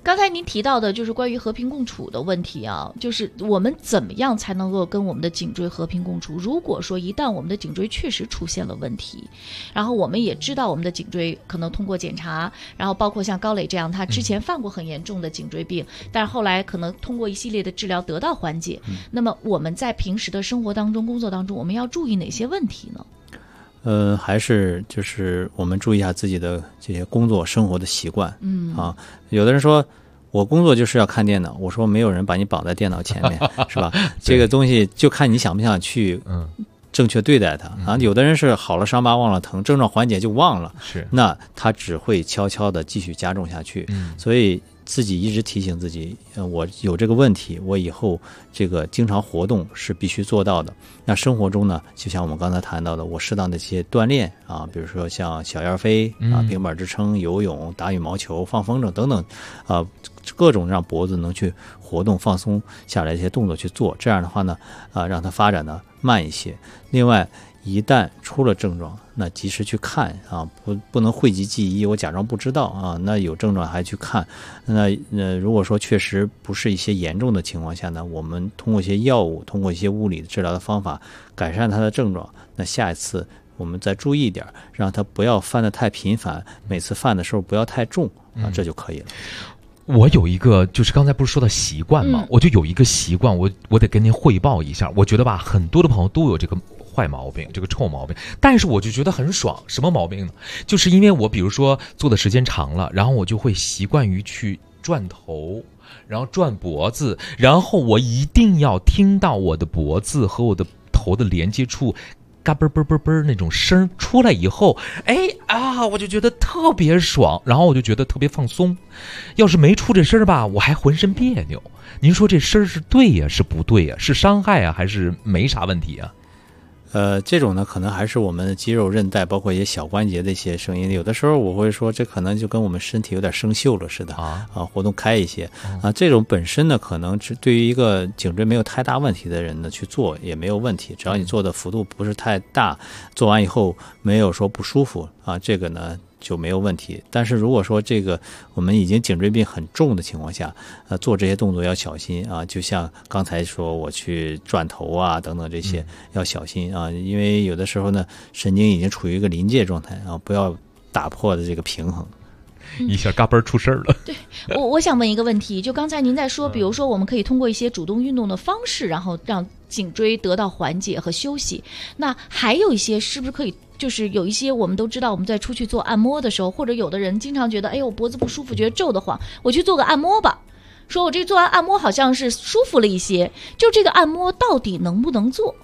刚才您提到的就是关于和平共处的问题啊，就是我们怎么样才能够跟我们的颈椎和平共处？如果说一旦我们的颈椎确实出现了问题，然后我们也知道我们的颈椎可能通过检查，然后包括像高磊这样，他之前犯过很严重的颈椎病，但是后来可能通过一系列的治疗得到缓解。那么我们在平时的生活当中、工作当中，我们要注意哪些问题呢？ 还是就是我们注意一下自己的这些工作生活的习惯。有的人说我工作就是要看电脑，我说没有人把你绑在电脑前面，是吧？这个东西就看你想不想去正确对待它啊。有的人是好了伤疤忘了疼，症状缓解就忘了，那他只会悄悄的继续加重下去。所以自己一直提醒自己，我有这个问题，我以后这个经常活动是必须做到的。那生活中呢，就像我们刚才谈到的，我适当的一些锻炼啊，比如说像小燕飞啊、平板支撑、游泳、打羽毛球、放风筝等等，各种让脖子能去活动、放松下来一些动作去做。这样的话呢，让它发展的慢一些。另外，一旦出了症状，那及时去看啊，不能讳疾忌医，我假装不知道啊。那有症状还去看，那如果说确实不是一些严重的情况下呢，我们通过一些药物，通过一些物理治疗的方法改善它的症状。那下一次我们再注意一点，让它不要犯得太频繁，每次犯的时候不要太重啊，这就可以了。 我有一个，就是刚才不是说到习惯吗？我就有一个习惯，我得跟您汇报一下。我觉得吧，很多的朋友都有这个坏毛病，这个臭毛病，但是我就觉得很爽。什么毛病呢？就是因为我比如说做的时间长了，然后我就会习惯于去转头，然后转脖子，然后我一定要听到我的脖子和我的头的连接处嘎嘣嘣嘣嘣那种声出来以后，我就觉得特别爽，然后我就觉得特别放松。要是没出这声吧，我还浑身别扭。您说这声是对呀，是不对呀？是伤害啊，还是没啥问题啊？ 这种呢，可能还是我们的肌肉、韧带，包括一些小关节的一些声音。有的时候我会说，这可能就跟我们身体有点生锈了似的活动开一些这种本身呢，可能对于一个颈椎没有太大问题的人呢去做也没有问题，只要你做的幅度不是太大，做完以后没有说不舒服这个呢就没有问题。但是如果说这个我们已经颈椎病很重的情况下，做这些动作要小心就像刚才说我去转头等等这些要小心因为有的时候呢神经已经处于一个临界状态不要打破的这个平衡。 一下嘎嘣出事儿了。 对，我想问一个问题，就刚才您在说，比如说我们可以通过一些主动运动的方式，然后让颈椎得到缓解和休息。那还有一些是不是可以？就是有一些我们都知道，我们在出去做按摩的时候，或者有的人经常觉得，我脖子不舒服，觉得皱得慌，我去做个按摩吧。说我这做完按摩好像是舒服了一些，就这个按摩到底能不能做？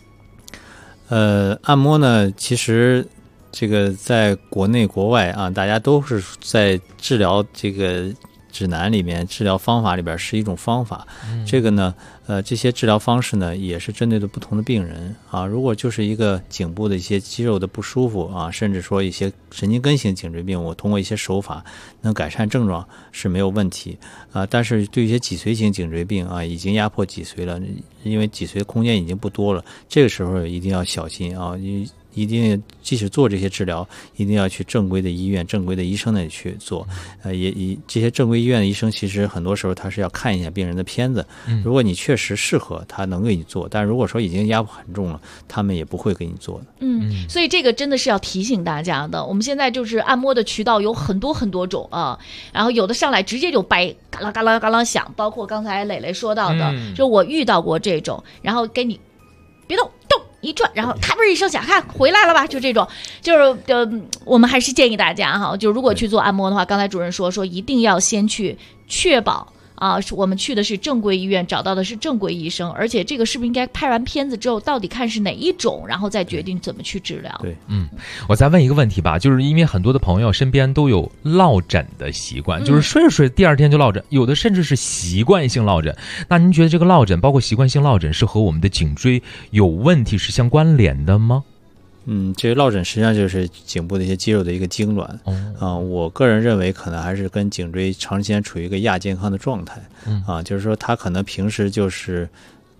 按摩呢，其实这个在国内国外大家都是在治疗这个指南里面、治疗方法里边是一种方法。这个呢，这些治疗方式呢，也是针对的不同的病人如果就是一个颈部的一些肌肉的不舒服甚至说一些神经根型颈椎病，我通过一些手法能改善症状是没有问题但是对一些脊髓型颈椎病已经压迫脊髓了，因为脊髓空间已经不多了，这个时候一定要小心一定即使做这些治疗，一定要去正规的医院、正规的医生那里去做。这些正规医院的医生，其实很多时候他是要看一下病人的片子。如果你确实适合，他能给你做；但如果说已经压迫很重了，他们也不会给你做的。 所以这个真的是要提醒大家的。我们现在就是按摩的渠道有很多很多种然后有的上来直接就掰，嘎啦嘎啦嘎啦响，包括刚才磊磊说到的，就我遇到过这种，然后给你别动。一转，然后咔嘣一声响，看回来了吧？就这种，就是我们还是建议大家就如果去做按摩的话，刚才主任说一定要先去确保我们去的是正规医院，找到的是正规医生，而且这个是不是应该拍完片子之后，到底看是哪一种，然后再决定怎么去治疗？ 对， 我再问一个问题吧，就是因为很多的朋友身边都有落枕的习惯，就是睡着睡第二天就落枕，有的甚至是习惯性落枕。那您觉得这个落枕，包括习惯性落枕，是和我们的颈椎有问题是相关联的吗？ 这个落枕实际上就是颈部的一些肌肉的一个痉挛我个人认为可能还是跟颈椎长时间处于一个亚健康的状态就是说它可能平时就是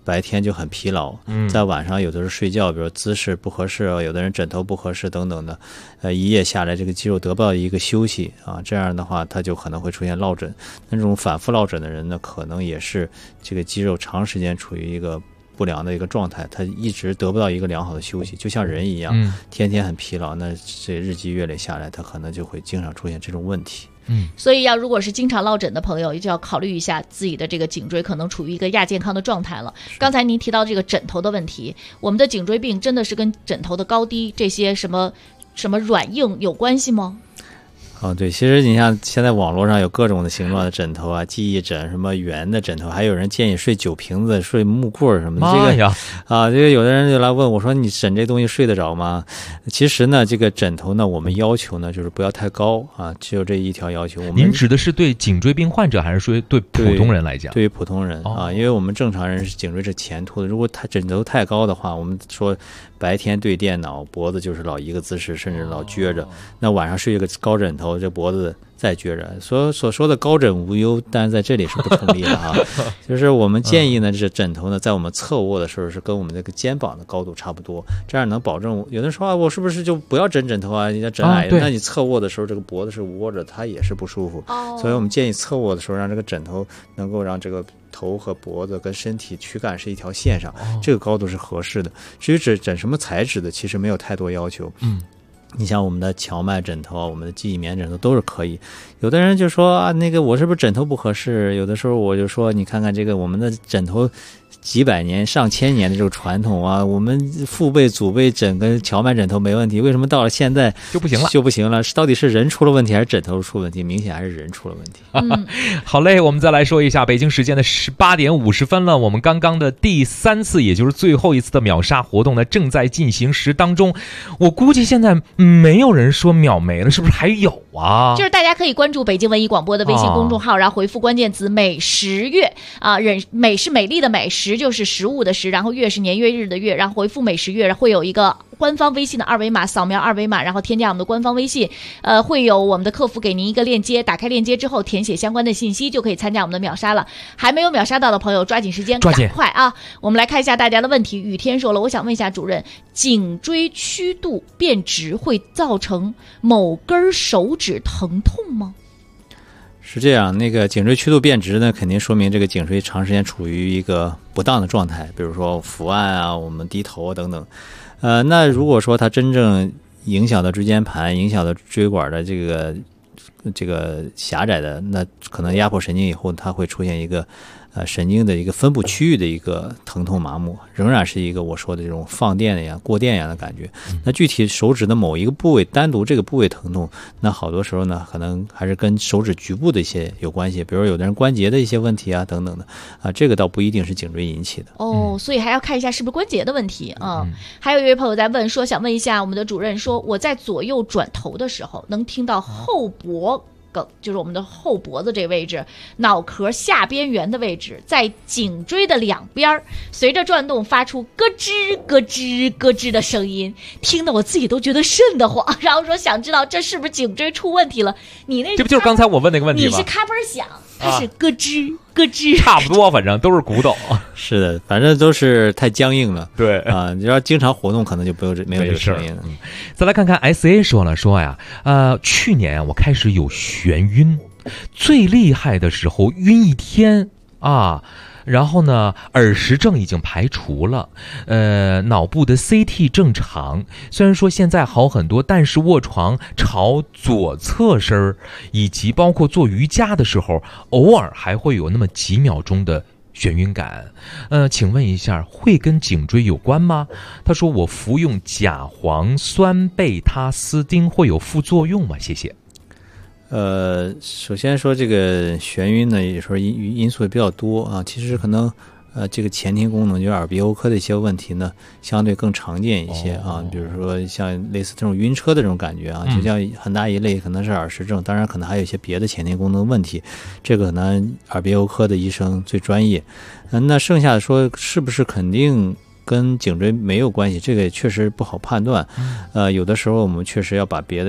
白天就很疲劳，在晚上有的时候睡觉，比如姿势不合适，有的人枕头不合适等等的，一夜下来这个肌肉得不到一个休息啊，这样的话他就可能会出现落枕。那这种反复落枕的人呢，可能也是这个肌肉长时间处于一个不良的一个状态，他一直得不到一个良好的休息，就像人一样，天天很疲劳，那这日积月累下来，他可能就会经常出现这种问题。 所以如果是经常落枕的朋友，就要考虑一下自己的这个颈椎可能处于一个亚健康的状态了。刚才您提到这个枕头的问题，我们的颈椎病真的是跟枕头的高低这些什么软硬有关系吗？ 对，其实你像现在网络上有各种的形状的枕头啊，记忆枕，什么圆的枕头，还有人建议睡酒瓶子、睡木棍什么的。这个有的人就来问我说：“你枕这东西睡得着吗？”其实呢，这个枕头呢，我们要求呢就是不要太高啊，只有这一条要求。 您指的是对颈椎病患者，还是说对普通人来讲？ 对于普通人啊，因为我们正常人是颈椎是前凸的，如果枕头太高的话，我们说白天对电脑，脖子就是老一个姿势，甚至老撅着。那晚上睡一个高枕头，这脖子再撅着。所说的高枕无忧，但是在这里是不成立的啊。就是我们建议呢，这枕头呢，在我们侧卧的时候是跟我们这个肩膀的高度差不多，这样能保证。有的人说我是不是就不要枕头啊？你要枕矮的，那你侧卧的时候这个脖子是窝着，它也是不舒服。所以我们建议侧卧的时候，让这个枕头能够让这个头和脖子跟身体躯干是一条线上，这个高度是合适的。至于枕什么材质的，其实没有太多要求。你像我们的荞麦枕头、我们的记忆棉枕头都是可以。有的人就说啊，那个我是不是枕头不合适？有的时候我就说，你看看这个我们的枕头几百年、上千年的这个传统啊，我们父辈、祖辈枕跟荞麦枕头没问题，为什么到了现在就不行了？ 到底是人出了问题还是枕头出问题？明显还是人出了问题。 好嘞，我们再来说一下北京时间的18点50分了。我们刚刚的第3次，也就是最后一次的秒杀活动呢，正在进行时当中。我估计现在没有人说秒没了，是不是还有啊？ 就是大家可以关注北京文艺广播的微信公众号，然后回复关键词美食月啊，美是美丽的美，食就是食物的食，然后月是年月日的月，然后回复美食月，会有一个官方微信的二维码，扫描二维码，然后添加我们的官方微信，会有我们的客服给您一个链接，打开链接之后填写相关的信息，就可以参加我们的秒杀了。还没有秒杀到的朋友，抓紧时间，赶快啊！我们来看一下大家的问题。雨天说了，我想问一下主任，颈椎曲度变直会造成某根手指疼痛吗？ 是这样，那个颈椎曲度变直呢，肯定说明这个颈椎长时间处于一个不当的状态，比如说伏案啊，我们低头啊等等。那如果说它真正影响到椎间盘，影响到椎管的这个狭窄的，那可能压迫神经以后，它会出现一个神经的一个分布区域的一个疼痛麻木，仍然是一个我说的这种放电的呀、过电一样的感觉。那具体手指的某一个部位单独这个部位疼痛，那好多时候呢，可能还是跟手指局部的一些有关系，比如有的人关节的一些问题啊等等的啊，这个倒不一定是颈椎引起的。 所以还要看一下是不是关节的问题啊。还有一位朋友在问说，想问一下我们的主任说，我在左右转头的时候能听到后脖梗，就是我们的后脖子这位置，脑壳下边缘的位置，在颈椎的两边，随着转动发出咯吱咯吱咯吱的声音，听得我自己都觉得瘆得慌。然后说想知道这是不是颈椎出问题了？你那这不就是刚才我问那个问题吗？ 你是咔嘣响，它是咯吱咯吱， 差不多，反正都是骨头。 是的，反正都是太僵硬了。 对啊，你要经常活动，可能就没有这个声音了。 再来看看 SA 说呀，去年我开始有眩晕，最厉害的时候晕一天啊。然后呢，耳石症已经排除了，脑部的 CT 正常，虽然说现在好很多，但是卧床朝左侧身，以及包括做瑜伽的时候，偶尔还会有那么几秒钟的眩晕感。请问一下，会跟颈椎有关吗？他说我服用甲磺酸贝他斯汀会有副作用吗？谢谢。 首先说这个眩晕呢，有时候因素也比较多啊。其实可能这个前庭功能就是耳鼻喉科的一些问题呢，相对更常见一些啊。比如说像类似这种晕车的这种感觉啊，就像很大一类可能是耳石症，当然可能还有一些别的前庭功能问题，这个可能耳鼻喉科的医生最专业。那剩下的说是不是肯定跟颈椎没有关系，这个也确实不好判断。有的时候我们确实要把别的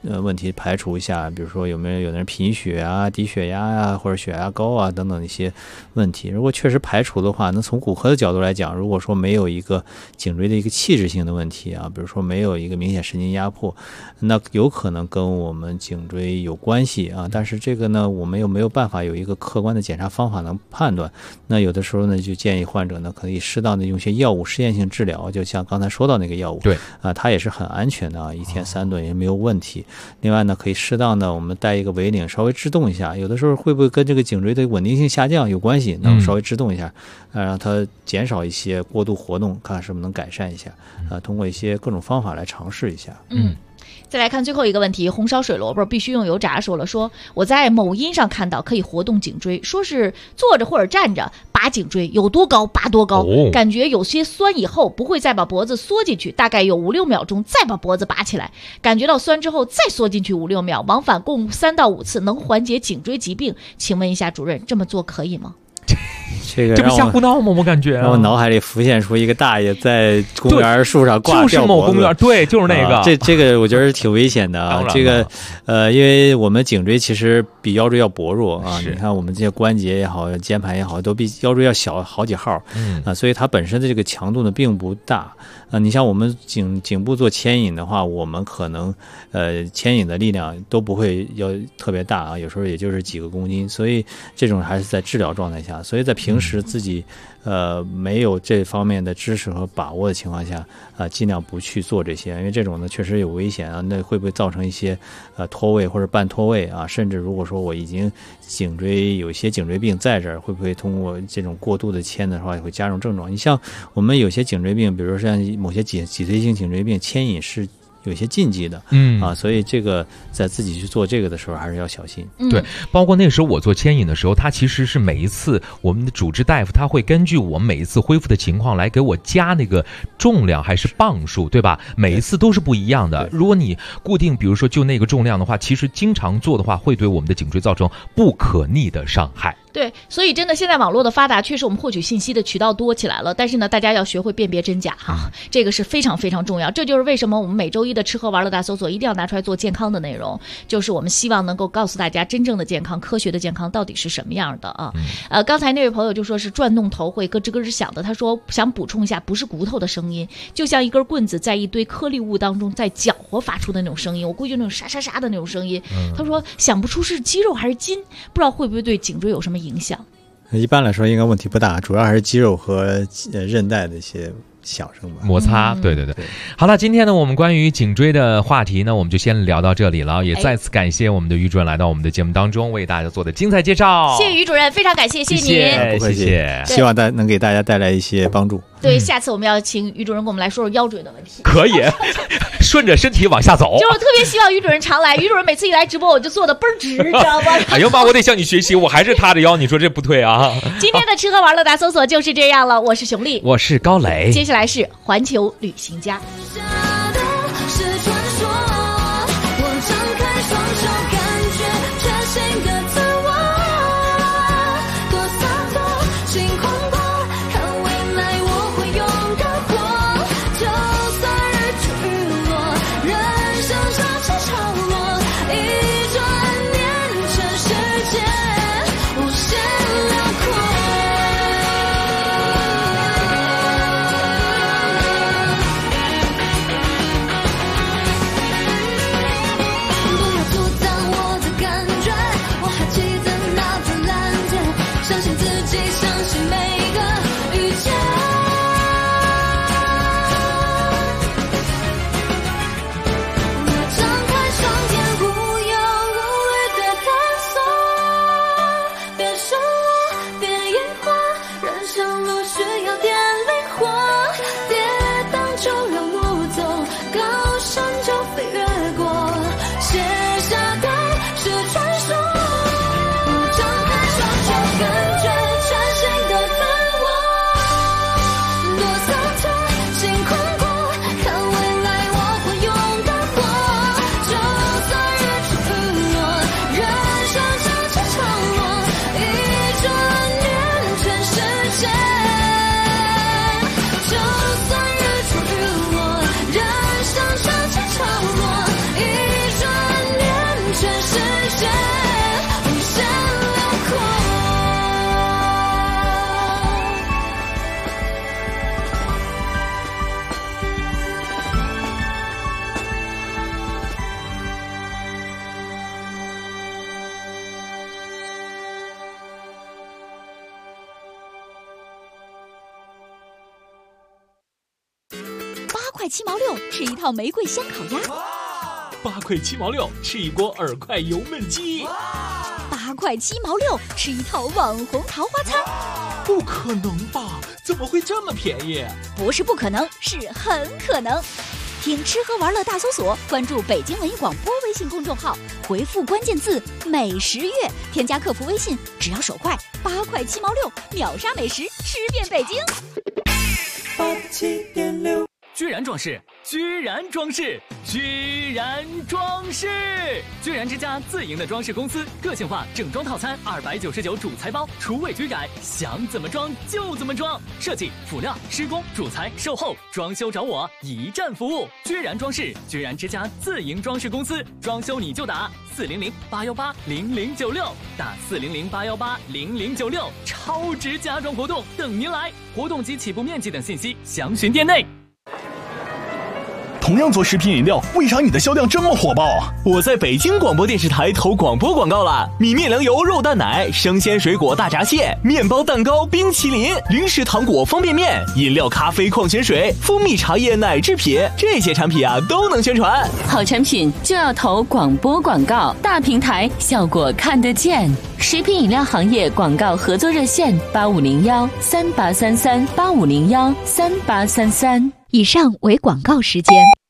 问题排除一下，比如说有的人贫血啊、低血压啊，或者血压高啊等等一些问题。如果确实排除的话，那从骨科的角度来讲，如果说没有一个颈椎的一个器质性的问题啊，比如说没有一个明显神经压迫，那有可能跟我们颈椎有关系啊。但是这个呢，我们又没有办法有一个客观的检查方法能判断。那有的时候呢，就建议患者呢可以适当的用些药物试验性治疗，就像刚才说到那个药物， 对它也是很安全的啊，1天3顿也没有问题。另外呢，可以适当的我们带一个围领，稍微制动一下，有的时候会不会跟这个颈椎的稳定性下降有关系？那我们稍微制动一下，让它减少一些过度活动，看看是不是能改善一下。通过一些各种方法来尝试一下。 再来看最后一个问题，红烧水萝卜必须用油炸说我在某音上看到可以活动颈椎，说是坐着或者站着拔颈椎，有多高拔多高，感觉有些酸以后不会再把脖子缩进去，大概有5-6秒钟再把脖子拔起来，感觉到酸之后再缩进去5-6秒，往返共3到5次，能缓解颈椎疾病。请问一下主任，这么做可以吗？ 这不瞎胡闹吗？我感觉让我脑海里浮现出一个大爷在公园树上挂就是某公园，对，就是那个。 这个我觉得是挺危险的啊。这个因为我们颈椎其实比腰椎要薄弱啊。你看我们这些关节也好，肩盘也好，都比腰椎要小好几号所以它本身的这个强度呢并不大你像我们颈部做牵引的话，我们可能牵引的力量都不会要特别大啊，有时候也就是几个公斤，所以这种还是在治疗状态下，所以在平时自己没有这方面的知识和把握的情况下尽量不去做这些，因为这种呢确实有危险啊。那会不会造成一些脱位或者半脱位啊？甚至如果说我已经有一些颈椎病在这儿，会不会通过这种过度的牵的话也会加重症状？你像我们有些颈椎病，比如说像某些脊髓性颈椎病，牵引是有些禁忌的，所以这个在自己去做这个的时候还是要小心。 对，包括那时候我做牵引的时候，它其实是每一次我们的主治大夫他会根据我们每一次恢复的情况来给我加那个重量还是磅数，对吧？每一次都是不一样的。如果你固定，比如说就那个重量的话，其实经常做的话，会对我们的颈椎造成不可逆的伤害。 对，所以真的现在网络的发达，确实我们获取信息的渠道多起来了。但是呢，大家要学会辨别真假哈，这个是非常非常重要。这就是为什么我们每周一的吃喝玩乐大搜索一定要拿出来做健康的内容，就是我们希望能够告诉大家真正的健康、科学的健康到底是什么样的啊。刚才那位朋友就说是转动头会咯吱咯吱响的，他说想补充一下，不是骨头的声音，就像一根棍子在一堆颗粒物当中在搅和发出的那种声音，我估计那种沙沙沙的那种声音。他说想不出是肌肉还是筋，不知道会不会对颈椎有什么影响。 一般来说应该问题不大，主要还是肌肉和韧带的一些响声吧， 摩擦。对。好了，今天呢我们关于颈椎的话题呢我们就先聊到这里了，也再次感谢我们的于主任来到我们的节目当中为大家做的精彩介绍。 谢谢于主任，非常感谢，谢谢您。 不客气，希望能给大家带来一些帮助。 对，下次我们要请于主任跟我们来说说腰椎的问题。 可以顺着身体往下走。 就是我特别希望于主任常来，于主任每次一来直播我就坐得倍儿直，知道吗？ 哎呦妈，我得向你学习，我还是塌着腰，你说这不对啊。 今天的吃喝玩乐大搜索就是这样了，我是熊丽， 我是高磊， 接下来是环球旅行家。 块7毛6吃一套玫瑰香烤鸭 ，8块7毛6吃一锅耳块油焖鸡 ，8块7毛6吃一套网红桃花餐。 不可能吧？怎么会这么便宜？ 不是不可能，是很可能。听吃喝玩乐大搜索，关注北京文艺广播微信公众号，回复关键字美食月，添加客服微信，只要手快，8块7毛6秒杀美食，吃遍北京。 87.6，居然装饰，居然装饰，居然装饰，居然之家自营的装饰公司，个性化整装套餐299主材包，厨卫居改，想怎么装就怎么装，设计、辅料、施工、主材、售后、装修找我，一站服务。居然装饰，居然之家自营装饰公司，装修你就打400-818-0096，打400-818-0096，超值家装活动等您来，活动及起步面积等信息详询店内。 同样做食品饮料，为啥你的销量这么火爆？ 我在北京广播电视台投广播广告了，米面粮油肉蛋奶、生鲜水果大闸蟹、面包蛋糕、冰淇淋、零食糖果方便面、饮料咖啡矿泉水、蜂蜜茶叶奶制品，这些产品啊都能宣传。 好产品就要投广播广告，大平台效果看得见。食品饮料行业广告合作热线8501383385013833。 以上为广告时间。